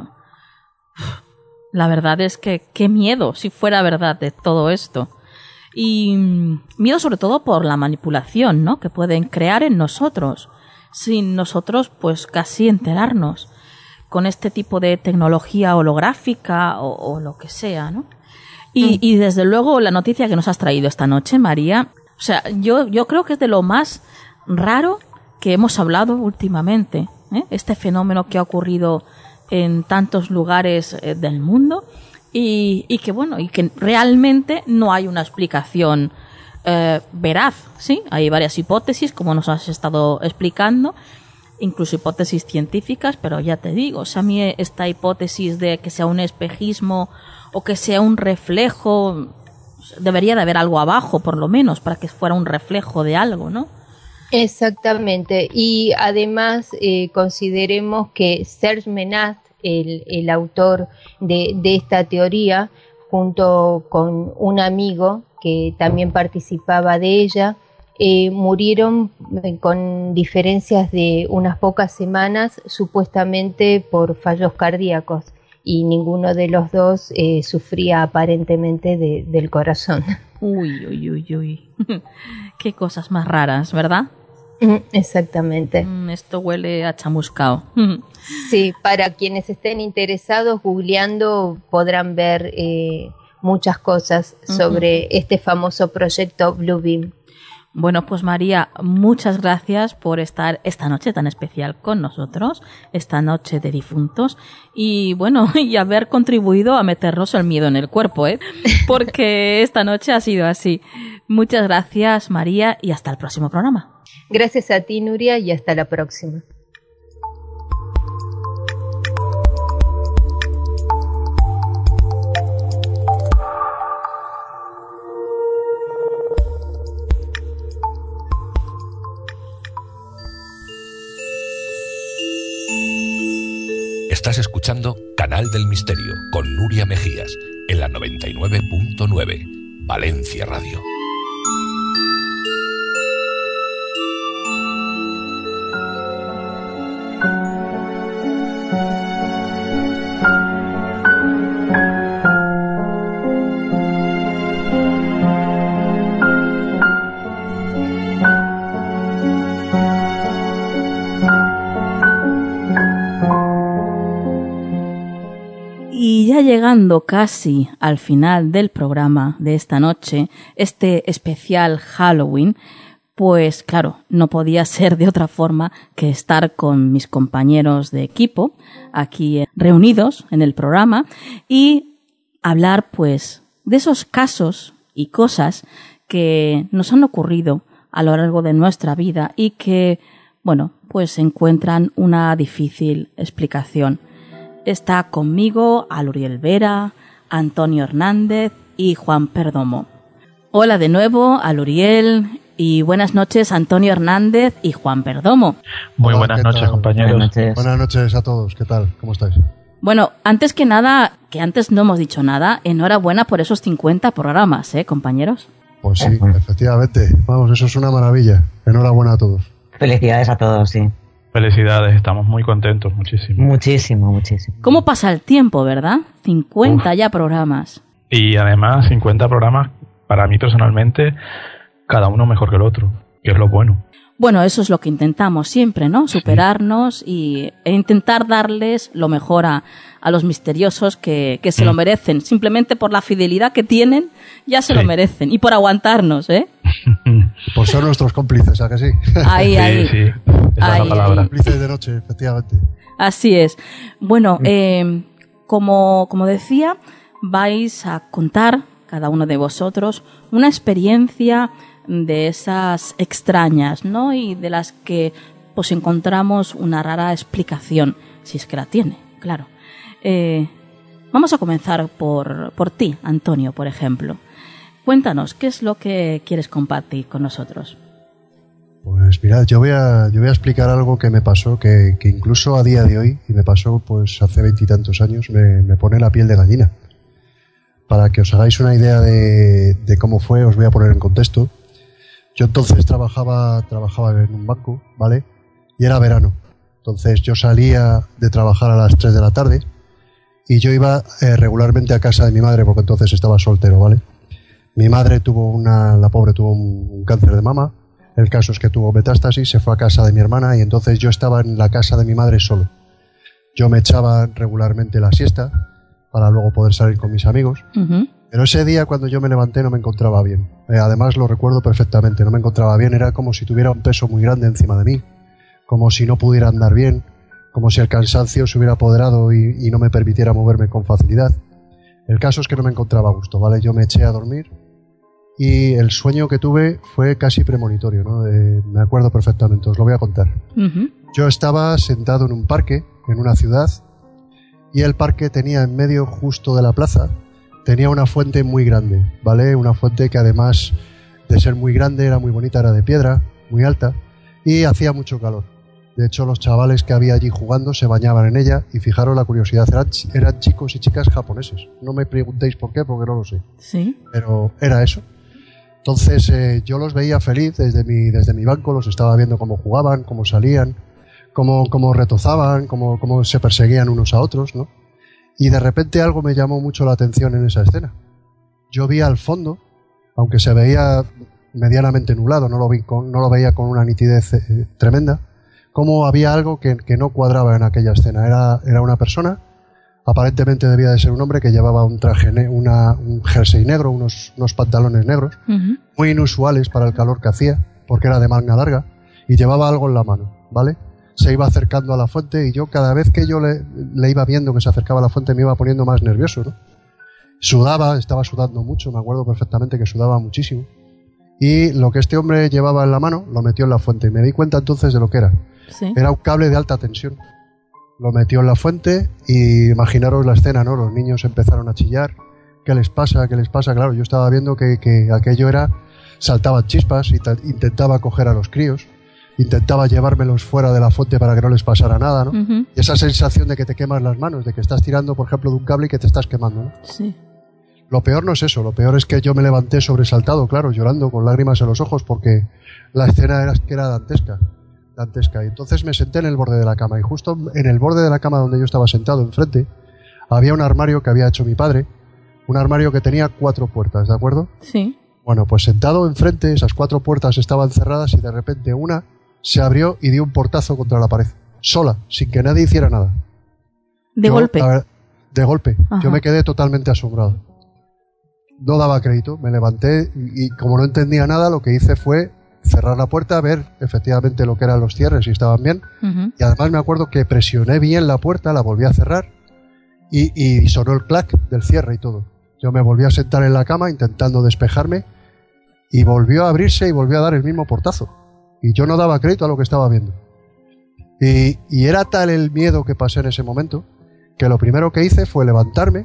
La verdad es que qué miedo si fuera verdad de todo esto. Y miedo sobre todo por la manipulación, ¿no?, que pueden crear en nosotros, sin nosotros pues casi enterarnos, con este tipo de tecnología holográfica o lo que sea, ¿no? Y desde luego la noticia que nos has traído esta noche, María, o sea, yo creo que es de lo más raro que hemos hablado últimamente, ¿eh? Este fenómeno que ha ocurrido en tantos lugares del mundo y que realmente no hay una explicación veraz, ¿sí? Hay varias hipótesis, como nos has estado explicando, incluso hipótesis científicas, pero ya te digo, o sea, a mí esta hipótesis de que sea un espejismo o que sea un reflejo, debería de haber algo abajo, por lo menos, para que fuera un reflejo de algo, ¿no? Exactamente, y además consideremos que Serge Menard, el autor de esta teoría, junto con un amigo que también participaba de ella, murieron con diferencias de unas pocas semanas, supuestamente por fallos cardíacos, y ninguno de los dos sufría aparentemente del corazón. Uy. Qué cosas más raras, ¿verdad? Exactamente. Esto huele a chamuscao. Sí, para quienes estén interesados, googleando podrán ver muchas cosas sobre este famoso proyecto Blue Beam. Bueno, pues María, muchas gracias por estar esta noche tan especial con nosotros, esta noche de difuntos, y bueno, y haber contribuido a meternos el miedo en el cuerpo, porque esta noche ha sido así. Muchas gracias, María, y hasta el próximo programa. Gracias a ti, Nuria, y hasta la próxima. Estás escuchando Canal del Misterio con Nuria Mejías en la 99.9 Valencia Radio. Y ya llegando casi al final del programa de esta noche, este especial Halloween, pues claro, no podía ser de otra forma que estar con mis compañeros de equipo aquí reunidos en el programa y hablar pues de esos casos y cosas que nos han ocurrido a lo largo de nuestra vida y que, bueno, pues encuentran una difícil explicación. Está conmigo Aluriel Vera, Antonio Hernández y Juan Perdomo. Hola de nuevo, Aluriel, y buenas noches, Antonio Hernández y Juan Perdomo. Muy buenas noches, compañeros. Buenas noches a todos, ¿qué tal? ¿Cómo estáis? Bueno, antes que nada, que antes no hemos dicho nada, enhorabuena por esos 50 programas, compañeros. Pues sí, efectivamente. Vamos, eso es una maravilla. Enhorabuena a todos. Felicidades a todos, sí. Felicidades, estamos muy contentos, muchísimo. Muchísimo. ¿Cómo pasa el tiempo, verdad? 50 ya programas. Y además, 50 programas, para mí personalmente, cada uno mejor que el otro, que es lo bueno. Bueno, eso es lo que intentamos siempre, ¿no? Superarnos e intentar darles lo mejor a los misteriosos que se lo merecen. Simplemente por la fidelidad que tienen, ya se lo merecen. Y por aguantarnos, Por ser nuestros cómplices, ¿a que sí? Ahí. Sí. Esa es la palabra. Cómplices de noche, efectivamente. Así es. Bueno, como decía, vais a contar, cada uno de vosotros, una experiencia de esas extrañas, ¿no? Y de las que pues encontramos una rara explicación, si es que la tiene, claro. Vamos a comenzar por ti, Antonio, por ejemplo. Cuéntanos, ¿qué es lo que quieres compartir con nosotros? Pues mirad, yo voy a explicar algo que me pasó, que incluso a día de hoy, y me pasó pues hace 20 y tantos años, me pone la piel de gallina. Para que os hagáis una idea de cómo fue, os voy a poner en contexto. Yo entonces trabajaba en un banco, ¿vale? Y era verano. Entonces yo salía de trabajar a las 3 de la tarde y yo iba regularmente a casa de mi madre, porque entonces estaba soltero, ¿vale? Mi madre la pobre tuvo un cáncer de mama. El caso es que tuvo metástasis, se fue a casa de mi hermana y entonces yo estaba en la casa de mi madre solo. Yo me echaba regularmente la siesta para luego poder salir con mis amigos. Uh-huh. Pero ese día cuando yo me levanté no me encontraba bien. Además lo recuerdo perfectamente, no me encontraba bien, era como si tuviera un peso muy grande encima de mí, como si no pudiera andar bien, como si el cansancio se hubiera apoderado y no me permitiera moverme con facilidad. El caso es que no me encontraba a gusto, ¿vale? Yo me eché a dormir y el sueño que tuve fue casi premonitorio, ¿no? Me acuerdo perfectamente, os lo voy a contar. Uh-huh. Yo estaba sentado en un parque, en una ciudad, y el parque tenía en medio justo de la plaza, tenía una fuente muy grande, ¿vale? Una fuente que además de ser muy grande era muy bonita, era de piedra, muy alta, y hacía mucho calor. De hecho, los chavales que había allí jugando se bañaban en ella y fijaros la curiosidad, eran chicos y chicas japoneses. No me preguntéis por qué, porque no lo sé. Sí. Pero era eso. Entonces yo los veía feliz desde mi banco, los estaba viendo cómo jugaban, cómo salían, cómo retozaban, cómo se perseguían unos a otros, ¿no? Y de repente algo me llamó mucho la atención en esa escena. Yo vi al fondo, aunque se veía medianamente nublado, no lo veía con una nitidez tremenda, como había algo que no cuadraba en aquella escena. Era una persona, aparentemente debía de ser un hombre que llevaba un traje, un jersey negro, unos pantalones negros, uh-huh, muy inusuales para el calor que hacía, porque era de manga larga, y llevaba algo en la mano, ¿vale? Se iba acercando a la fuente y yo cada vez que yo le iba viendo que se acercaba a la fuente me iba poniendo más nervioso, ¿no? Estaba sudando mucho, me acuerdo perfectamente que sudaba muchísimo. Y lo que este hombre llevaba en la mano lo metió en la fuente y me di cuenta entonces de lo que era. Sí. Era un cable de alta tensión. Lo metió en la fuente y imaginaros la escena, ¿no? Los niños empezaron a chillar. ¿Qué les pasa? ¿Qué les pasa? Claro, yo estaba viendo que aquello saltaban chispas, intentaba coger a los críos, intentaba llevármelos fuera de la fuente para que no les pasara nada, ¿no? Uh-huh. Y esa sensación de que te quemas las manos, de que estás tirando, por ejemplo, de un cable y que te estás quemando, ¿no? Sí. Lo peor no es eso, lo peor es que yo me levanté sobresaltado, claro, llorando, con lágrimas en los ojos, porque la escena era dantesca. Y entonces me senté en el borde de la cama, y justo en el borde de la cama donde yo estaba sentado, enfrente, había un armario que había hecho mi padre, un armario que tenía 4 puertas, ¿de acuerdo? Sí. Bueno, pues sentado enfrente, esas 4 puertas estaban cerradas y de repente una se abrió y dio un portazo contra la pared, sola, sin que nadie hiciera nada. ¿De golpe? De golpe. Ajá. Yo me quedé totalmente asombrado. No daba crédito, me levanté y como no entendía nada, lo que hice fue cerrar la puerta, ver efectivamente lo que eran los cierres y estaban bien. Uh-huh. Y además me acuerdo que presioné bien la puerta, la volví a cerrar y sonó el clac del cierre y todo. Yo me volví a sentar en la cama intentando despejarme y volvió a abrirse y volvió a dar el mismo portazo. Y yo no daba crédito a lo que estaba viendo. Y era tal el miedo que pasé en ese momento que lo primero que hice fue levantarme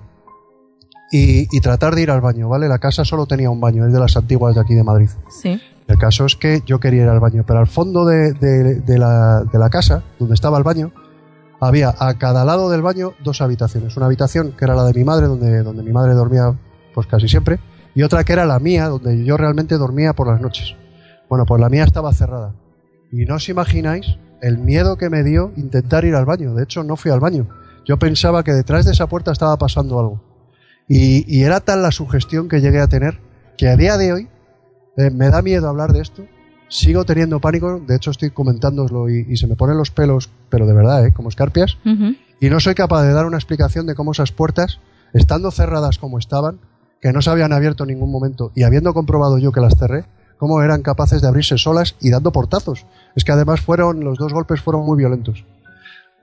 y tratar de ir al baño, ¿vale? La casa solo tenía un baño, es de las antiguas de aquí de Madrid. Sí. El caso es que yo quería ir al baño, pero al fondo de la casa, donde estaba el baño, había a cada lado del baño 2 habitaciones. Una habitación que era la de mi madre, donde mi madre dormía pues casi siempre, y otra que era la mía, donde yo realmente dormía por las noches. Bueno, pues la mía estaba cerrada. Y no os imagináis el miedo que me dio intentar ir al baño. De hecho, no fui al baño. Yo pensaba que detrás de esa puerta estaba pasando algo. Y era tal la sugestión que llegué a tener que a día de hoy me da miedo hablar de esto. Sigo teniendo pánico. De hecho, estoy comentándoslo y se me ponen los pelos, pero de verdad, como escarpias. Uh-huh. Y no soy capaz de dar una explicación de cómo esas puertas, estando cerradas como estaban, que no se habían abierto en ningún momento, y habiendo comprobado yo que las cerré, cómo eran capaces de abrirse solas y dando portazos. Es que además los 2 golpes fueron muy violentos.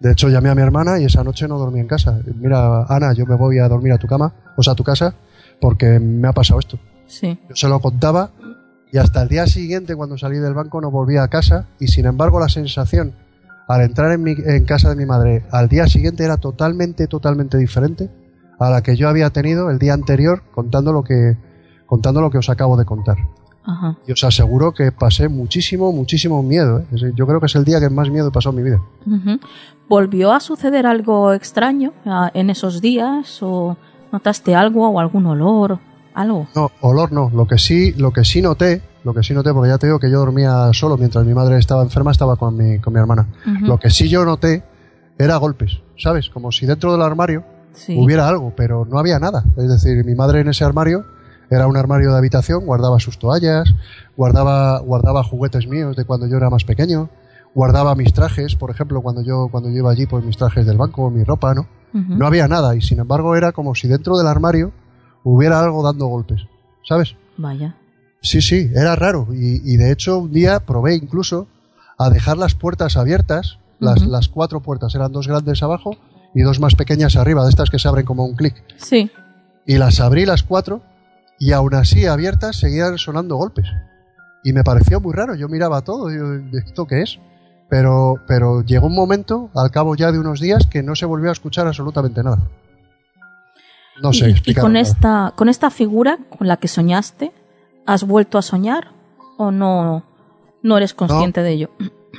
De hecho, llamé a mi hermana y esa noche no dormí en casa. Mira, Ana, yo me voy a dormir a tu cama, o sea, a tu casa, porque me ha pasado esto. Sí. Yo se lo contaba y hasta el día siguiente, cuando salí del banco, no volví a casa y, sin embargo, la sensación al entrar en casa de mi madre al día siguiente era totalmente diferente a la que yo había tenido el día anterior contando lo que os acabo de contar. Ajá. Y os aseguro que pasé muchísimo miedo, ¿eh? Yo creo que es el día que más miedo he pasado en mi vida. Uh-huh. ¿Volvió a suceder algo extraño en esos días? ¿O notaste algo o algún olor? ¿Algo? No, olor no. Lo que sí noté, porque ya te digo que yo dormía solo mientras mi madre estaba enferma, estaba con mi hermana. Uh-huh. Lo que sí yo noté era golpes, ¿sabes? Como si dentro del armario hubiera algo, pero no había nada. Es decir, mi madre en ese armario era un armario de habitación, guardaba sus toallas, guardaba juguetes míos de cuando yo era más pequeño, guardaba mis trajes, por ejemplo, cuando yo iba allí, pues mis trajes del banco, mi ropa, ¿no? Uh-huh. No había nada y sin embargo era como si dentro del armario hubiera algo dando golpes, ¿sabes? Vaya. Sí, era raro y de hecho un día probé incluso a dejar las puertas abiertas, uh-huh. las 4 puertas, eran 2 grandes abajo y 2 más pequeñas arriba, de estas que se abren como un clic. Sí. Y las abrí las 4 y aún así abiertas seguían sonando golpes. Y me pareció muy raro, yo miraba todo, y yo, ¿esto qué es? Pero llegó un momento, al cabo ya de unos días, que no se volvió a escuchar absolutamente nada. No sé explicar. ¿Y con esta figura con la que soñaste, has vuelto a soñar o no eres consciente de ello?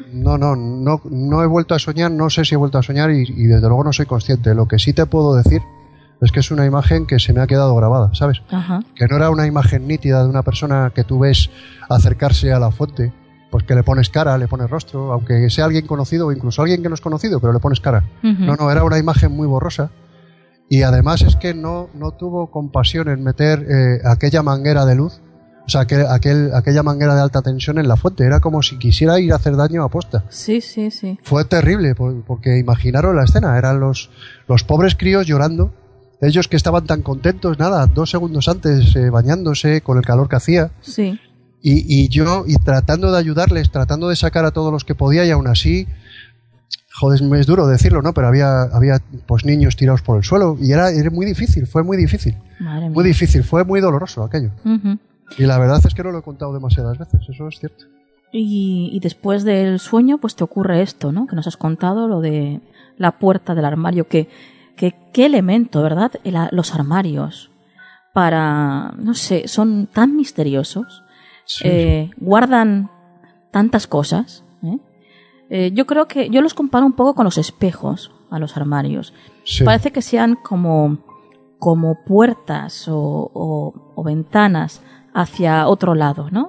No he vuelto a soñar, no sé si he vuelto a soñar y desde luego no soy consciente. Lo que sí te puedo decir es que es una imagen que se me ha quedado grabada, ¿sabes? Ajá. Que no era una imagen nítida de una persona que tú ves acercarse a la fuente, pues que le pones cara, le pones rostro, aunque sea alguien conocido o incluso alguien que no es conocido, pero le pones cara. Uh-huh. No, era una imagen muy borrosa y además es que no tuvo compasión en meter aquella manguera de luz, o sea, aquella manguera de alta tensión en la fuente. Era como si quisiera ir a hacer daño a posta. Sí. Fue terrible, porque imaginaros la escena, eran los pobres críos llorando. Ellos que estaban tan contentos, 2 segundos antes bañándose con el calor que hacía. Sí. Y yo tratando de ayudarles, tratando de sacar a todos los que podía y aún así, joder, es duro decirlo, ¿no? Pero había pues niños tirados por el suelo y era muy difícil, fue muy difícil. Madre mía. Muy difícil, fue muy doloroso aquello. Uh-huh. Y la verdad es que no lo he contado demasiadas veces, eso es cierto. Y después del sueño, pues te ocurre esto, ¿no? Que nos has contado, lo de la puerta del armario, qué elemento, ¿verdad? Los armarios no sé, son tan misteriosos, sí. Guardan tantas cosas, ¿eh? Yo creo que yo los comparo un poco con los espejos a los armarios. Sí. Parece que sean como puertas o ventanas hacia otro lado, ¿no?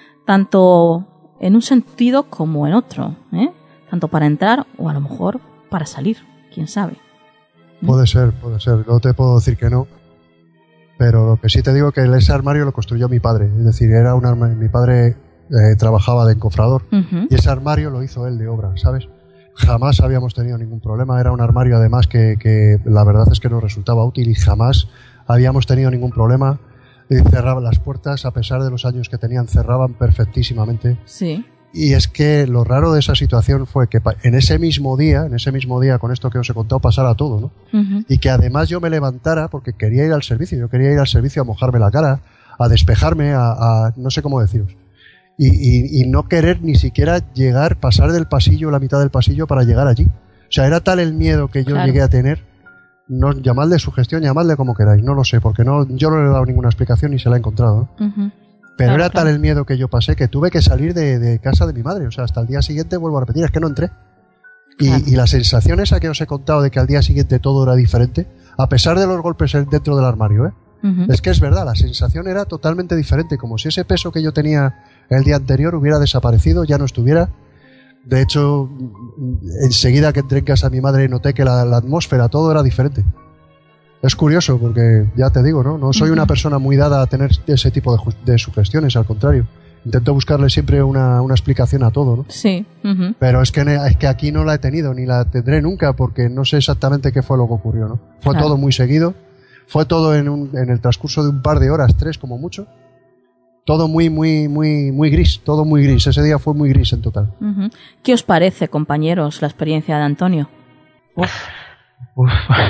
Tanto en un sentido como en otro, ¿eh? Tanto para entrar o a lo mejor para salir, quién sabe. Puede ser, no te puedo decir que no, pero lo que sí te digo es que ese armario lo construyó mi padre, es decir, mi padre trabajaba de encofrador, uh-huh. Y ese armario lo hizo él de obra, ¿sabes? Jamás habíamos tenido ningún problema, era un armario además que la verdad es que nos resultaba útil y jamás habíamos tenido ningún problema. Cerraban las puertas, a pesar de los años que tenían, cerraban perfectísimamente. Sí. Y es que lo raro de esa situación fue que en ese mismo día, con esto que os he contado, pasara todo, ¿no? Uh-huh. Y que además yo me levantara porque quería ir al servicio. Yo quería ir al servicio a mojarme la cara, a despejarme, a no sé cómo deciros. Y no querer ni siquiera pasar del pasillo, la mitad del pasillo, para llegar allí. O sea, era tal el miedo que yo llegué a tener. No, llamadle sugestión, llamadle como queráis, no lo sé, porque yo no le he dado ninguna explicación ni se la he encontrado, ¿no? Uh-huh. Pero era tal el miedo que yo pasé que tuve que salir de casa de mi madre. O sea, hasta el día siguiente, vuelvo a repetir, es que no entré. Y la sensación esa que os he contado de que al día siguiente todo era diferente, a pesar de los golpes dentro del armario, uh-huh. Es que es verdad, la sensación era totalmente diferente, como si ese peso que yo tenía el día anterior hubiera desaparecido, ya no estuviera. De hecho, enseguida que entré en casa de mi madre noté que la atmósfera, todo era diferente. Es curioso porque, ya te digo, no soy una persona muy dada a tener ese tipo de sugestiones, al contrario. Intento buscarle siempre una explicación a todo, ¿no? Sí. Uh-huh. Pero es que aquí no la he tenido, ni la tendré nunca, porque no sé exactamente qué fue lo que ocurrió, ¿no? Fue todo muy seguido, fue todo en el transcurso de un par de horas, 3 como mucho. Todo muy gris, todo muy gris. Ese día fue muy gris en total. Uh-huh. ¿Qué os parece, compañeros, la experiencia de Antonio? Uf.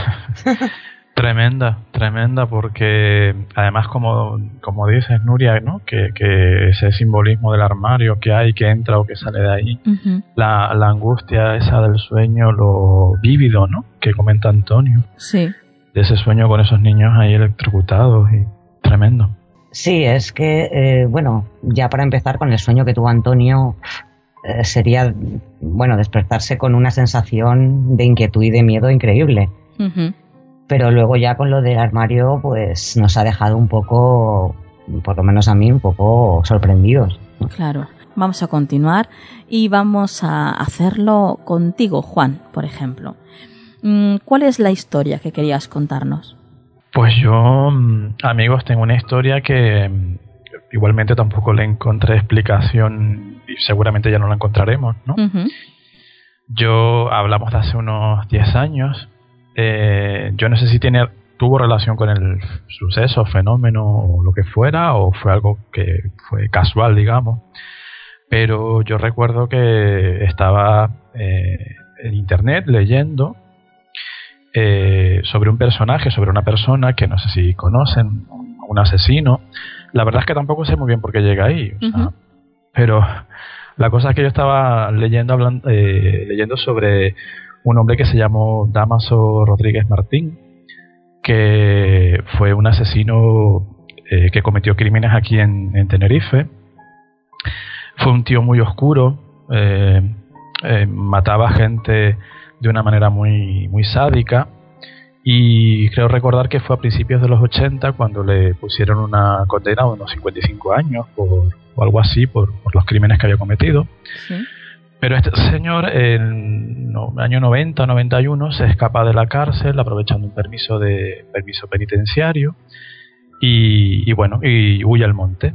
Tremenda, porque además, como dices, Nuria, ¿no? Que ese simbolismo del armario que hay, que entra o que sale de ahí, la angustia esa del sueño, lo vívido, ¿no? Que comenta Antonio. Sí. De ese sueño con esos niños ahí electrocutados, y tremendo. Sí, es que, ya para empezar con el sueño que tuvo Antonio, sería, despertarse con una sensación de inquietud y de miedo increíble. Pero luego ya con lo del armario, pues nos ha dejado un poco, por lo menos a mí, un poco sorprendidos. Claro. Vamos a continuar y vamos a hacerlo contigo, Juan, por ejemplo. ¿Cuál es la historia que querías contarnos? Pues yo, amigos, tengo una historia que igualmente tampoco le encontré explicación y seguramente ya no la encontraremos, ¿no? Hablamos de hace unos 10 años. Yo no sé si tuvo relación con el suceso, fenómeno o lo que fuera, o fue algo que fue casual, digamos, pero yo recuerdo que estaba en internet leyendo sobre un personaje, sobre una persona que no sé si conocen, un asesino. La verdad es que tampoco sé muy bien por qué llega ahí, o sea, pero la cosa es que yo estaba leyendo sobre un hombre que se llamó Dámaso Rodríguez Martín, que fue un asesino que cometió crímenes aquí en Tenerife. Fue un tío muy oscuro, mataba gente de una manera muy, muy sádica, y creo recordar que fue a principios de los 80 cuando le pusieron una condena de unos 55 años o algo así por los crímenes que había cometido. ¿Sí? Pero este señor en el año 90 o 91 se escapa de la cárcel aprovechando un permiso penitenciario y huye al monte.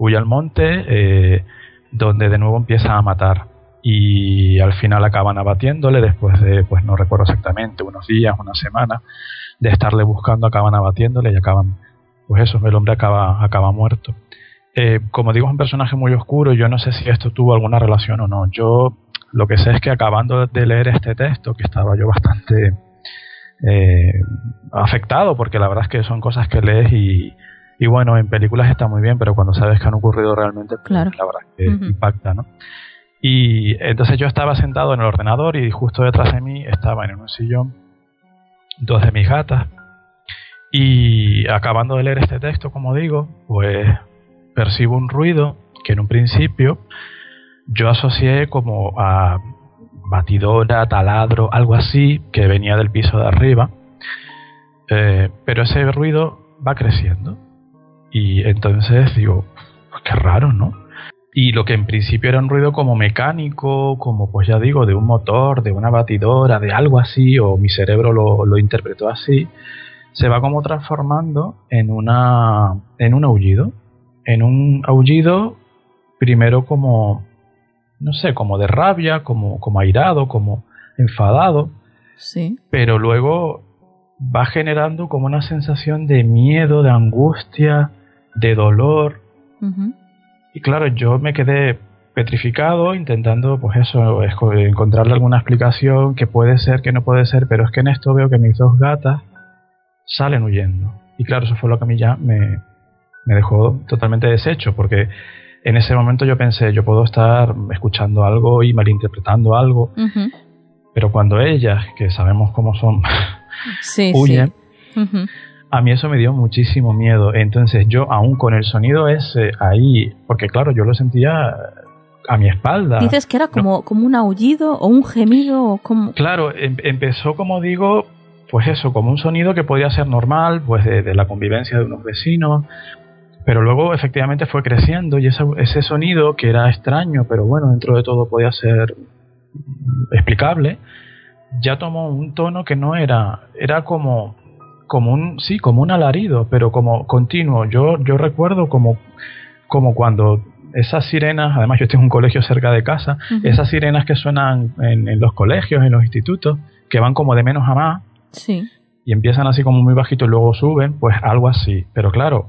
Donde de nuevo empieza a matar y al final acaban abatiéndole después de, pues no recuerdo exactamente, unos días, una semana de estarle buscando, acaban abatiéndole y acaban, pues eso, el hombre acaba muerto. Como digo, es un personaje muy oscuro. Yo no sé si esto tuvo alguna relación o no. Yo lo que sé es que acabando de leer este texto, que estaba yo bastante afectado, porque la verdad es que son cosas que lees y bueno, en películas está muy bien, pero cuando sabes que han ocurrido realmente, pues, claro, la verdad es que impacta, ¿no? Y entonces yo estaba sentado en el ordenador y justo detrás de mí estaban en un sillón dos de mis gatas, y acabando de leer este texto, como digo, pues percibo un ruido que en un principio yo asocié como a batidora, taladro, algo así, que venía del piso de arriba, pero ese ruido va creciendo y entonces digo, pues qué raro, ¿no? Y lo que en principio era un ruido como mecánico, como pues ya digo, de un motor, de una batidora, de algo así, o mi cerebro lo interpretó así, se va como transformando en un aullido. En un aullido primero como, no sé, como de rabia, como airado, como enfadado. Sí. Pero luego va generando como una sensación de miedo, de angustia, de dolor. Y claro, yo me quedé petrificado intentando, pues eso, encontrarle alguna explicación, que puede ser, que no puede ser, pero es que en esto veo que mis dos gatas salen huyendo. Y claro, eso fue lo que a mí ya me dejó totalmente deshecho, porque en ese momento yo pensé, yo puedo estar escuchando algo y malinterpretando algo, pero cuando ellas, que sabemos cómo son, huyen, a mí eso me dio muchísimo miedo. Entonces yo, aún con el sonido ese ahí, porque claro, yo lo sentía a mi espalda. Dices que era como un aullido o un gemido o como... Claro, empezó, como digo, pues eso, como un sonido que podía ser normal, pues de la convivencia de unos vecinos, pero luego efectivamente fue creciendo y ese sonido, que era extraño, pero bueno, dentro de todo podía ser explicable, ya tomó un tono que no era como un alarido, pero como continuo. Yo recuerdo como cuando esas sirenas, además yo tengo un colegio cerca de casa, esas sirenas que suenan en los colegios, en los institutos, que van como de menos a más, sí, y empiezan así como muy bajito y luego suben, pues algo así. Pero claro,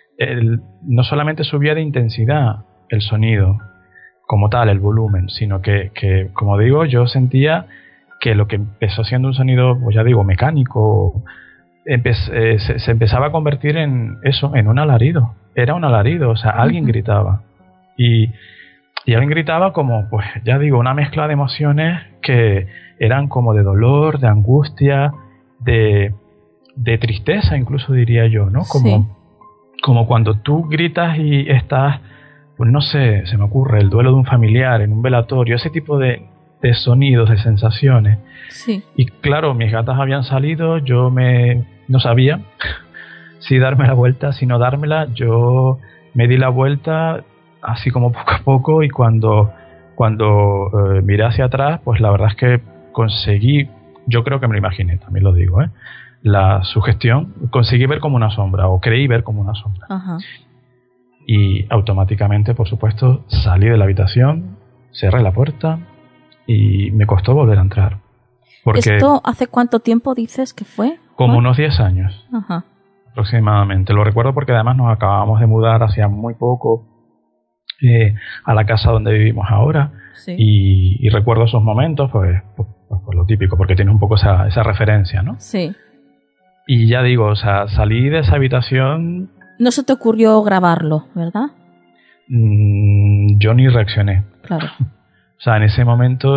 no solamente subía de intensidad el sonido como tal, el volumen, sino que como digo, yo sentía que lo que empezó siendo un sonido, pues ya digo, mecánico, se empezaba a convertir en eso, en un alarido. Era un alarido, o sea, alguien gritaba. Y alguien gritaba como, pues ya digo, una mezcla de emociones que eran como de dolor, de angustia, de tristeza, incluso diría yo, ¿no? Como cuando tú gritas y estás, pues no sé, se me ocurre, el duelo de un familiar en un velatorio, ese tipo de sonidos, de sensaciones. Sí. Y claro, mis gatas habían salido, no sabía si darme la vuelta, si no dármela. Yo me di la vuelta así como poco a poco, y cuando miré hacia atrás, pues la verdad es que conseguí, yo creo que me lo imaginé, también lo digo, la sugestión, conseguí ver como una sombra, o creí ver como una sombra. Ajá. Y automáticamente, por supuesto, salí de la habitación, cerré la puerta y me costó volver a entrar. Porque ¿esto hace cuánto tiempo dices que fue? Como unos 10 años. Ajá. Aproximadamente. Lo recuerdo porque además nos acabamos de mudar hacía muy poco a la casa donde vivimos ahora. Sí. Y recuerdo esos momentos, pues lo típico, porque tienes un poco esa referencia, ¿no? Sí. Y ya digo, o sea, salí de esa habitación. No se te ocurrió grabarlo, ¿verdad? Yo ni reaccioné. Claro. O sea, en ese momento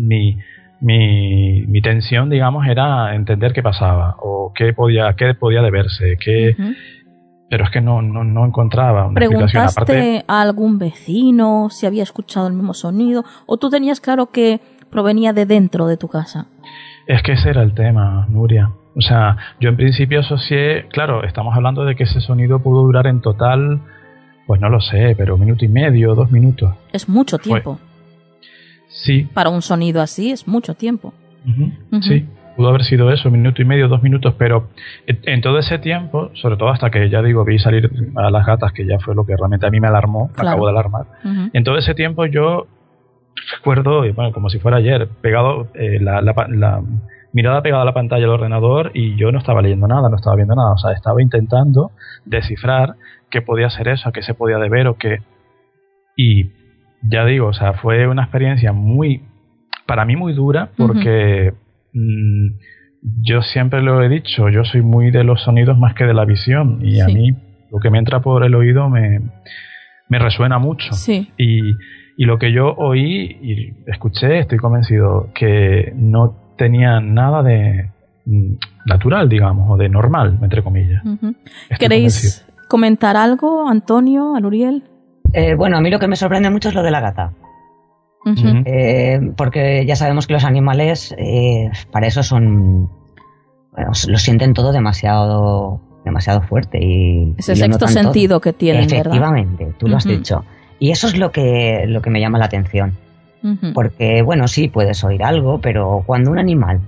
mi tensión, digamos, era entender qué pasaba o qué podía deberse, pero es que no encontraba una explicación. ¿Preguntaste a algún vecino si había escuchado el mismo sonido, o tú tenías claro que provenía de dentro de tu casa? Es que ese era el tema, Nuria. O sea, yo en principio asocié, claro, estamos hablando de que ese sonido pudo durar en total, pues no lo sé, pero 1 minuto y medio, 2 minutos. Es mucho tiempo. Sí. Para un sonido así es mucho tiempo. Sí, pudo haber sido eso, 1 minuto y medio, 2 minutos, pero en todo ese tiempo, sobre todo hasta que, ya digo, vi salir a las gatas, que ya fue lo que realmente a mí me alarmó, me acabó de alarmar. En todo ese tiempo yo recuerdo, bueno, como si fuera ayer, pegado, la mirada pegada a la pantalla del ordenador, y yo no estaba leyendo nada, no estaba viendo nada, o sea, estaba intentando descifrar qué podía ser eso, a qué se podía deber o qué. Y ya digo, o sea, fue una experiencia para mí muy dura, porque yo siempre lo he dicho, yo soy muy de los sonidos más que de la visión, y a mí lo que me entra por el oído me resuena mucho. Sí. Y lo que yo oí y escuché, estoy convencido que no tenía nada de natural, digamos, o de normal, entre comillas. ¿Queréis comentar algo, Antonio, Aluriel? Bueno, a mí lo que me sorprende mucho es lo de la gata. Porque ya sabemos que los animales para eso son, bueno, lo sienten todo demasiado fuerte, y ese sexto sentido que tienen, efectivamente, ¿verdad? Tú lo has dicho, y eso es lo que me llama la atención, porque bueno, sí, puedes oír algo, pero cuando un animal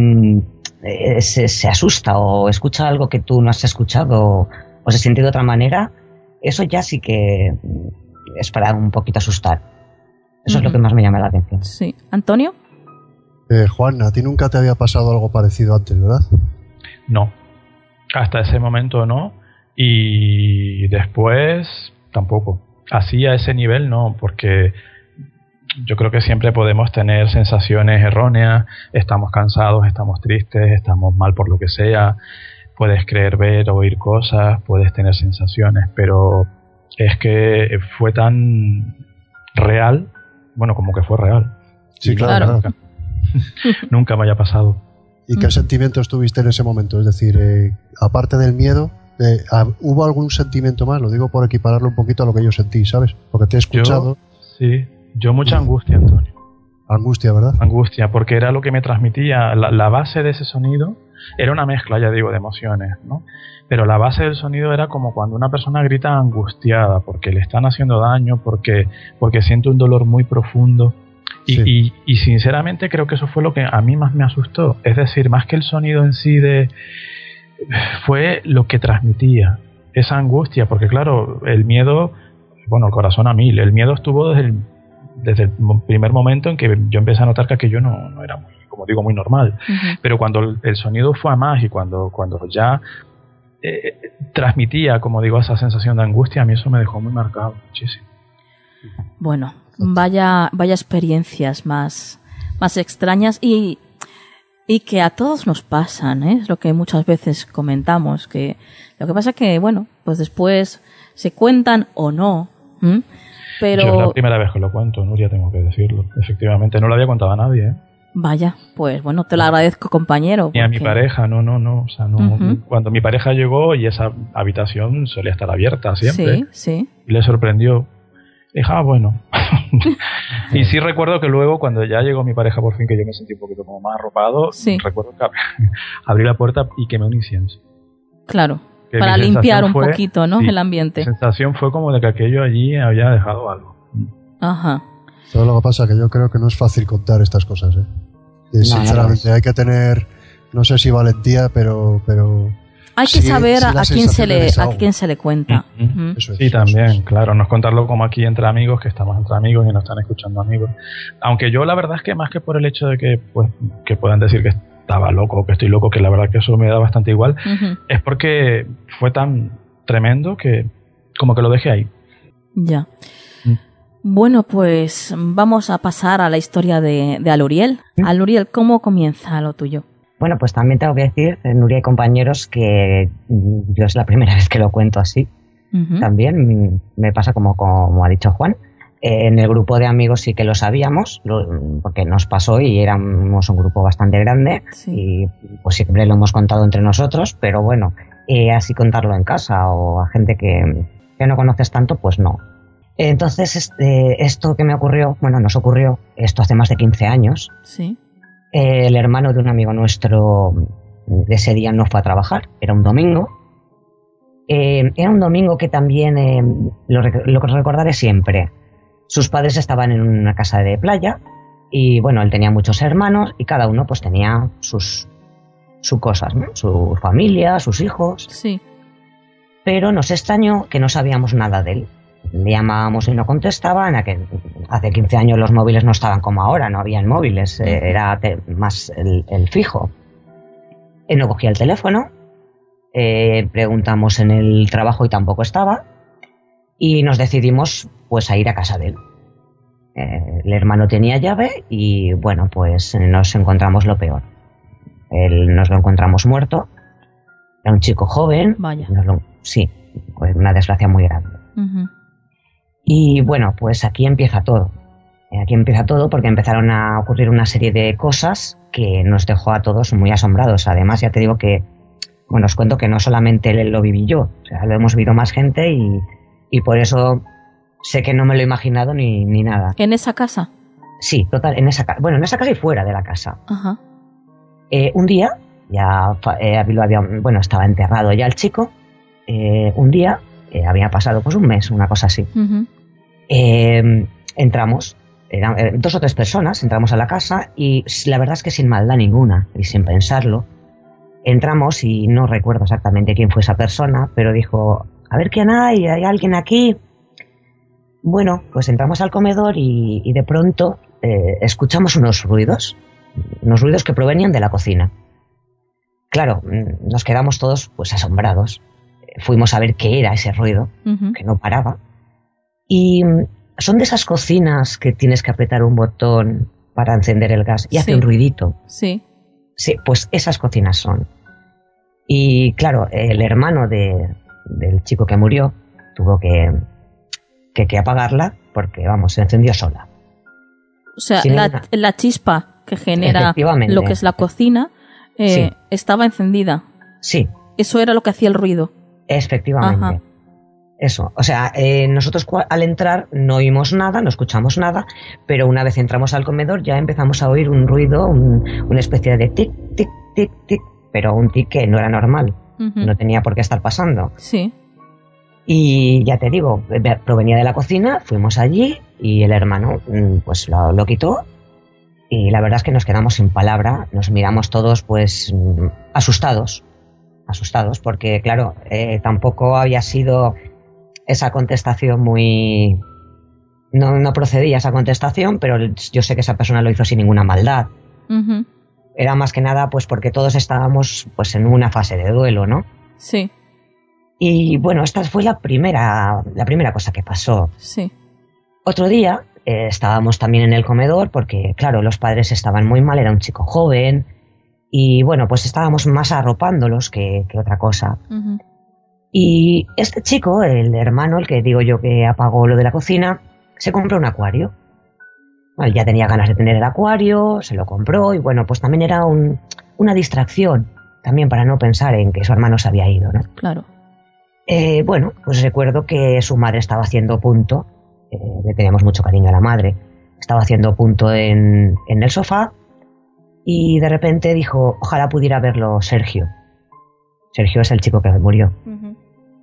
se asusta o escucha algo que tú no has escuchado o se siente de otra manera, eso ya sí que es para un poquito asustar. Eso es lo que más me llama la atención. Sí. ¿Antonio? Juan, a ti nunca te había pasado algo parecido antes, ¿verdad? No. Hasta ese momento no. Y después tampoco. Así a ese nivel no, porque yo creo que siempre podemos tener sensaciones erróneas. Estamos cansados, estamos tristes, estamos mal por lo que sea. Puedes creer ver o oír cosas, puedes tener sensaciones, pero es que fue tan real, bueno, como que fue real. Sí, claro. Nunca me haya pasado. ¿Y qué sentimientos tuviste en ese momento? Es decir, aparte del miedo, ¿hubo algún sentimiento más? Lo digo por equipararlo un poquito a lo que yo sentí, ¿sabes? Porque te he escuchado. Yo mucha angustia, Antonio. Angustia, ¿verdad? Angustia, porque era lo que me transmitía. La base de ese sonido era una mezcla, ya digo, de emociones, ¿no? Pero la base del sonido era como cuando una persona grita angustiada, porque le están haciendo daño, porque siente un dolor muy profundo. Y sinceramente creo que eso fue lo que a mí más me asustó. Es decir, más que el sonido en sí, fue lo que transmitía esa angustia, porque claro, el miedo, bueno, el corazón a 1000. El miedo estuvo desde el primer momento en que yo empecé a notar que aquello no era muy, como digo, muy normal. Pero cuando el sonido fue a más, y cuando ya transmitía, como digo, esa sensación de angustia, a mí eso me dejó muy marcado muchísimo. Bueno, vaya experiencias más extrañas. Y Y que a todos nos pasan, ¿eh? Es lo que muchas veces comentamos, que lo que pasa que, bueno, pues después se cuentan o no, pero... Yo es la primera vez que lo cuento, Nuria, tengo que decirlo. Efectivamente, no lo había contado a nadie, ¿eh? Vaya, pues bueno, te lo agradezco, compañero. Ni a mi pareja, no. O sea, no. Cuando mi pareja llegó y esa habitación solía estar abierta siempre. Sí. Y le sorprendió. Dije, bueno. Y sí recuerdo que luego, cuando ya llegó mi pareja por fin, que yo me sentí un poquito como más arropado, recuerdo que abrí la puerta y quemé un incienso. Claro, para limpiar un poquito, ¿no? El ambiente. La sensación fue como de que aquello allí había dejado algo. Ajá. ¿Sabes lo que pasa? Que yo creo que no es fácil contar estas cosas, ¿eh? Sinceramente, hay que tener, no sé si valentía, pero hay que saber a quién se le cuenta. Eso es, sí, también, claro, no es contarlo como aquí entre amigos, que estamos entre amigos y nos están escuchando amigos. Aunque yo la verdad es que más que por el hecho de que puedan decir que estaba loco o que estoy loco, que la verdad que eso me da bastante igual, es porque fue tan tremendo que como que lo dejé ahí. Ya. Bueno, pues vamos a pasar a la historia de Aluriel. Aluriel, ¿cómo comienza lo tuyo? Bueno, pues también tengo que decir, Nuria y compañeros, que yo es la primera vez que lo cuento así. También me pasa como ha dicho Juan. En el grupo de amigos sí que lo sabíamos, porque nos pasó y éramos un grupo bastante grande y pues siempre lo hemos contado entre nosotros, pero bueno, así contarlo en casa o a gente que no conoces tanto, pues no. Entonces, esto que me ocurrió, nos ocurrió, esto hace más de 15 años. Sí. El hermano de un amigo nuestro de ese día no fue a trabajar, era un domingo. Era un domingo que también lo recordaré siempre. Sus padres estaban en una casa de playa y bueno, él tenía muchos hermanos y cada uno pues tenía sus cosas, ¿no? Su familia, sus hijos. Sí. Pero nos extrañó que no sabíamos nada de él. Le llamábamos y no contestaba. Hace 15 años los móviles no estaban como ahora, no habían móviles, era más el fijo. Él no cogía el teléfono, preguntamos en el trabajo y tampoco estaba, y nos decidimos pues a ir a casa de él. El hermano tenía llave y bueno, pues nos encontramos lo peor. Nos lo encontramos muerto, era un chico joven. Vaya. Sí, pues una desgracia muy grande. Y bueno, pues aquí empieza todo. Aquí empieza todo porque empezaron a ocurrir una serie de cosas que nos dejó a todos muy asombrados. Además, ya te digo que, os cuento que no solamente lo viví yo, o sea, lo hemos vivido más gente y por eso sé que no me lo he imaginado ni nada. ¿En esa casa? Sí, total, en esa casa. Bueno, en esa casa y fuera de la casa. Ajá. Un día, estaba enterrado ya el chico. Un día, había pasado pues un mes, una cosa así. Entramos, eran 2 o 3 personas, entramos a la casa y la verdad es que sin maldad ninguna y sin pensarlo, entramos y no recuerdo exactamente quién fue esa persona, pero dijo, a ver quién hay alguien aquí. Bueno, pues entramos al comedor y de pronto escuchamos unos ruidos que provenían de la cocina. Claro, nos quedamos todos pues asombrados. Fuimos a ver qué era ese ruido, que no paraba. Y son de esas cocinas que tienes que apretar un botón para encender el gas y hace un ruidito. Sí. Sí, pues esas cocinas son. Y claro, el hermano del chico que murió tuvo que apagarla porque, se encendió sola. O sea, la chispa que genera lo que es la cocina estaba encendida. Sí. Eso era lo que hacía el ruido. Efectivamente. Ajá. Eso, o sea, nosotros al entrar no oímos nada, no escuchamos nada, pero una vez entramos al comedor ya empezamos a oír un ruido, una especie de tic, tic, tic, tic, pero un tic que no era normal, no tenía por qué estar pasando. Sí. Y ya te digo, provenía de la cocina, fuimos allí y el hermano pues lo quitó y la verdad es que nos quedamos sin palabra, nos miramos todos pues asustados porque claro, tampoco había sido esa contestación muy... No procedía esa contestación, pero yo sé que esa persona lo hizo sin ninguna maldad. Era más que nada pues porque todos estábamos pues en una fase de duelo, ¿no? Sí. Y bueno, esta fue la primera cosa que pasó. Sí. Otro día estábamos también en el comedor porque, claro, los padres estaban muy mal, era un chico joven Y bueno, pues estábamos más arropándolos que otra cosa. Uh-huh. Y este chico, el hermano, el que digo yo que apagó lo de la cocina, se compró un acuario. Él ya tenía ganas de tener el acuario, se lo compró y bueno, pues también era una distracción, también para no pensar en que su hermano se había ido, ¿no? Claro. Bueno, pues recuerdo que su madre estaba haciendo punto, le teníamos mucho cariño a la madre, estaba haciendo punto en el sofá y de repente dijo, ojalá pudiera verlo Sergio. Sergio es el chico que murió. Uh-huh.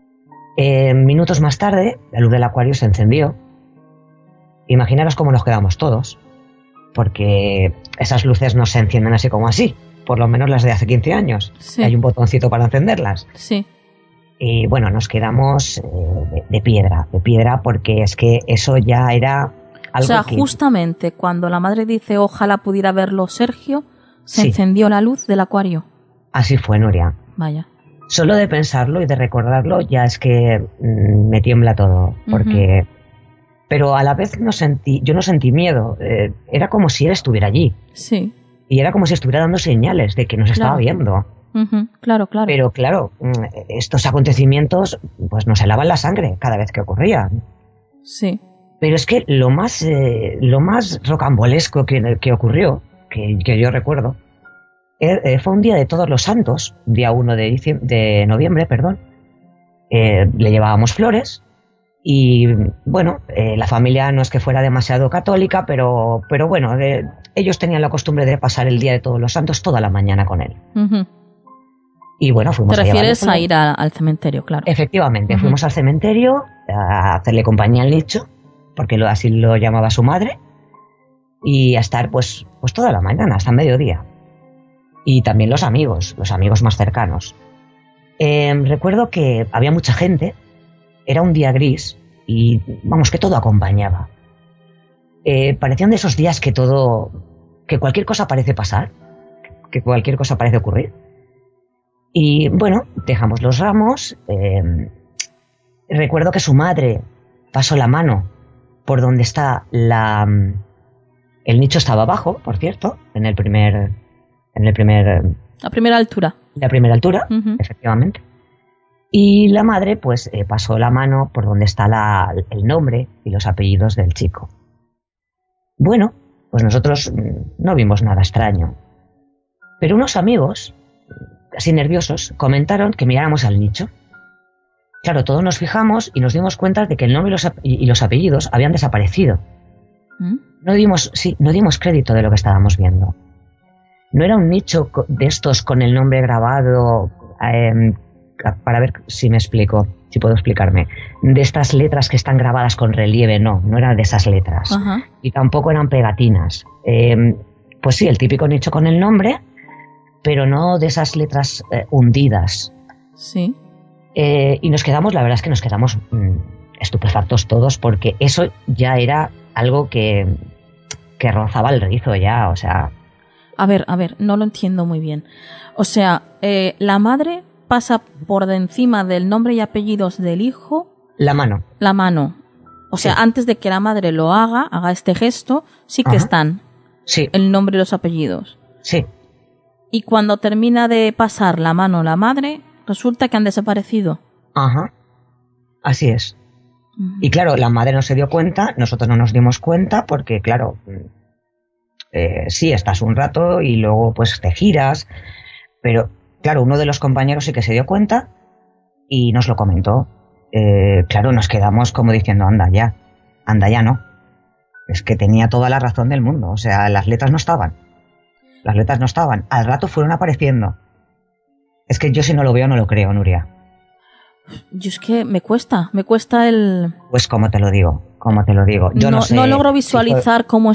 Minutos más tarde, la luz del acuario se encendió. Imaginaros cómo nos quedamos todos, porque esas luces no se encienden así como así, por lo menos las de hace 15 años. Sí. Hay un botoncito para encenderlas. Sí. Y bueno, nos quedamos de piedra, porque es que eso ya era algo. O sea, justamente cuando la madre dice ojalá pudiera verlo Sergio, se encendió la luz del acuario. Así fue, Nuria. Vaya. Solo de pensarlo y de recordarlo ya es que me tiembla todo, porque... Uh-huh. Pero a la vez yo no sentí miedo, era como si él estuviera allí. Sí. Y era como si estuviera dando señales de que nos estaba viendo. Uh-huh. Claro. Pero claro, estos acontecimientos pues nos helaban la sangre cada vez que ocurrían. Sí. Pero es que lo más rocambolesco que ocurrió, que yo recuerdo, fue un día de Todos los Santos, día 1 de noviembre, perdón. Le llevábamos flores y bueno, la familia no es que fuera demasiado católica, pero bueno, ellos tenían la costumbre de pasar el día de Todos los Santos toda la mañana con él. Uh-huh. Y bueno, fuimos ¿Te refieres a ir al cementerio, claro? Efectivamente, uh-huh. Fuimos al cementerio a hacerle compañía al nicho, porque así lo llamaba su madre, y a estar pues toda la mañana, hasta mediodía. Y también los amigos más cercanos. Recuerdo que había mucha gente, era un día gris y vamos, que todo acompañaba. Parecían de esos días que cualquier cosa parece pasar, que cualquier cosa parece ocurrir. Y bueno, dejamos los ramos. Recuerdo que su madre pasó la mano por donde está el nicho estaba abajo, por cierto, la primera altura. La primera altura, uh-huh. Efectivamente. Y la madre, pues, pasó la mano por donde está el nombre y los apellidos del chico. Bueno, pues nosotros no vimos nada extraño. Pero unos amigos, así nerviosos, comentaron que miráramos al nicho. Claro, todos nos fijamos y nos dimos cuenta de que el nombre y los apellidos habían desaparecido. ¿Mm? No dimos crédito de lo que estábamos viendo. No era un nicho de estos con el nombre grabado, para ver si me explico, si puedo explicarme, de estas letras que están grabadas con relieve, no eran de esas letras. Uh-huh. Y tampoco eran pegatinas. Pues sí, el típico nicho con el nombre, pero no de esas letras hundidas. Sí. Y la verdad es que nos quedamos estupefactos todos, porque eso ya era algo que rozaba el rizo ya, o sea... A ver, no lo entiendo muy bien. O sea, la madre pasa por de encima del nombre y apellidos del hijo... La mano. O sea, antes de que la madre lo haga este gesto, sí que están. Sí. El nombre y los apellidos. Sí. Y cuando termina de pasar la mano la madre, resulta que han desaparecido. Ajá. Así es. Uh-huh. Y claro, la madre no se dio cuenta, nosotros no nos dimos cuenta, porque claro... sí, estás un rato y luego pues te giras, pero claro, uno de los compañeros sí que se dio cuenta y nos lo comentó. Claro, nos quedamos como diciendo, anda ya no. Es que tenía toda la razón del mundo, o sea, las letras no estaban, al rato fueron apareciendo. Es que yo si no lo veo no lo creo, Nuria. Yo es que me cuesta el... Pues como te lo digo, yo no sé, no logro visualizar cómo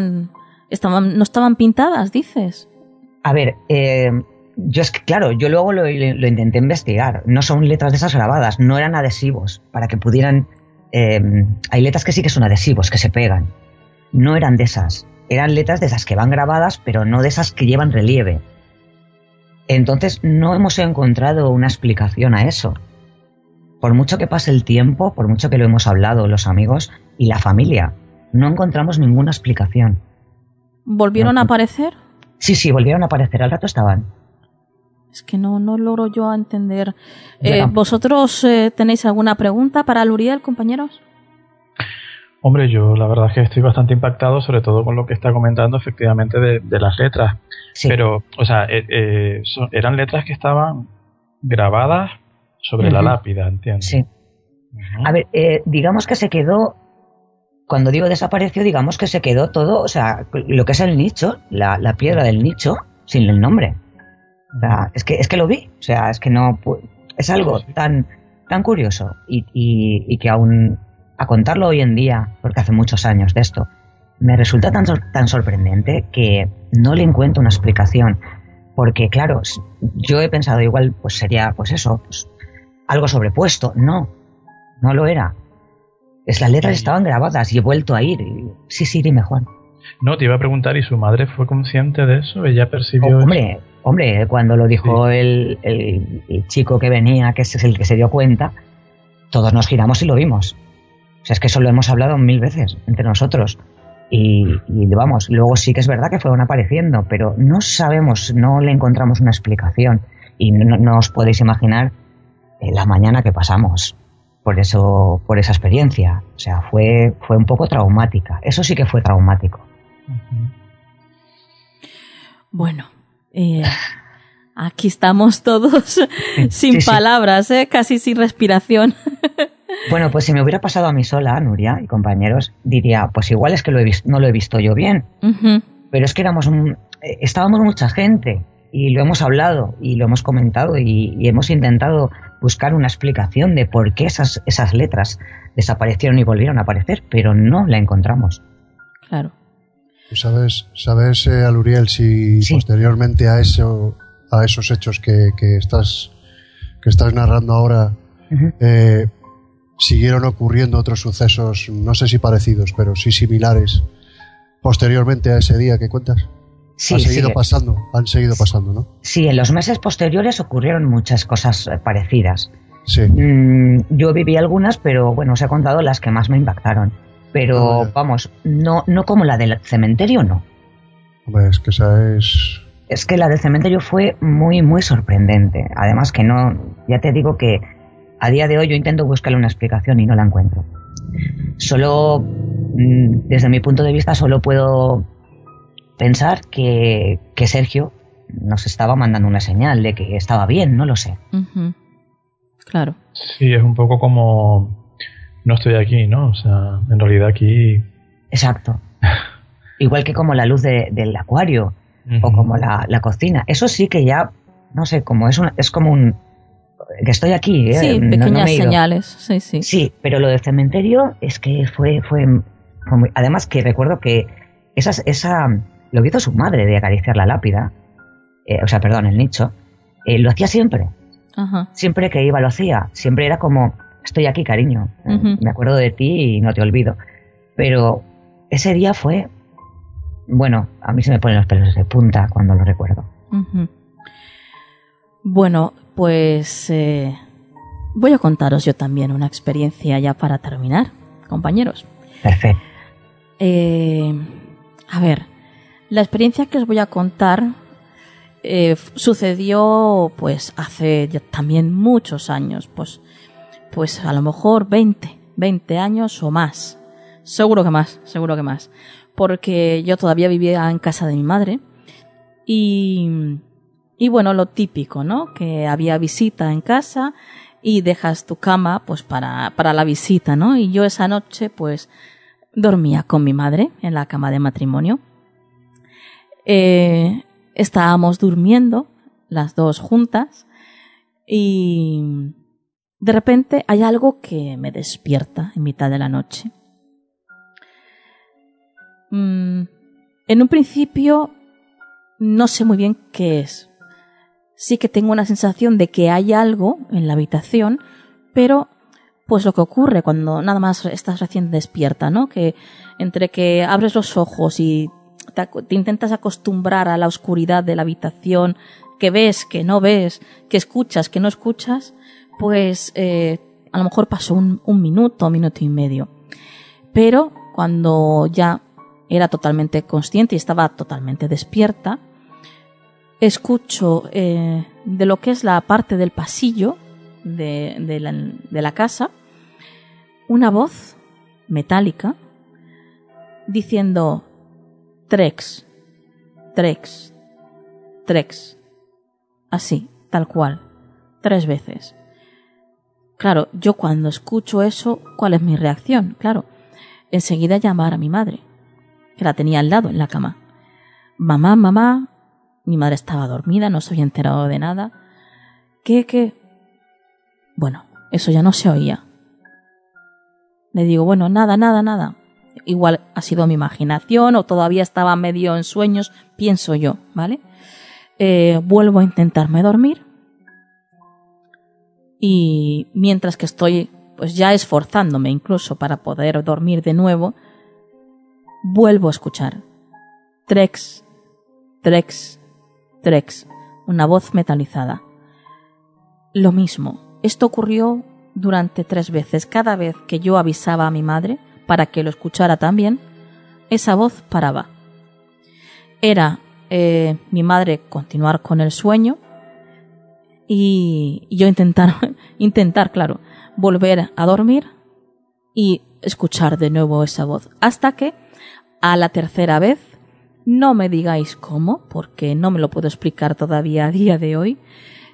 no estaban pintadas, dices. A ver, yo es que, claro, yo luego lo intenté investigar. No son letras de esas grabadas, no eran adhesivos para que pudieran... hay letras que sí que son adhesivos, que se pegan. No eran de esas. Eran letras de esas que van grabadas, pero no de esas que llevan relieve. Entonces no hemos encontrado una explicación a eso. Por mucho que pase el tiempo, por mucho que lo hemos hablado los amigos y la familia, no encontramos ninguna explicación. ¿Volvieron a aparecer? Sí, volvieron a aparecer, al rato estaban. Es que no logro yo entender. ¿Vosotros tenéis alguna pregunta para Luriel, compañeros? Hombre, yo la verdad es que estoy bastante impactado, sobre todo con lo que está comentando efectivamente de las letras. Sí. Pero, o sea, eran letras que estaban grabadas sobre la lápida, ¿entiendes? Sí. A ver, digamos que se quedó, cuando digo desapareció, digamos que se quedó todo, o sea, lo que es el nicho, la piedra del nicho, sin el nombre. O sea, es que lo vi, o sea, es que no, es algo tan curioso y que aún a contarlo hoy en día, porque hace muchos años de esto, me resulta tan sorprendente que no le encuentro una explicación, porque claro, yo he pensado igual pues sería pues eso, pues, algo sobrepuesto. No lo era. Las letras estaban grabadas y he vuelto a ir. Sí, dime, Juan. No, te iba a preguntar, ¿y su madre fue consciente de eso? ¿Ella percibió eso? Hombre, cuando lo dijo el chico que venía, que es el que se dio cuenta, todos nos giramos y lo vimos. O sea, es que eso lo hemos hablado 1000 veces entre nosotros. Y vamos, luego sí que es verdad que fueron apareciendo, pero no sabemos, no le encontramos una explicación. Y no os podéis imaginar la mañana que pasamos por esa experiencia. O sea, fue un poco traumática. Eso sí que fue traumático. Bueno, aquí estamos todos sin palabras, casi sin respiración. Bueno, pues si me hubiera pasado a mí sola, Nuria y compañeros, diría, pues igual es que no lo he visto yo bien. Pero es que estábamos mucha gente y lo hemos hablado y lo hemos comentado y hemos intentado buscar una explicación de por qué esas letras desaparecieron y volvieron a aparecer, pero no la encontramos. Claro. ¿Sabes, Aluriel, si posteriormente a esos hechos que estás narrando ahora, siguieron ocurriendo otros sucesos, no sé si parecidos, pero sí similares, posteriormente a ese día que cuentas? Han seguido pasando, ¿no? Sí, en los meses posteriores ocurrieron muchas cosas parecidas. Sí. Yo viví algunas, pero bueno, os he contado las que más me impactaron. Pero vamos, no como la del cementerio, no. Hombre, es que esa es... Es que la del cementerio fue muy, muy sorprendente. Además que ya te digo que a día de hoy yo intento buscarle una explicación y no la encuentro. Solo, desde mi punto de vista, solo puedo pensar que Sergio nos estaba mandando una señal de que estaba bien, no lo sé. Claro. Sí, es un poco como no estoy aquí, ¿no? O sea, en realidad aquí... Exacto. Igual que como la luz del acuario o como la cocina. Eso sí que ya, no sé, como es como un... que estoy aquí, Sí, pequeñas señales, sí. Sí, pero lo del cementerio es que fue muy... Además que recuerdo que esa lo hizo su madre de acariciar la lápida, el nicho, lo hacía siempre. Ajá. Siempre que iba lo hacía, siempre era como, estoy aquí, cariño, me acuerdo de ti y no te olvido. Pero ese día fue, bueno, a mí se me ponen los pelos de punta cuando lo recuerdo. Bueno, pues voy a contaros yo también una experiencia ya para terminar, compañeros. Perfecto. A ver, la experiencia que os voy a contar sucedió pues hace ya también muchos años, pues a lo mejor 20 años o más. Seguro que más. Porque yo todavía vivía en casa de mi madre y bueno, lo típico, ¿no? Que había visita en casa y dejas tu cama pues para la visita, ¿no? Y yo esa noche pues dormía con mi madre en la cama de matrimonio. Estábamos durmiendo las dos juntas y de repente hay algo que me despierta en mitad de la noche. En un principio no sé muy bien qué es. Sí que tengo una sensación de que hay algo en la habitación, pero pues lo que ocurre cuando nada más estás recién despierta, ¿no? Que entre que abres los ojos y te intentas acostumbrar a la oscuridad de la habitación, que ves, que no ves, que escuchas, que no escuchas, pues a lo mejor pasó un minuto y medio. Pero cuando ya era totalmente consciente y estaba totalmente despierta, escucho de lo que es la parte del pasillo de la casa una voz metálica diciendo Trex, Trex, Trex, así, tal cual, 3 veces. Claro, yo cuando escucho eso, ¿cuál es mi reacción? Claro, enseguida llamar a mi madre, que la tenía al lado en la cama. Mamá, mamá, mi madre estaba dormida, no se había enterado de nada. ¿Qué? Bueno, eso ya no se oía. Le digo, bueno, nada. Igual ha sido mi imaginación o todavía estaba medio en sueños, pienso yo, ¿vale? Vuelvo a intentarme dormir y mientras que estoy pues ya esforzándome incluso para poder dormir de nuevo, vuelvo a escuchar Trex, Trex, Trex, una voz metalizada. Lo mismo, esto ocurrió durante 3 veces. Cada vez que yo avisaba a mi madre para que lo escuchara también, esa voz paraba. Era mi madre continuar con el sueño y yo intentar, claro, volver a dormir y escuchar de nuevo esa voz. Hasta que a la 3ª vez, no me digáis cómo, porque no me lo puedo explicar todavía a día de hoy,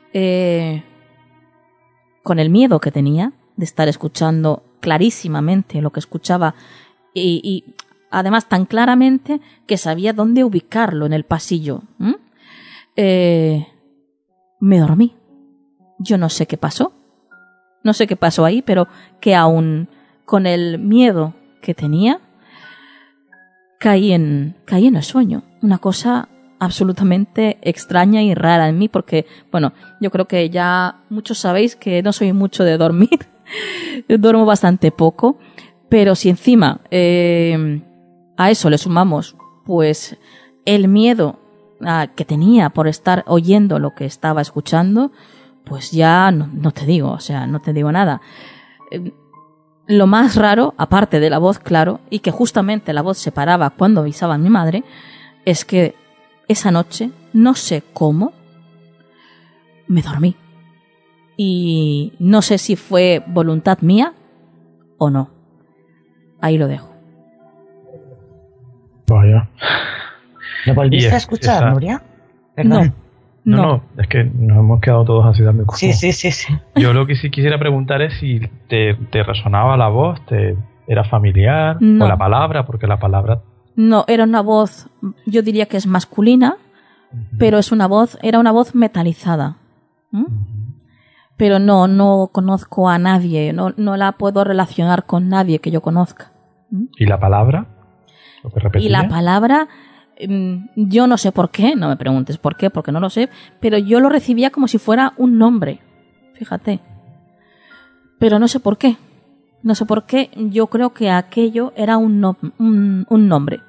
con el miedo que tenía de estar escuchando clarísimamente lo que escuchaba y además tan claramente que sabía dónde ubicarlo en el pasillo. Me dormí. Yo no sé qué pasó. No sé qué pasó ahí, pero que aún con el miedo que tenía, caí en el sueño. Una cosa absolutamente extraña y rara en mí, porque, bueno, yo creo que ya muchos sabéis que no soy mucho de dormir. Duermo bastante poco, pero si encima a eso le sumamos pues el miedo que tenía por estar oyendo lo que estaba escuchando, pues ya no te digo, o sea, no te digo nada. Lo más raro, aparte de la voz, claro, y que justamente la voz se paraba cuando avisaba a mi madre, es que esa noche, no sé cómo, me dormí. Y no sé si fue voluntad mía o no. Ahí lo dejo. Vaya. ¿Lo volviste a escuchar, Nuria? Perdón. No, es que nos hemos quedado todos así dando como... Sí. Yo lo que sí quisiera preguntar es si te resonaba la voz, era familiar, no. O la palabra, porque la palabra... No, era una voz, yo diría que es masculina, pero era una voz metalizada. Pero no conozco a nadie, no la puedo relacionar con nadie que yo conozca. ¿Y la palabra? ¿Lo que repetía? Y la palabra, yo no sé por qué, no me preguntes por qué, porque no lo sé, pero yo lo recibía como si fuera un nombre, fíjate. Pero no sé por qué. No sé por qué, yo creo que aquello era un nombre.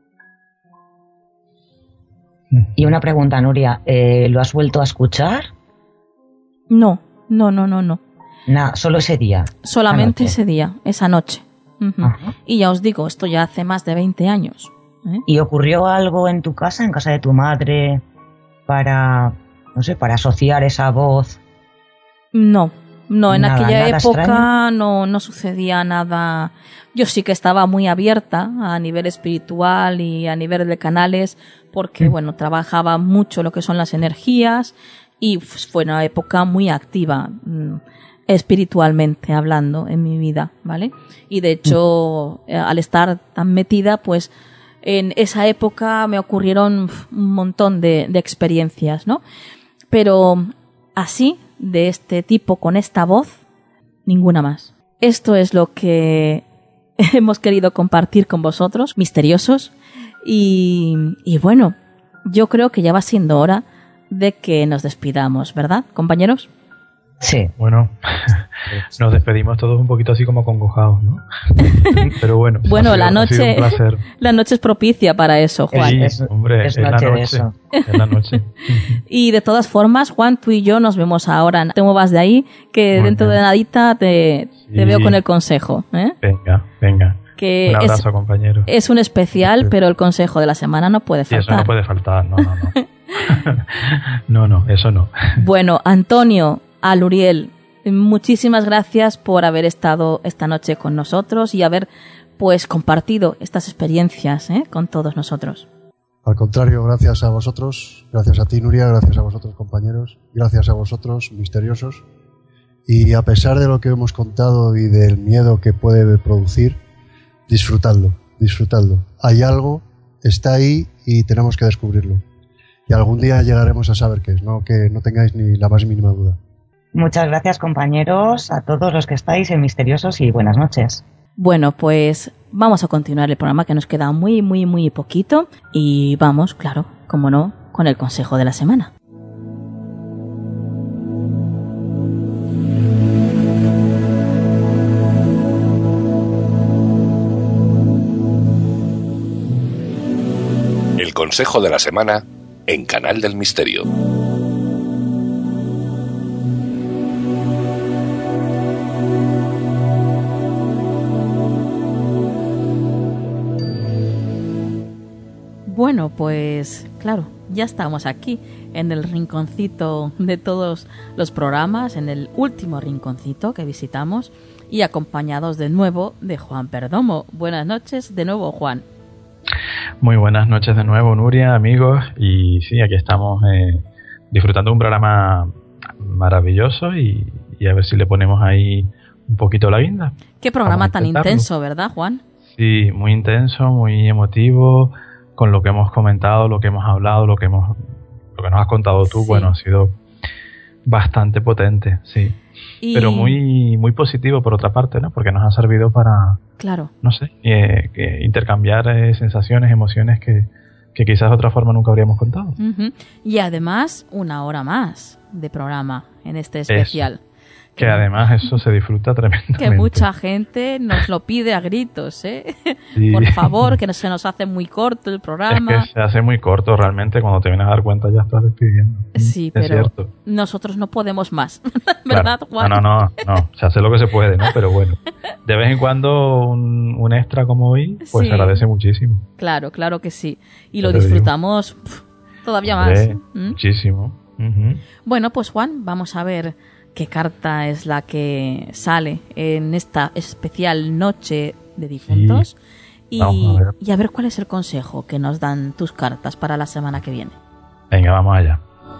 Y una pregunta, Nuria, ¿lo has vuelto a escuchar? No. Nada, solo ese día. Solamente ese día, esa noche. Y ya os digo, esto ya hace más de 20 años. ¿Y ocurrió algo en tu casa, en casa de tu madre, para asociar esa voz? No, en aquella época extraño. no sucedía nada. Yo sí que estaba muy abierta a nivel espiritual y a nivel de canales, porque bueno, trabajaba mucho lo que son las energías y fue una época muy activa espiritualmente hablando en mi vida, ¿vale? Y de hecho, al estar tan metida, pues en esa época me ocurrieron un montón de experiencias, ¿no? Pero así, de este tipo, con esta voz, ninguna más. Esto es lo que hemos querido compartir con vosotros, misteriosos, y bueno, yo creo que ya va siendo hora de que nos despidamos, ¿verdad, compañeros? Sí. Bueno, nos despedimos todos un poquito así como acongojados, ¿no? Pero bueno. Bueno, la noche es propicia para eso, Juan. Sí, hombre, es la noche. Es la noche. Y de todas formas, Juan, tú y yo nos vemos ahora. No te muevas de ahí, que bueno, dentro de nadita te veo con el consejo. Venga. Que un abrazo, compañero. Es un especial, pero el consejo de la semana no puede faltar. Sí, eso no puede faltar, no. No, eso no. Bueno, Antonio, Aluriel, muchísimas gracias por haber estado esta noche con nosotros y haber pues compartido estas experiencias con todos nosotros. Al contrario, gracias a vosotros, gracias a ti, Nuria, gracias a vosotros, compañeros, gracias a vosotros, misteriosos. Y a pesar de lo que hemos contado y del miedo que puede producir, disfrutadlo. Hay algo, está ahí y tenemos que descubrirlo. Y algún día llegaremos a saber qué es, que no tengáis ni la más mínima duda. Muchas gracias, compañeros, a todos los que estáis en Misteriosos y buenas noches. Bueno, pues vamos a continuar el programa, que nos queda muy, muy, muy poquito. Y vamos, claro, como no, con el consejo de la semana. El consejo de la semana en Canal del Misterio. Bueno, pues claro, ya estamos aquí en el rinconcito de todos los programas, en el último rinconcito que visitamos y acompañados de nuevo de Juan Perdomo. Buenas noches de nuevo, Juan. Muy buenas noches de nuevo, Nuria, amigos, y sí, aquí estamos disfrutando de un programa maravilloso y a ver si le ponemos ahí un poquito la guinda. Qué programa tan intenso, ¿verdad, Juan? Sí, muy intenso, muy emotivo, con lo que hemos comentado, lo que hemos hablado, lo que nos has contado tú, sí. Bueno, ha sido bastante potente, sí. Pero muy muy positivo por otra parte, ¿no? Porque nos ha servido para, claro, no sé, intercambiar sensaciones, emociones que quizás de otra forma nunca habríamos contado. Uh-huh. Y además 1 hora más de programa en este especial. Eso. Que además eso se disfruta tremendamente. Que mucha gente nos lo pide a gritos, ¿eh? Sí. Por favor, que se nos hace muy corto el programa. Es que se hace muy corto realmente, cuando te vienes a dar cuenta ya estás despidiendo. Sí, es pero cierto. Nosotros no podemos más, ¿verdad, claro. Juan? No, se hace lo que se puede, ¿no? Pero bueno, de vez en cuando un extra como hoy, pues se agradece muchísimo. Claro que sí. Y lo disfrutamos todavía más. Muchísimo. Uh-huh. Bueno, pues Juan, vamos a ver qué carta es la que sale en esta especial noche de difuntos, sí. y a ver cuál es el consejo que nos dan tus cartas para la semana que viene. Venga, vamos allá.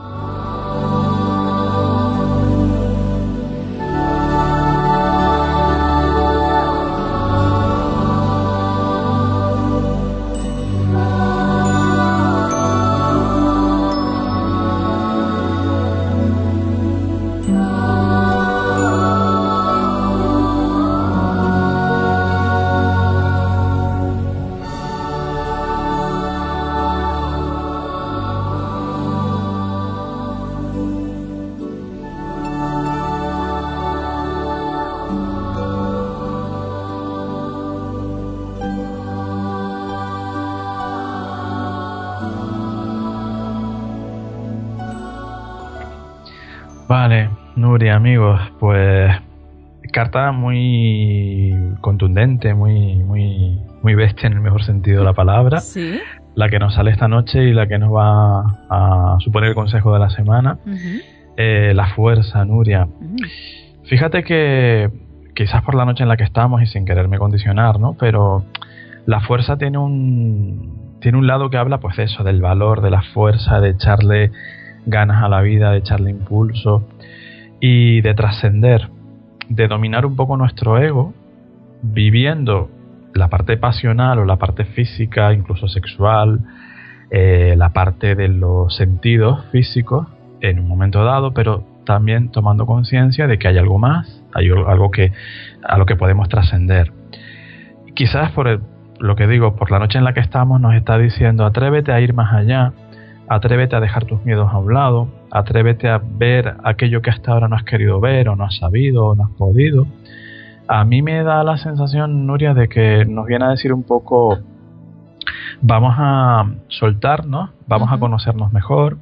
Vale, Nuria, amigos, pues carta muy contundente, muy bestia en el mejor sentido de la palabra. Sí. La que nos sale esta noche y la que nos va a suponer el consejo de la semana. Uh-huh. La fuerza, Nuria. Uh-huh. Fíjate que quizás por la noche en la que estamos y sin quererme condicionar, ¿no? Pero la fuerza tiene un lado que habla pues de eso, del valor, de la fuerza, de echarle ganas a la vida, de echarle impulso y de trascender, de dominar un poco nuestro ego, viviendo la parte pasional o la parte física, incluso sexual, la parte de los sentidos físicos en un momento dado, pero también tomando conciencia de que hay algo más, hay algo a lo que podemos trascender. Quizás lo que digo, por la noche en la que estamos nos está diciendo: atrévete a ir más allá, atrévete a dejar tus miedos a un lado, atrévete a ver aquello que hasta ahora no has querido ver, o no has sabido, o no has podido. A mí me da la sensación, Nuria, de que nos viene a decir un poco: vamos a soltarnos, vamos uh-huh. a conocernos mejor,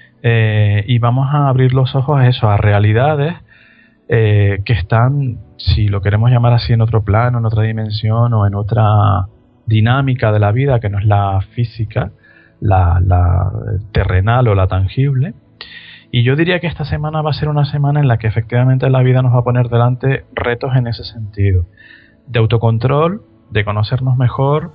y vamos a abrir los ojos a eso, a realidades que están, si lo queremos llamar así, en otro plano, en otra dimensión o en otra dinámica de la vida que no es la física, la terrenal o la tangible. Y yo diría que esta semana va a ser una semana en la que efectivamente la vida nos va a poner delante retos en ese sentido, de autocontrol, de conocernos mejor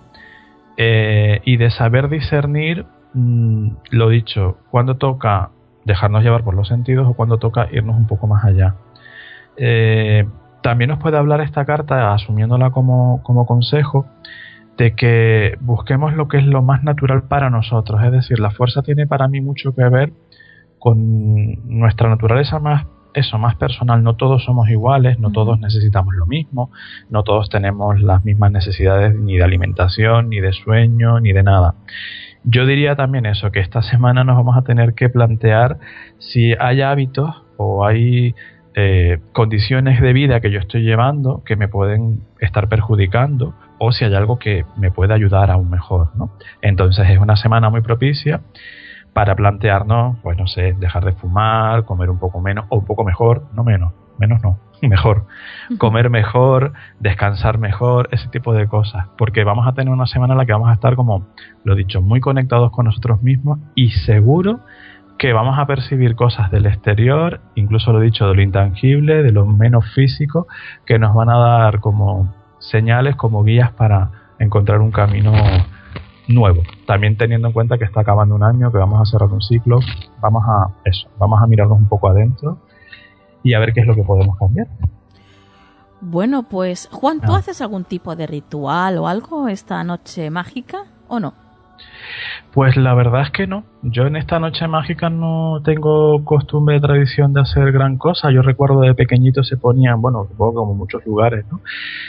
y de saber discernir, lo dicho, cuando toca dejarnos llevar por los sentidos o cuando toca irnos un poco más allá. También nos puede hablar esta carta, asumiéndola como consejo, de que busquemos lo que es lo más natural para nosotros. Es decir, la fuerza tiene para mí mucho que ver con nuestra naturaleza más personal. No todos somos iguales, no todos necesitamos lo mismo, no todos tenemos las mismas necesidades ni de alimentación, ni de sueño, ni de nada. Yo diría también eso, que esta semana nos vamos a tener que plantear si hay hábitos o hay condiciones de vida que yo estoy llevando que me pueden estar perjudicando, o si hay algo que me puede ayudar aún mejor, ¿no? Entonces es una semana muy propicia para plantearnos, pues no sé, dejar de fumar, comer un poco menos, o un poco mejor, no menos no, mejor, comer mejor, descansar mejor, ese tipo de cosas, porque vamos a tener una semana en la que vamos a estar, como lo he dicho, muy conectados con nosotros mismos, y seguro que vamos a percibir cosas del exterior, incluso lo he dicho, de lo intangible, de lo menos físico, que nos van a dar como señales, como guías para encontrar un camino nuevo. También teniendo en cuenta que está acabando un año, que vamos a cerrar un ciclo, vamos a mirarnos un poco adentro y a ver qué es lo que podemos cambiar. Bueno, pues Juan, ¿tú haces algún tipo de ritual o algo esta noche mágica o no? Pues la verdad es que no. Yo en esta noche mágica no tengo costumbre, tradición de hacer gran cosa. Yo recuerdo de pequeñito se ponían, bueno, supongo como en muchos lugares, ¿no?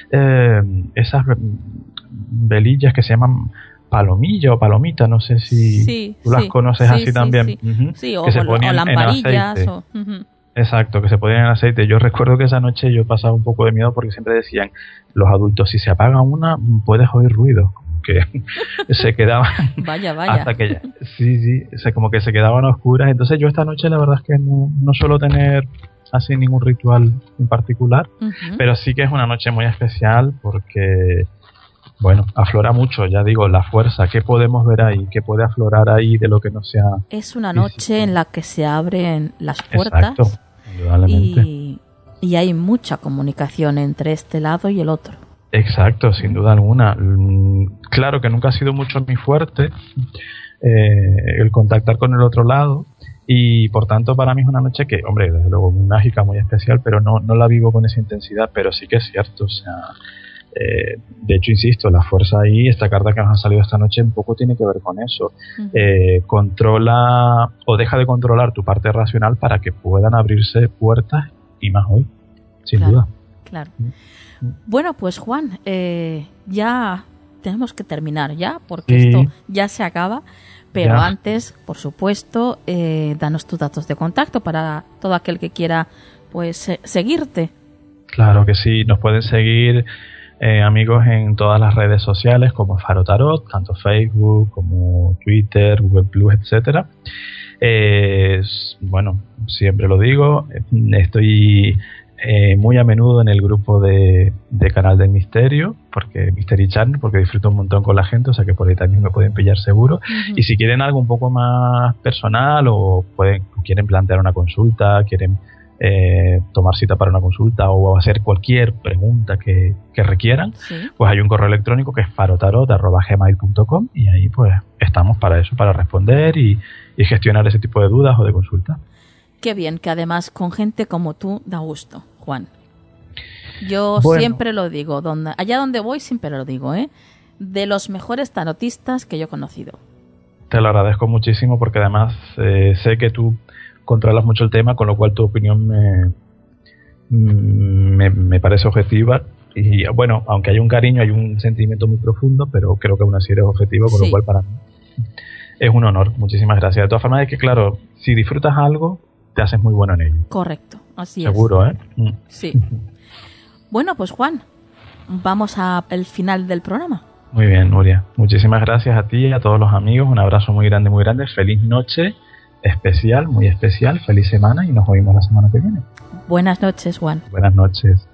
Esas velillas que se llaman palomilla o palomita, no sé si tú las conoces así también. Sí, o lamparillas. Exacto, que se ponían en aceite. Yo recuerdo que esa noche yo pasaba un poco de miedo porque siempre decían los adultos, si se apaga una, puedes oír ruido. Que se quedaban vaya hasta que como que se quedaban oscuras. Entonces yo esta noche la verdad es que no suelo tener así ningún ritual en particular, pero sí que es una noche muy especial porque bueno, aflora mucho, ya digo, la fuerza, qué podemos ver ahí, qué puede aflorar ahí de lo que no sea es una noche físico. En la que se abren las puertas. Exacto, indudablemente. Y hay mucha comunicación entre este lado y el otro. Exacto, sin duda alguna. Claro que nunca ha sido mucho mi fuerte el contactar con el otro lado, y por tanto para mí es una noche que, hombre, desde luego muy mágica, muy especial, pero no la vivo con esa intensidad, pero sí que es cierto, o sea, de hecho, insisto, la fuerza ahí, esta carta que nos ha salido esta noche un poco tiene que ver con eso. Controla o deja de controlar tu parte racional para que puedan abrirse puertas, y más hoy, sin duda. Claro. Bueno, pues Juan, ya tenemos que terminar ya, porque esto ya se acaba, pero antes, por supuesto, danos tus datos de contacto para todo aquel que quiera pues seguirte. Claro que sí, nos pueden seguir amigos en todas las redes sociales como Faro Tarot, tanto Facebook como Twitter, Google Plus, etcétera. Bueno, siempre lo digo, estoy muy a menudo en el grupo de Canal del Misterio, porque Mystery Channel, porque disfruto un montón con la gente, o sea que por ahí también me pueden pillar seguro. Y si quieren algo un poco más personal o quieren plantear una consulta, quieren tomar cita para una consulta o hacer cualquier pregunta que requieran, pues hay un correo electrónico que es farotarot@gmail.com, y ahí pues estamos para eso, para responder y gestionar ese tipo de dudas o de consultas. Qué bien, que además con gente como tú da gusto, Juan. Yo siempre lo digo, allá donde voy siempre lo digo, de los mejores tarotistas que yo he conocido. Te lo agradezco muchísimo porque además sé que tú controlas mucho el tema, con lo cual tu opinión me parece objetiva. Y bueno, aunque hay un cariño, hay un sentimiento muy profundo, pero creo que aún así eres objetivo, con lo cual para mí es un honor. Muchísimas gracias. De todas formas, es que claro, si disfrutas algo, te haces muy bueno en ello. Correcto, así seguro, es. Seguro, Sí. Bueno, pues Juan, vamos al final del programa. Muy bien, Nuria. Muchísimas gracias a ti y a todos los amigos. Un abrazo muy grande, muy grande. Feliz noche especial, muy especial. Feliz semana y nos oímos la semana que viene. Buenas noches, Juan. Buenas noches.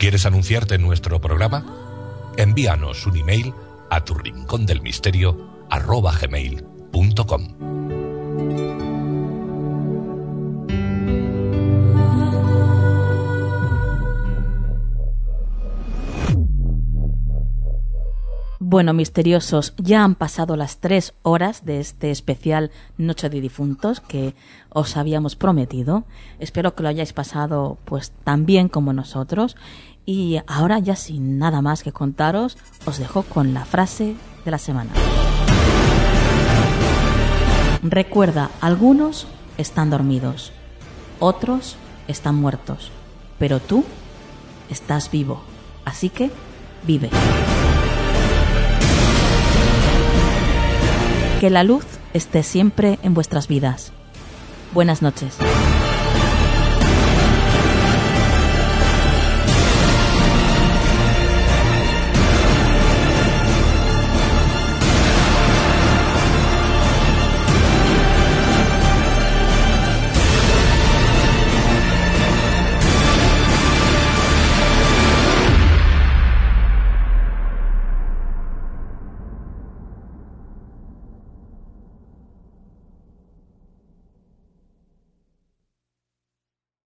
¿Quieres anunciarte en nuestro programa? Envíanos un email a turincondelmisterio@gmail.com. Bueno, misteriosos, ya han pasado las 3 horas de este especial Noche de Difuntos que os habíamos prometido. Espero que lo hayáis pasado pues tan bien como nosotros. Y ahora, ya sin nada más que contaros, os dejo con la frase de la semana. Recuerda, algunos están dormidos, otros están muertos, pero tú estás vivo, así que vive. Que la luz esté siempre en vuestras vidas. Buenas noches.